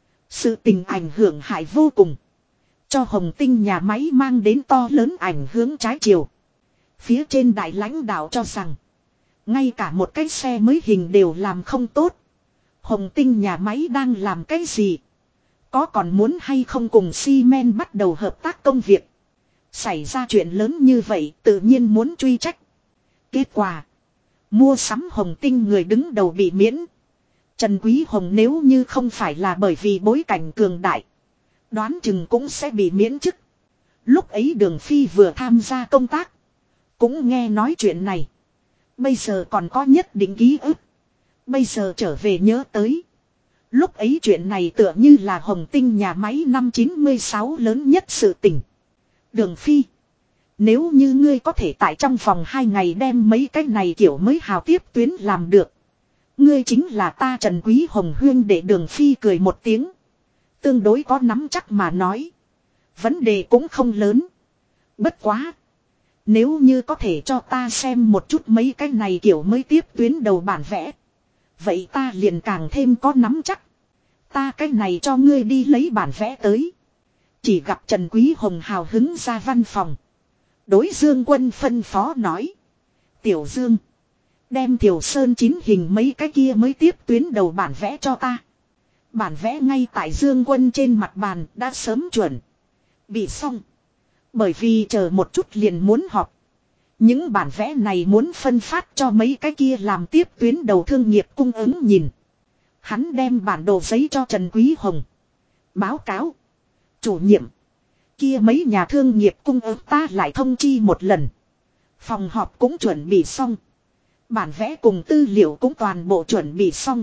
Sự tình ảnh hưởng hại vô cùng. Cho Hồng Tinh nhà máy mang đến to lớn ảnh hưởng trái chiều. Phía trên đại lãnh đạo cho rằng. Ngay cả một cái xe mới hình đều làm không tốt. Hồng Tinh nhà máy đang làm cái gì? Có còn muốn hay không cùng Siemens bắt đầu hợp tác công việc? Xảy ra chuyện lớn như vậy tự nhiên muốn truy trách. Kết quả. Mua sắm Hồng Tinh người đứng đầu bị miễn. Trần Quý Hồng nếu như không phải là bởi vì bối cảnh cường đại. Đoán chừng cũng sẽ bị miễn chức. Lúc ấy Đường Phi vừa tham gia công tác. Cũng nghe nói chuyện này. Bây giờ còn có nhất định ký ức. Bây giờ trở về nhớ tới. Lúc ấy chuyện này tựa như là Hồng Tinh nhà máy năm 96 lớn nhất sự tình. Đường Phi. Nếu như ngươi có thể tại trong vòng 2 ngày đem mấy cái này kiểu mới hào tiếp tuyến làm được. Ngươi chính là ta Trần Quý Hồng huyên để Đường Phi cười một tiếng. Tương đối có nắm chắc mà nói. Vấn đề cũng không lớn. Bất quá. Nếu như có thể cho ta xem một chút mấy cái này kiểu mới tiếp tuyến đầu bản vẽ. Vậy ta liền càng thêm có nắm chắc. Ta cái này cho ngươi đi lấy bản vẽ tới. Chỉ gặp Trần Quý Hồng hào hứng ra văn phòng. Đối Dương Quân phân phó nói. Tiểu Dương. Đem Thiều Sơn 9 hình mấy cái kia mới tiếp tuyến đầu bản vẽ cho ta. Bản vẽ ngay tại Dương Quân trên mặt bàn đã sớm chuẩn. Bị xong. Bởi vì chờ một chút liền muốn họp. Những bản vẽ này muốn phân phát cho mấy cái kia làm tiếp tuyến đầu thương nghiệp cung ứng nhìn. Hắn đem bản đồ giấy cho Trần Quý Hồng. Báo cáo. Chủ nhiệm. Kia mấy nhà thương nghiệp cung ứng ta lại thông chi một lần. Phòng họp cũng chuẩn bị xong. Bản vẽ cùng tư liệu cũng toàn bộ chuẩn bị xong.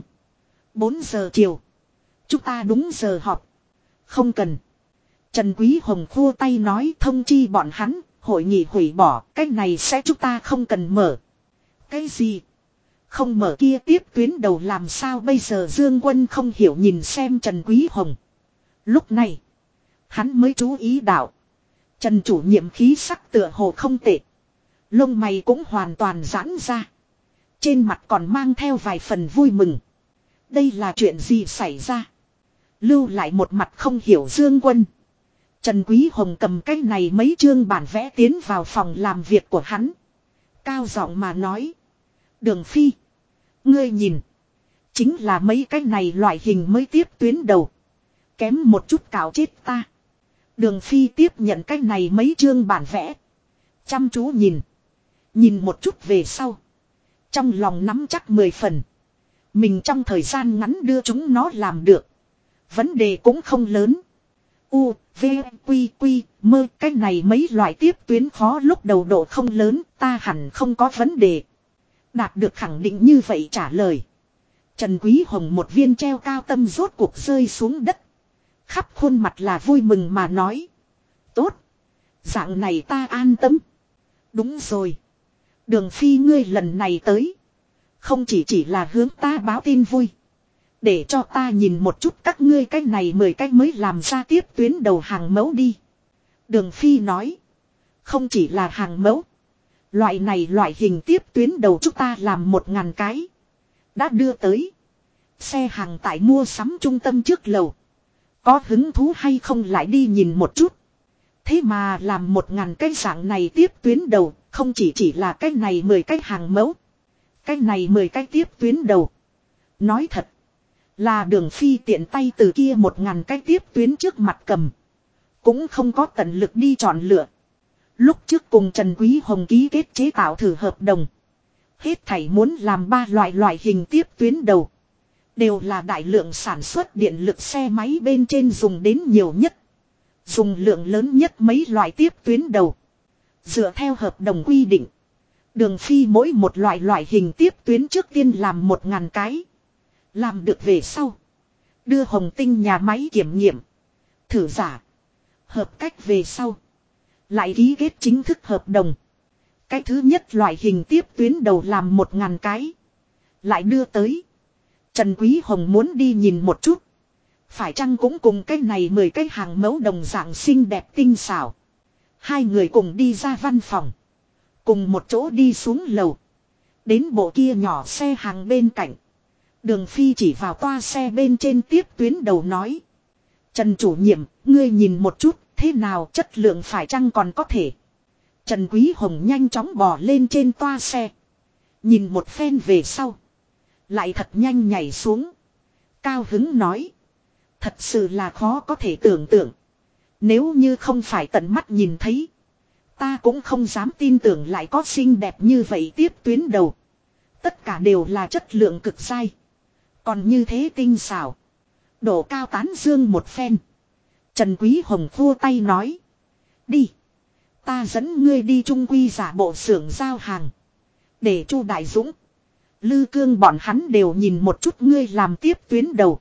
4 giờ chiều. Chúng ta đúng giờ họp. Không cần. Trần Quý Hồng khua tay nói thông chi bọn hắn. Hội nghị hủy bỏ. Cái này sẽ chúng ta không cần mở. Cái gì? Không mở kia tiếp tuyến đầu làm sao bây giờ? Dương Quân không hiểu nhìn xem Trần Quý Hồng. Lúc này. Hắn mới chú ý đạo. Trần chủ nhiệm khí sắc tựa hồ không tệ. Lông mày cũng hoàn toàn giãn ra. Trên mặt còn mang theo vài phần vui mừng. Đây là chuyện gì xảy ra? Lưu lại một mặt không hiểu Dương Quân. Trần Quý Hồng cầm cái này mấy chương bản vẽ tiến vào phòng làm việc của hắn. Cao giọng mà nói. Đường Phi. Ngươi nhìn. Chính là mấy cái này loại hình mới tiếp tuyến đầu. Kém một chút cào chết ta. Đường Phi tiếp nhận cái này mấy chương bản vẽ. Chăm chú nhìn. Nhìn một chút về sau. Trong lòng nắm chắc 10 phần. Mình trong thời gian ngắn đưa chúng nó làm được. Vấn đề cũng không lớn. U, V, Quy, Quy, mơ. Cái này mấy loại tiếp tuyến khó lúc đầu độ không lớn. Ta hẳn không có vấn đề. Đạt được khẳng định như vậy trả lời. Trần Quý Hồng một viên treo cao tâm rốt cuộc rơi xuống đất. Khắp khuôn mặt là vui mừng mà nói. Tốt. Dạng này ta an tâm. Đúng rồi. Đường Phi ngươi lần này tới. Không chỉ là hướng ta báo tin vui. Để cho ta nhìn một chút các ngươi cái này 10 cái mới làm ra tiếp tuyến đầu hàng mẫu đi. Đường Phi nói. Không chỉ là hàng mẫu. Loại này loại hình tiếp tuyến đầu chúng ta làm 1000 cái. Đã đưa tới. Xe hàng tại mua sắm trung tâm trước lầu. Có hứng thú hay không lại đi nhìn một chút. Thế mà làm 1000 cái dạng này tiếp tuyến đầu. Không chỉ là cái này 10 cái hàng mẫu. Cái này 10 cái tiếp tuyến đầu. Nói thật. Là Đường Phi tiện tay từ kia 1000 cái tiếp tuyến trước mặt cầm. Cũng không có tận lực đi chọn lựa. Lúc trước cùng Trần Quý Hồng ký kết chế tạo thử hợp đồng. Hết thảy muốn làm 3 loại hình tiếp tuyến đầu. Đều là đại lượng sản xuất điện lực xe máy bên trên dùng đến nhiều nhất. Dùng lượng lớn nhất mấy loại tiếp tuyến đầu. Dựa theo hợp đồng quy định. Đường Phi mỗi một loại hình tiếp tuyến trước tiên làm 1000 cái. Làm được về sau. Đưa Hồng Tinh nhà máy kiểm nghiệm. Thử giả. Hợp cách về sau. Lại ký kết chính thức hợp đồng. Cái thứ nhất loại hình tiếp tuyến đầu làm 1000 cái. Lại đưa tới. Trần Quý Hồng muốn đi nhìn một chút. Phải chăng cũng cùng cái này 10 cái hàng mẫu đồng dạng xinh đẹp tinh xảo. Hai người cùng đi ra văn phòng. Cùng một chỗ đi xuống lầu. Đến bộ kia nhỏ xe hàng bên cạnh. Đường Phi chỉ vào toa xe bên trên tiếp tuyến đầu nói. Trần chủ nhiệm, ngươi nhìn một chút, thế nào chất lượng phải chăng còn có thể. Trần Quý Hồng nhanh chóng bò lên trên toa xe. Nhìn một phen về sau. Lại thật nhanh nhảy xuống. Cao hứng nói. Thật sự là khó có thể tưởng tượng. Nếu như không phải tận mắt nhìn thấy. Ta cũng không dám tin tưởng lại có xinh đẹp như vậy tiếp tuyến đầu. Tất cả đều là chất lượng cực dai. Còn như thế tinh xảo. Độ cao tán dương một phen. Trần Quý Hồng khua tay nói. Đi. Ta dẫn ngươi đi trung quy giả bộ xưởng giao hàng. Để Chu Đại Dũng. Lư Cương bọn hắn đều nhìn một chút ngươi làm tiếp tuyến đầu.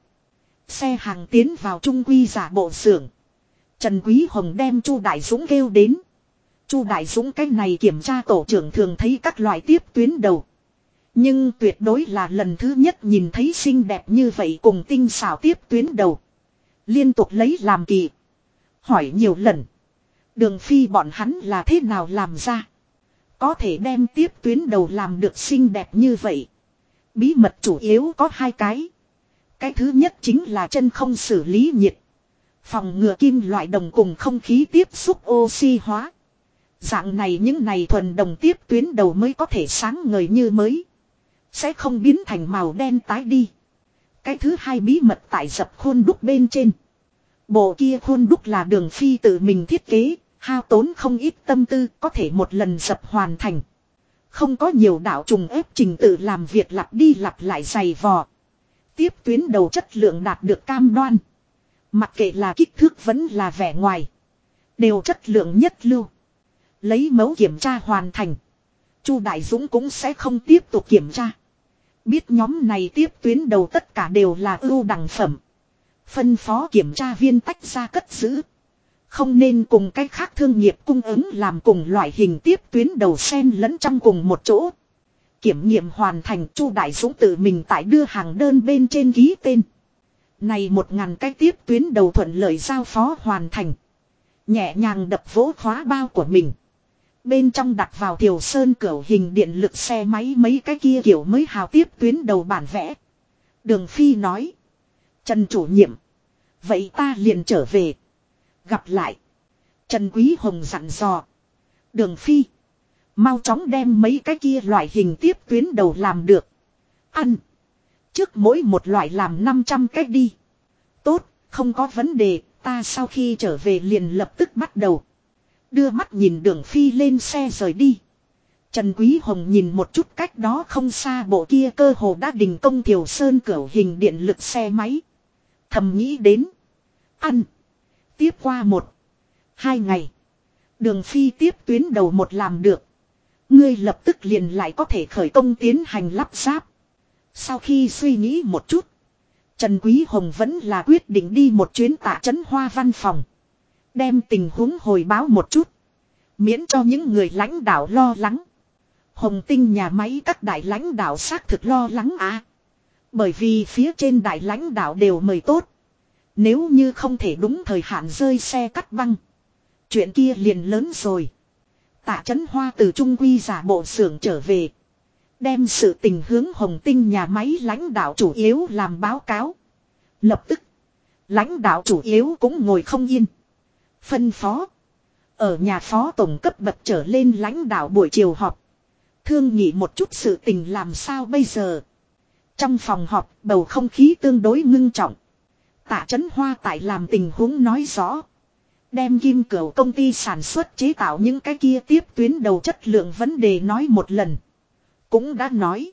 Xe hàng tiến vào trung quy giả bộ xưởng. Trần Quý Hồng đem Chu Đại Dũng kêu đến. Chu Đại Dũng cái này kiểm tra tổ trưởng thường thấy các loại tiếp tuyến đầu. Nhưng tuyệt đối là lần thứ nhất nhìn thấy xinh đẹp như vậy cùng tinh xảo tiếp tuyến đầu. Liên tục lấy làm kỳ. Hỏi nhiều lần. Đường Phi bọn hắn là thế nào làm ra. Có thể đem tiếp tuyến đầu làm được xinh đẹp như vậy. Bí mật chủ yếu có 2 cái. Cái thứ nhất chính là chân không xử lý nhiệt. Phòng ngừa kim loại đồng cùng không khí tiếp xúc oxy hóa. Dạng này những này thuần đồng tiếp tuyến đầu mới có thể sáng ngời như mới. Sẽ không biến thành màu đen tái đi. Cái thứ hai bí mật tại dập khuôn đúc bên trên. Bộ kia khuôn đúc là Đường Phi tự mình thiết kế, hao tốn không ít tâm tư có thể một lần dập hoàn thành. Không có nhiều đạo trùng ép trình tự làm việc lặp đi lặp lại dày vò. Tiếp tuyến đầu chất lượng đạt được cam đoan. Mặc kệ là kích thước vẫn là vẻ ngoài. Đều chất lượng nhất lưu. Lấy mẫu kiểm tra hoàn thành. Chu Đại Dũng cũng sẽ không tiếp tục kiểm tra. Biết nhóm này tiếp tuyến đầu tất cả đều là ưu đẳng phẩm. Phân phó kiểm tra viên tách ra cất giữ. Không nên cùng cách khác thương nghiệp cung ứng làm cùng loại hình tiếp tuyến đầu xen lẫn trong cùng một chỗ. Kiểm nghiệm hoàn thành, Chu Đại Dũng tự mình tại đưa hàng đơn bên trên ký tên. Này 1000 cái tiếp tuyến đầu thuận lợi giao phó hoàn thành. Nhẹ nhàng đập vỗ khóa bao của mình. Bên trong đặt vào Thiều Sơn cửu hình điện lực xe máy mấy cái kia kiểu mới hào tiếp tuyến đầu bản vẽ. Đường Phi nói. Trần chủ nhiệm. Vậy ta liền trở về. Gặp lại. Trần Quý Hồng dặn dò. Đường Phi. Mau chóng đem mấy cái kia loại hình tiếp tuyến đầu làm được. Ăn. Trước mỗi một loại làm 500 cái đi. Tốt, không có vấn đề, ta sau khi trở về liền lập tức bắt đầu. Đưa mắt nhìn Đường Phi lên xe rời đi. Trần Quý Hồng nhìn một chút cách đó không xa bộ kia cơ hồ đã đình công Thiều Sơn cửu hình điện lực xe máy. Thầm nghĩ đến. Ăn. Tiếp qua 1, 2 ngày. Đường Phi tiếp tuyến đầu một làm được. Ngươi lập tức liền lại có thể khởi công tiến hành lắp ráp. Sau khi suy nghĩ một chút, Trần Quý Hồng vẫn là quyết định đi một chuyến Tạ Chấn Hoa văn phòng. Đem tình huống hồi báo một chút. Miễn cho những người lãnh đạo lo lắng. Hồng Tinh nhà máy các đại lãnh đạo xác thực lo lắng à. Bởi vì phía trên đại lãnh đạo đều mời tốt. Nếu như không thể đúng thời hạn rơi xe cắt băng. Chuyện kia liền lớn rồi. Tạ Chấn Hoa từ Trung Quy giả bộ xưởng trở về. Đem sự tình hướng Hồng Tinh nhà máy lãnh đạo chủ yếu làm báo cáo. Lập tức, lãnh đạo chủ yếu cũng ngồi không yên. Phân phó. Ở nhà phó tổng cấp bậc trở lên lãnh đạo buổi chiều họp. Thương nghị một chút sự tình làm sao bây giờ. Trong phòng họp bầu không khí tương đối ngưng trọng. Tạ Chấn Hoa tại làm tình huống nói rõ. Đem Kim Cửu công ty sản xuất chế tạo những cái kia tiếp tuyến đầu chất lượng vấn đề nói một lần. Cũng đã nói.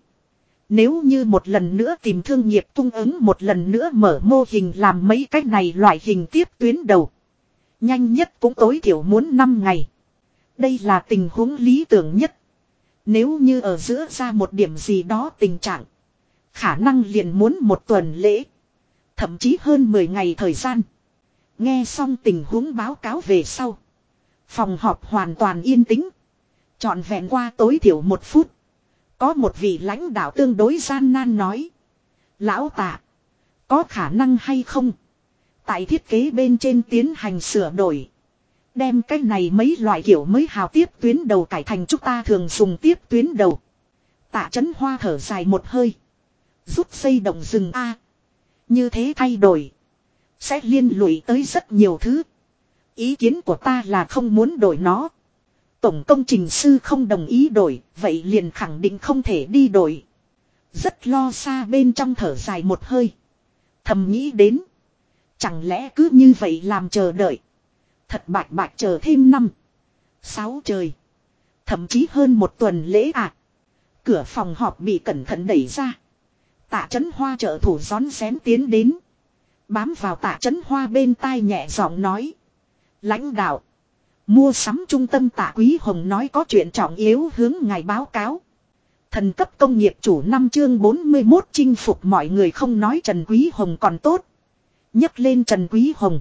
Nếu như một lần nữa tìm thương nghiệp cung ứng một lần nữa mở mô hình làm mấy cái này loại hình tiếp tuyến đầu. Nhanh nhất cũng tối thiểu muốn 5 ngày. Đây là tình huống lý tưởng nhất. Nếu như ở giữa ra một điểm gì đó tình trạng. Khả năng liền muốn một tuần lễ. Thậm chí hơn 10 ngày thời gian. Nghe xong tình huống báo cáo về sau. Phòng họp hoàn toàn yên tĩnh. Trọn vẹn qua tối thiểu 1 phút. Có một vị lãnh đạo tương đối gian nan nói. Lão Tạ. Có khả năng hay không? Tại thiết kế bên trên tiến hành sửa đổi. Đem cái này mấy loại kiểu mới hào tiếp tuyến đầu cải thành chúng ta thường dùng tiếp tuyến đầu. Tạ Chấn Hoa thở dài một hơi. Rút dây động rừng A. Như thế thay đổi. Sẽ liên lụy tới rất nhiều thứ. Ý kiến của ta là không muốn đổi nó. Tổng công trình sư không đồng ý đổi. Vậy liền khẳng định không thể đi đổi. Rất lo xa bên trong thở dài một hơi. Thầm nghĩ đến. Chẳng lẽ cứ như vậy làm chờ đợi. Thật bạch bạch chờ thêm 5, 6 trời. Thậm chí hơn 1 tuần lễ à. Cửa phòng họp bị cẩn thận đẩy ra. Tạ Chấn Hoa trợ thủ rón rén tiến đến. Bám vào Tạ Chấn Hoa bên tai nhẹ giọng nói. Lãnh đạo. Mua sắm trung tâm Tạ Quý Hồng nói có chuyện trọng yếu hướng ngài báo cáo. Thần cấp công nghiệp chủ 5 chương 41 chinh phục mọi người không nói Trần Quý Hồng còn tốt. Nhấc lên Trần Quý Hồng.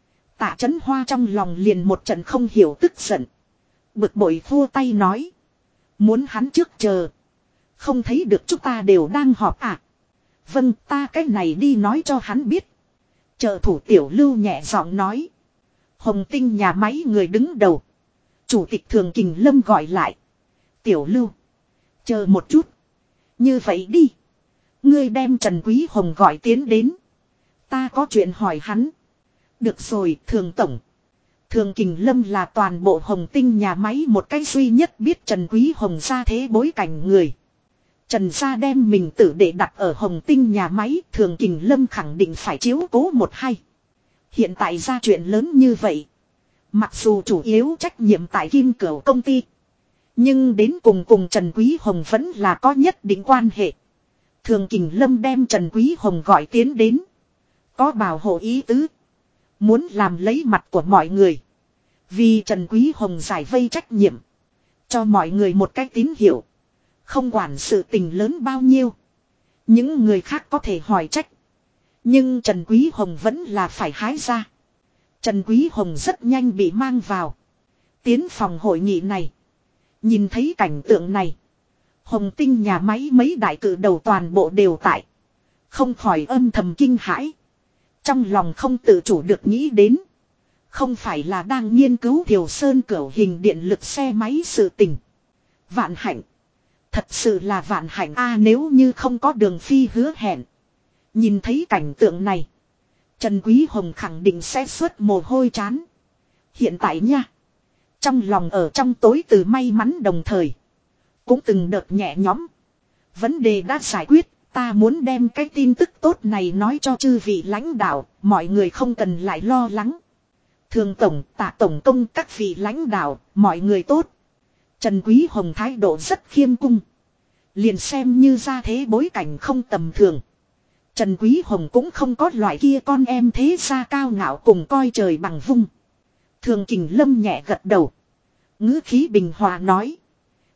Tạ Chấn Hoa trong lòng liền một trận không hiểu tức giận. Bực bội khua tay nói. Muốn hắn trước chờ. Không thấy được chúng ta đều đang họp à. Vâng ta cái này đi nói cho hắn biết. Trợ thủ Tiểu Lưu nhẹ giọng nói. Hồng Tinh nhà máy người đứng đầu. Chủ tịch Thường Kình Lâm gọi lại. Tiểu Lưu. Chờ một chút. Như vậy đi. Ngươi đem Trần Quý Hồng gọi tiến đến. Ta có chuyện hỏi hắn. Được rồi Thường Tổng. Thường Kình Lâm là toàn bộ Hồng Tinh nhà máy một cái duy nhất biết Trần Quý Hồng ra thế bối cảnh người. Trần gia đem mình tử để đặt ở Hồng Tinh nhà máy. Thường Kình Lâm khẳng định phải chiếu cố một hay. Hiện tại ra chuyện lớn như vậy. Mặc dù chủ yếu trách nhiệm tại Kim Cửu công ty. Nhưng đến cùng Trần Quý Hồng vẫn là có nhất định quan hệ. Thường Kình Lâm đem Trần Quý Hồng gọi tiến đến. Có bảo hộ ý tứ. Muốn làm lấy mặt của mọi người. Vì Trần Quý Hồng giải vây trách nhiệm. Cho mọi người một cách tín hiệu. Không quản sự tình lớn bao nhiêu. Những người khác có thể hỏi trách. Nhưng Trần Quý Hồng vẫn là phải hái ra. Trần Quý Hồng rất nhanh bị mang vào. Tiến phòng hội nghị này. Nhìn thấy cảnh tượng này. Hồng Tinh nhà máy mấy đại cử đầu toàn bộ đều tại. Không khỏi âm thầm kinh hãi. Trong lòng không tự chủ được nghĩ đến. Không phải là đang nghiên cứu Thiều Sơn cửu hình điện lực xe máy sự tình. Vạn hạnh. Thật sự là vạn hạnh a nếu như không có Đường Phi hứa hẹn. Nhìn thấy cảnh tượng này. Trần Quý Hồng khẳng định sẽ xuất mồ hôi trán. Hiện tại nha. Trong lòng ở trong tối từ may mắn đồng thời. Cũng từng đợt nhẹ nhõm. Vấn đề đã giải quyết. Ta muốn đem cái tin tức tốt này nói cho chư vị lãnh đạo. Mọi người không cần lại lo lắng. Thường tổng, Tạ tổng công các vị lãnh đạo. Mọi người tốt. Trần Quý Hồng thái độ rất khiêm cung. Liền xem như ra thế bối cảnh không tầm thường. Trần Quý Hồng cũng không có loại kia con em thế gia cao ngạo cùng coi trời bằng vung. Thường Kình Lâm nhẹ gật đầu. Ngữ khí bình hòa nói.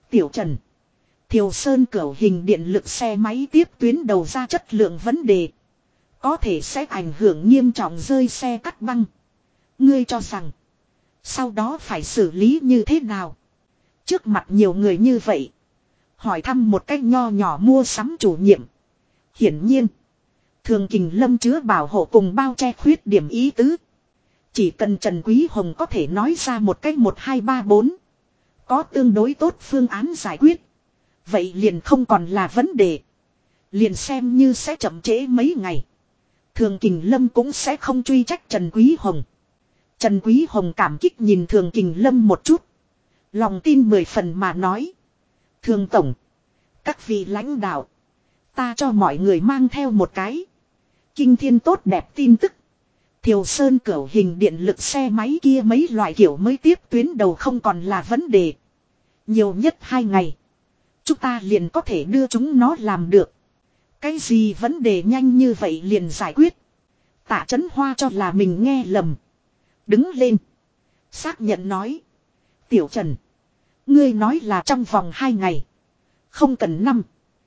Tiểu Trần. Thiều Sơn cửu hình điện lực xe máy tiếp tuyến đầu ra chất lượng vấn đề. Có thể sẽ ảnh hưởng nghiêm trọng rơi xe cắt băng. Ngươi cho rằng. Sau đó phải xử lý như thế nào? Trước mặt nhiều người như vậy. Hỏi thăm một cách nho nhỏ mua sắm chủ nhiệm. Hiển nhiên. Thường Kình Lâm chứa bảo hộ cùng bao che khuyết điểm ý tứ. Chỉ cần Trần Quý Hồng có thể nói ra một cách 1 2 3 4. Có tương đối tốt phương án giải quyết. Vậy liền không còn là vấn đề. Liền xem như sẽ chậm trễ mấy ngày. Thường Kình Lâm cũng sẽ không truy trách Trần Quý Hồng. Trần Quý Hồng cảm kích nhìn Thường Kình Lâm một chút. Lòng tin 10 phần mà nói. Thường Tổng. Các vị lãnh đạo. Ta cho mọi người mang theo một cái. Kinh thiên tốt đẹp tin tức. Thiều Sơn cửu hình điện lực xe máy kia mấy loại kiểu mới tiếp tuyến đầu không còn là vấn đề. Nhiều nhất 2 ngày. Chúng ta liền có thể đưa chúng nó làm được. Cái gì vấn đề nhanh như vậy liền giải quyết. Tạ Chấn Hoa cho là mình nghe lầm. Đứng lên. Xác nhận nói. Tiểu Trần. Ngươi nói là trong vòng 2 ngày. Không cần 5,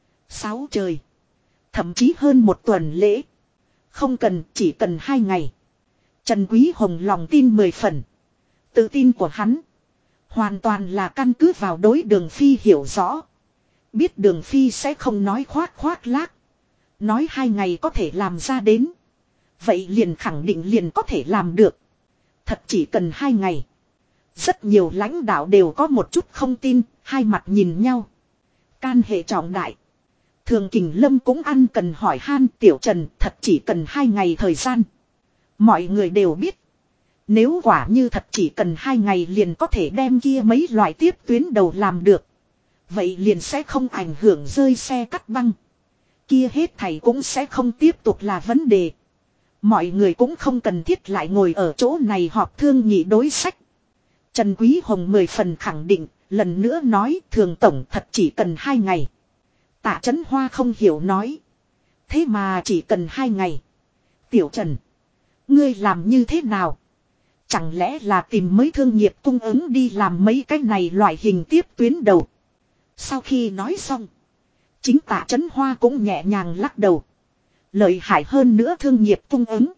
6 trời. Thậm chí hơn 1 tuần lễ. Không cần, chỉ cần 2 ngày. Trần Quý Hồng lòng tin 10 phần. Tự tin của hắn. Hoàn toàn là căn cứ vào đối Đường Phi hiểu rõ. Biết Đường Phi sẽ không nói khoác lác. Nói 2 ngày có thể làm ra đến. Vậy liền khẳng định liền có thể làm được. Thật chỉ cần 2 ngày. Rất nhiều lãnh đạo đều có một chút không tin, hai mặt nhìn nhau. Can hệ trọng đại. Thường Kình Lâm cũng ăn cần hỏi han Tiểu Trần thật chỉ cần 2 ngày thời gian. Mọi người đều biết. Nếu quả như thật chỉ cần 2 ngày liền có thể đem kia mấy loại tiếp tuyến đầu làm được. Vậy liền sẽ không ảnh hưởng rơi xe cắt băng. Kia hết thầy cũng sẽ không tiếp tục là vấn đề. Mọi người cũng không cần thiết lại ngồi ở chỗ này họp thương nghị đối sách. Trần Quý Hồng 10 phần khẳng định, lần nữa nói Thường Tổng thật chỉ cần 2 ngày. Tạ Chấn Hoa không hiểu nói. Thế mà chỉ cần 2 ngày. Tiểu Trần. Ngươi làm như thế nào? Chẳng lẽ là tìm mấy thương nghiệp cung ứng đi làm mấy cái này loại hình tiếp tuyến đầu. Sau khi nói xong. Chính Tạ Chấn Hoa cũng nhẹ nhàng lắc đầu. Lợi hại hơn nữa thương nghiệp cung ứng.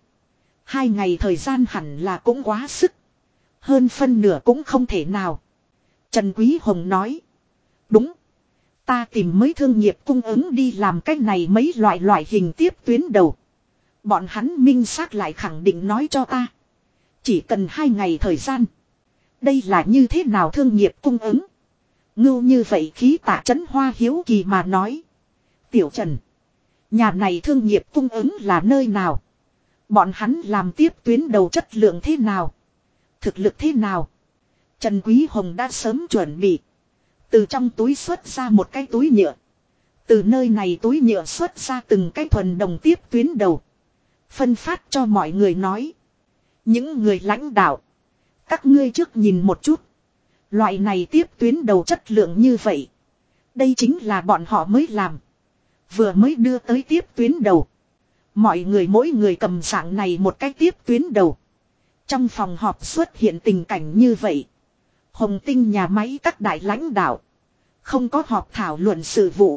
2 ngày thời gian hẳn là cũng quá sức. Hơn phân nửa cũng không thể nào. Trần Quý Hồng nói. Đúng. Ta tìm mấy thương nghiệp cung ứng đi làm cách này mấy loại hình tiếp tuyến đầu. Bọn hắn minh xác lại khẳng định nói cho ta. Chỉ cần 2 ngày thời gian. Đây là như thế nào thương nghiệp cung ứng. Ngưu như vậy khí Tạ Chấn Hoa hiếu kỳ mà nói. Tiểu Trần. Nhà này thương nghiệp cung ứng là nơi nào? Bọn hắn làm tiếp tuyến đầu chất lượng thế nào? Thực lực thế nào? Trần Quý Hồng đã sớm chuẩn bị. Từ trong túi xuất ra một cái túi nhựa. Từ nơi này túi nhựa xuất ra từng cái thuần đồng tiếp tuyến đầu. Phân phát cho mọi người nói. Những người lãnh đạo. Các ngươi trước nhìn một chút. Loại này tiếp tuyến đầu chất lượng như vậy. Đây chính là bọn họ mới làm. Vừa mới đưa tới tiếp tuyến đầu. Mọi người mỗi người cầm dạng này một cái tiếp tuyến đầu. Trong phòng họp xuất hiện tình cảnh như vậy. Hồng Tinh nhà máy các đại lãnh đạo. Không có họp thảo luận sự vụ.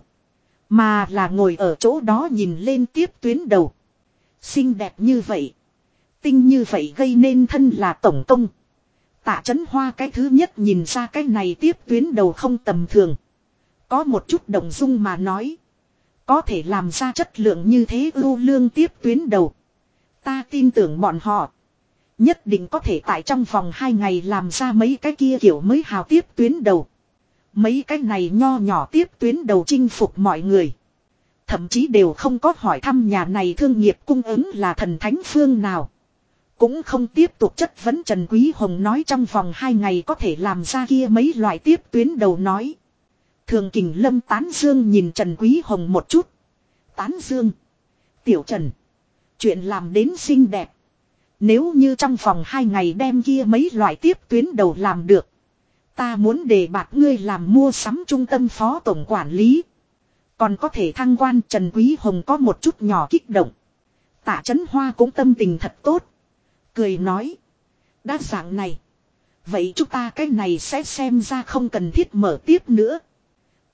Mà là ngồi ở chỗ đó nhìn lên tiếp tuyến đầu. Xinh đẹp như vậy. Tinh như vậy gây nên thân là tổng công. Tạ Chấn Hoa cái thứ nhất nhìn ra cái này tiếp tuyến đầu không tầm thường. Có một chút động dung mà nói. Có thể làm ra chất lượng như thế ưu lương tiếp tuyến đầu. Ta tin tưởng bọn họ. Nhất định có thể tại trong vòng 2 ngày làm ra mấy cái kia kiểu mới hào tiếp tuyến đầu. Mấy cái này nho nhỏ tiếp tuyến đầu chinh phục mọi người. Thậm chí đều không có hỏi thăm nhà này thương nghiệp cung ứng là thần thánh phương nào. Cũng không tiếp tục chất vấn Trần Quý Hồng nói trong vòng 2 ngày có thể làm ra kia mấy loại tiếp tuyến đầu nói. Thường Kình Lâm tán dương nhìn Trần Quý Hồng một chút. Tán dương. Tiểu Trần. Chuyện làm đến xinh đẹp. Nếu như trong vòng 2 ngày đem kia mấy loại tiếp tuyến đầu làm được. Ta muốn đề bạt ngươi làm mua sắm trung tâm phó tổng quản lý. Còn có thể thăng quan. Trần Quý Hồng có một chút nhỏ kích động. Tạ Chấn Hoa cũng tâm tình thật tốt. Cười nói. Đã dạng này. Vậy chúng ta cái này sẽ xem ra không cần thiết mở tiếp nữa.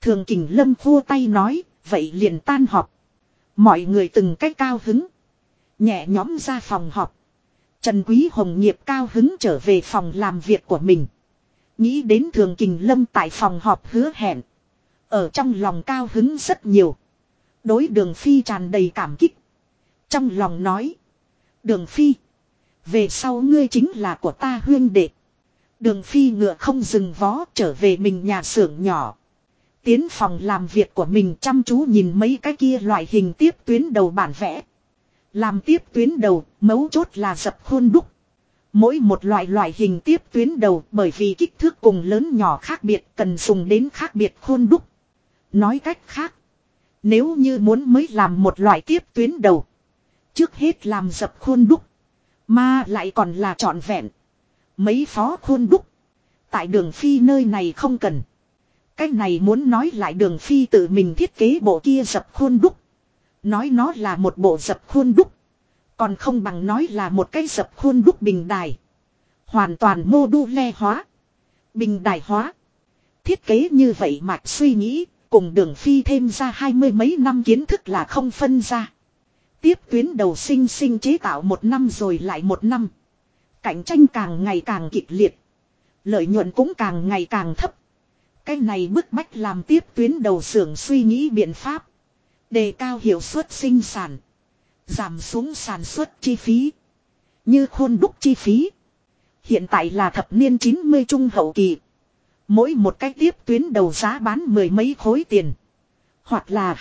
Thường Kình Lâm khua tay nói, vậy liền tan họp. Mọi người từng cách cao hứng. Nhẹ nhõm ra phòng họp. Trần Quý Hồng nghiệp cao hứng trở về phòng làm việc của mình. Nghĩ đến Thường Kình Lâm tại phòng họp hứa hẹn. Ở trong lòng cao hứng rất nhiều. Đối Đường Phi tràn đầy cảm kích. Trong lòng nói. Đường Phi. Về sau ngươi chính là của ta huyên đệ. Đường Phi ngựa không dừng vó trở về mình nhà xưởng nhỏ. Tiến phòng làm việc của mình chăm chú nhìn mấy cái kia loại hình tiếp tuyến đầu bản vẽ. Làm tiếp tuyến đầu, mấu chốt là dập khuôn đúc. Mỗi một loại hình tiếp tuyến đầu bởi vì kích thước cùng lớn nhỏ khác biệt cần dùng đến khác biệt khuôn đúc. Nói cách khác, nếu như muốn mới làm một loại tiếp tuyến đầu, trước hết làm dập khuôn đúc, mà lại còn là trọn vẹn. Mấy phó khuôn đúc, tại Đường Phi nơi này không cần. Cái này muốn nói lại Đường Phi tự mình thiết kế bộ kia dập khuôn đúc. Nói nó là một bộ dập khuôn đúc. Còn không bằng nói là một cái dập khuôn đúc bình đài. Hoàn toàn mô đu le hóa. Bình đài hóa. Thiết kế như vậy mạch suy nghĩ. Cùng Đường Phi thêm ra 20 mấy năm kiến thức là không phân ra. Tiếp tuyến đầu sinh chế tạo một năm rồi lại một năm. Cạnh tranh càng ngày càng kịch liệt. Lợi nhuận cũng càng ngày càng thấp. Cái này bức bách làm tiếp tuyến đầu xưởng suy nghĩ biện pháp. Đề cao hiệu suất sinh sản. Giảm xuống sản xuất chi phí. Như khuôn đúc chi phí. Hiện tại là thập niên 90 trung hậu kỳ. Mỗi một cái tiếp tuyến đầu giá bán mười mấy khối tiền. Hoặc là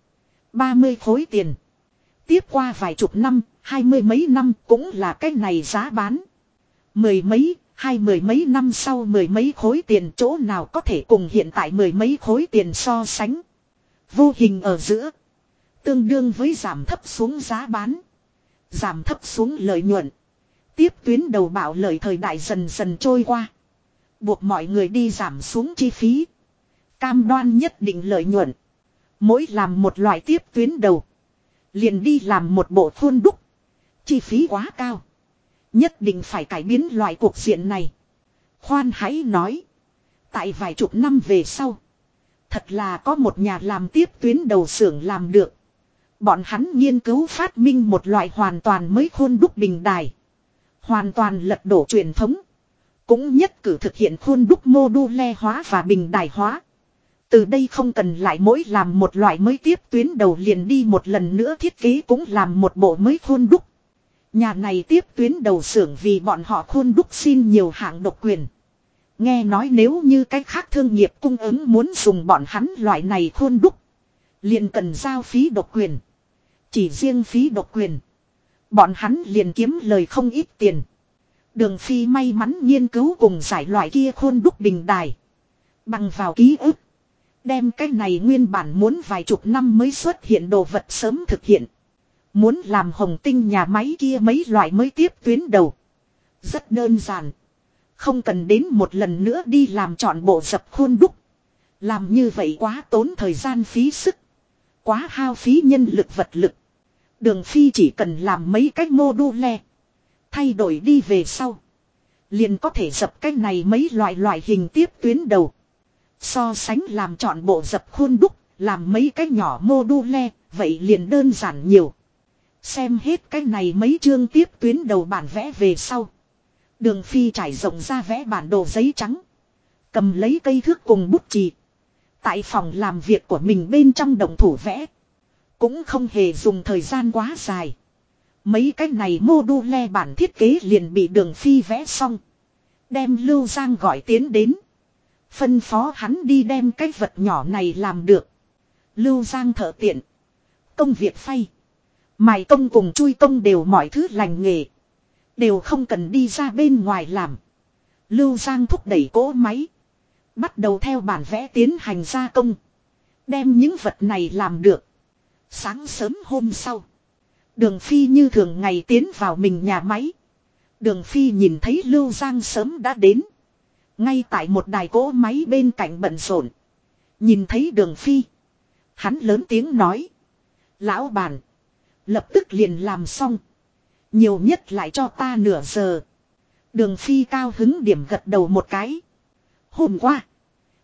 30 khối tiền. Tiếp qua vài chục năm, 20 mấy năm cũng là cái này giá bán. Mười mấy năm sau mười mấy khối tiền chỗ nào có thể cùng hiện tại mười mấy khối tiền so sánh. Vô hình ở giữa. Tương đương với giảm thấp xuống giá bán. Giảm thấp xuống lợi nhuận. Tiếp tuyến đầu bạo lợi thời đại dần dần trôi qua. Buộc mọi người đi giảm xuống chi phí. Cam đoan nhất định lợi nhuận. Mỗi làm một loại tiếp tuyến đầu. Liền đi làm một bộ khuôn đúc. Chi phí quá cao. Nhất định phải cải biến loại cuộc diện này. Khoan hãy nói. Tại vài chục năm về sau. Thật là có một nhà làm tiếp tuyến đầu xưởng làm được. Bọn hắn nghiên cứu phát minh một loại hoàn toàn mới khuôn đúc bình đài. Hoàn toàn lật đổ truyền thống. Cũng nhất cử thực hiện khuôn đúc mô đu le hóa và bình đài hóa. Từ đây không cần lại mỗi làm một loại mới tiếp tuyến đầu liền đi một lần nữa thiết kế cũng làm một bộ mới khuôn đúc. Nhà này tiếp tuyến đầu xưởng vì bọn họ khuôn đúc xin nhiều hạng độc quyền. Nghe nói nếu như cách khác thương nghiệp cung ứng muốn dùng bọn hắn loại này khuôn đúc. Liền cần giao phí độc quyền. Chỉ riêng phí độc quyền. Bọn hắn liền kiếm lời không ít tiền. Đường Phi may mắn nghiên cứu cùng giải loại kia khuôn đúc bình đài. Bằng vào ký ức. Đem cái này nguyên bản muốn vài chục năm mới xuất hiện đồ vật sớm thực hiện. Muốn làm Hồng Tinh nhà máy kia mấy loại mới tiếp tuyến đầu. Rất đơn giản. Không cần đến một lần nữa đi làm trọn bộ dập khuôn đúc. Làm như vậy quá tốn thời gian phí sức. Quá hao phí nhân lực vật lực. Đường Phi chỉ cần làm mấy cách mô đu le. Thay đổi đi về sau. Liền có thể dập cái này mấy loại hình tiếp tuyến đầu. So sánh làm trọn bộ dập khuôn đúc. Làm mấy cái nhỏ mô đu le. Vậy liền đơn giản nhiều. Xem hết cái này mấy chương tiếp tuyến đầu bản vẽ về sau. Đường Phi trải rộng ra vẽ bản đồ giấy trắng. Cầm lấy cây thước cùng bút chì. Tại phòng làm việc của mình bên trong động thủ vẽ. Cũng không hề dùng thời gian quá dài. Mấy cái này mô đu le bản thiết kế liền bị Đường Phi vẽ xong. Đem Lưu Giang gọi tiến đến. Phân phó hắn đi đem cái vật nhỏ này làm được. Lưu Giang thợ tiện. Công việc phay. Mài công cùng chui công đều mọi thứ lành nghề. Đều không cần đi ra bên ngoài làm. Lưu Giang thúc đẩy cỗ máy. Bắt đầu theo bản vẽ tiến hành gia công. Đem những vật này làm được. Sáng sớm hôm sau. Đường Phi như thường ngày tiến vào mình nhà máy. Đường Phi nhìn thấy Lưu Giang sớm đã đến. Ngay tại một đài cỗ máy bên cạnh bận rộn. Nhìn thấy Đường Phi. Hắn lớn tiếng nói. Lão bản. Lập tức liền làm xong. Nhiều nhất lại cho ta nửa giờ. Đường Phi cao hứng điểm gật đầu một cái. Hôm qua.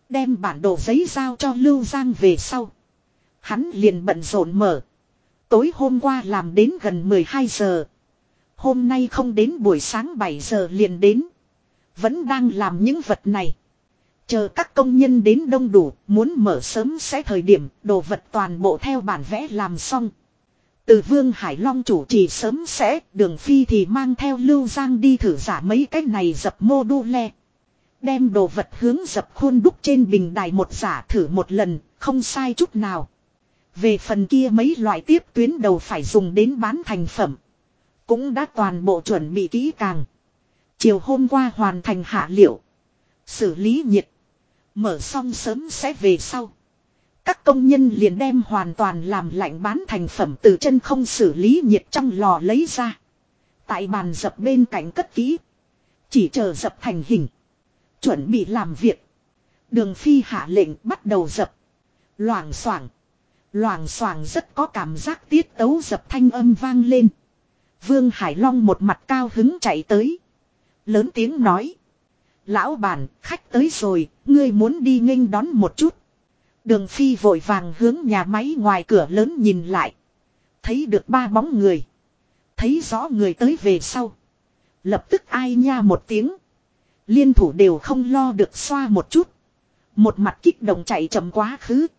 Đem bản đồ giấy giao cho Lưu Giang về sau. Hắn liền bận rộn mở. Tối hôm qua làm đến gần 12 giờ. Hôm nay không đến buổi sáng 7 giờ liền đến. Vẫn đang làm những vật này. Chờ các công nhân đến đông đủ, muốn mở sớm sẽ thời điểm, đồ vật toàn bộ theo bản vẽ làm xong. Từ Vương Hải Long chủ trì sớm sẽ, Đường Phi thì mang theo Lưu Giang đi thử giả mấy cái này dập mô đu le. Đem đồ vật hướng dập khuôn đúc trên bình đài một giả thử một lần, không sai chút nào. Về phần kia mấy loại tiếp tuyến đầu phải dùng đến bán thành phẩm. Cũng đã toàn bộ chuẩn bị kỹ càng. Chiều hôm qua hoàn thành hạ liệu. Xử lý nhiệt. Mở xong sớm sẽ về sau. Các công nhân liền đem hoàn toàn làm lạnh bán thành phẩm từ chân không xử lý nhiệt trong lò lấy ra. Tại bàn dập bên cạnh cất kỹ. Chỉ chờ dập thành hình. Chuẩn bị làm việc. Đường Phi hạ lệnh bắt đầu dập. Loảng xoảng. Loảng xoảng rất có cảm giác tiết tấu dập thanh âm vang lên. Vương Hải Long một mặt cao hứng chạy tới. Lớn tiếng nói. Lão bản, khách tới rồi, ngươi muốn đi nghênh đón một chút. Đường Phi vội vàng hướng nhà máy ngoài cửa lớn nhìn lại. Thấy được 3 bóng người. Thấy rõ người tới về sau. Lập tức ai nha một tiếng. Liên thủ đều không lo được xoa một chút. Một mặt kích động chạy chậm quá khứ.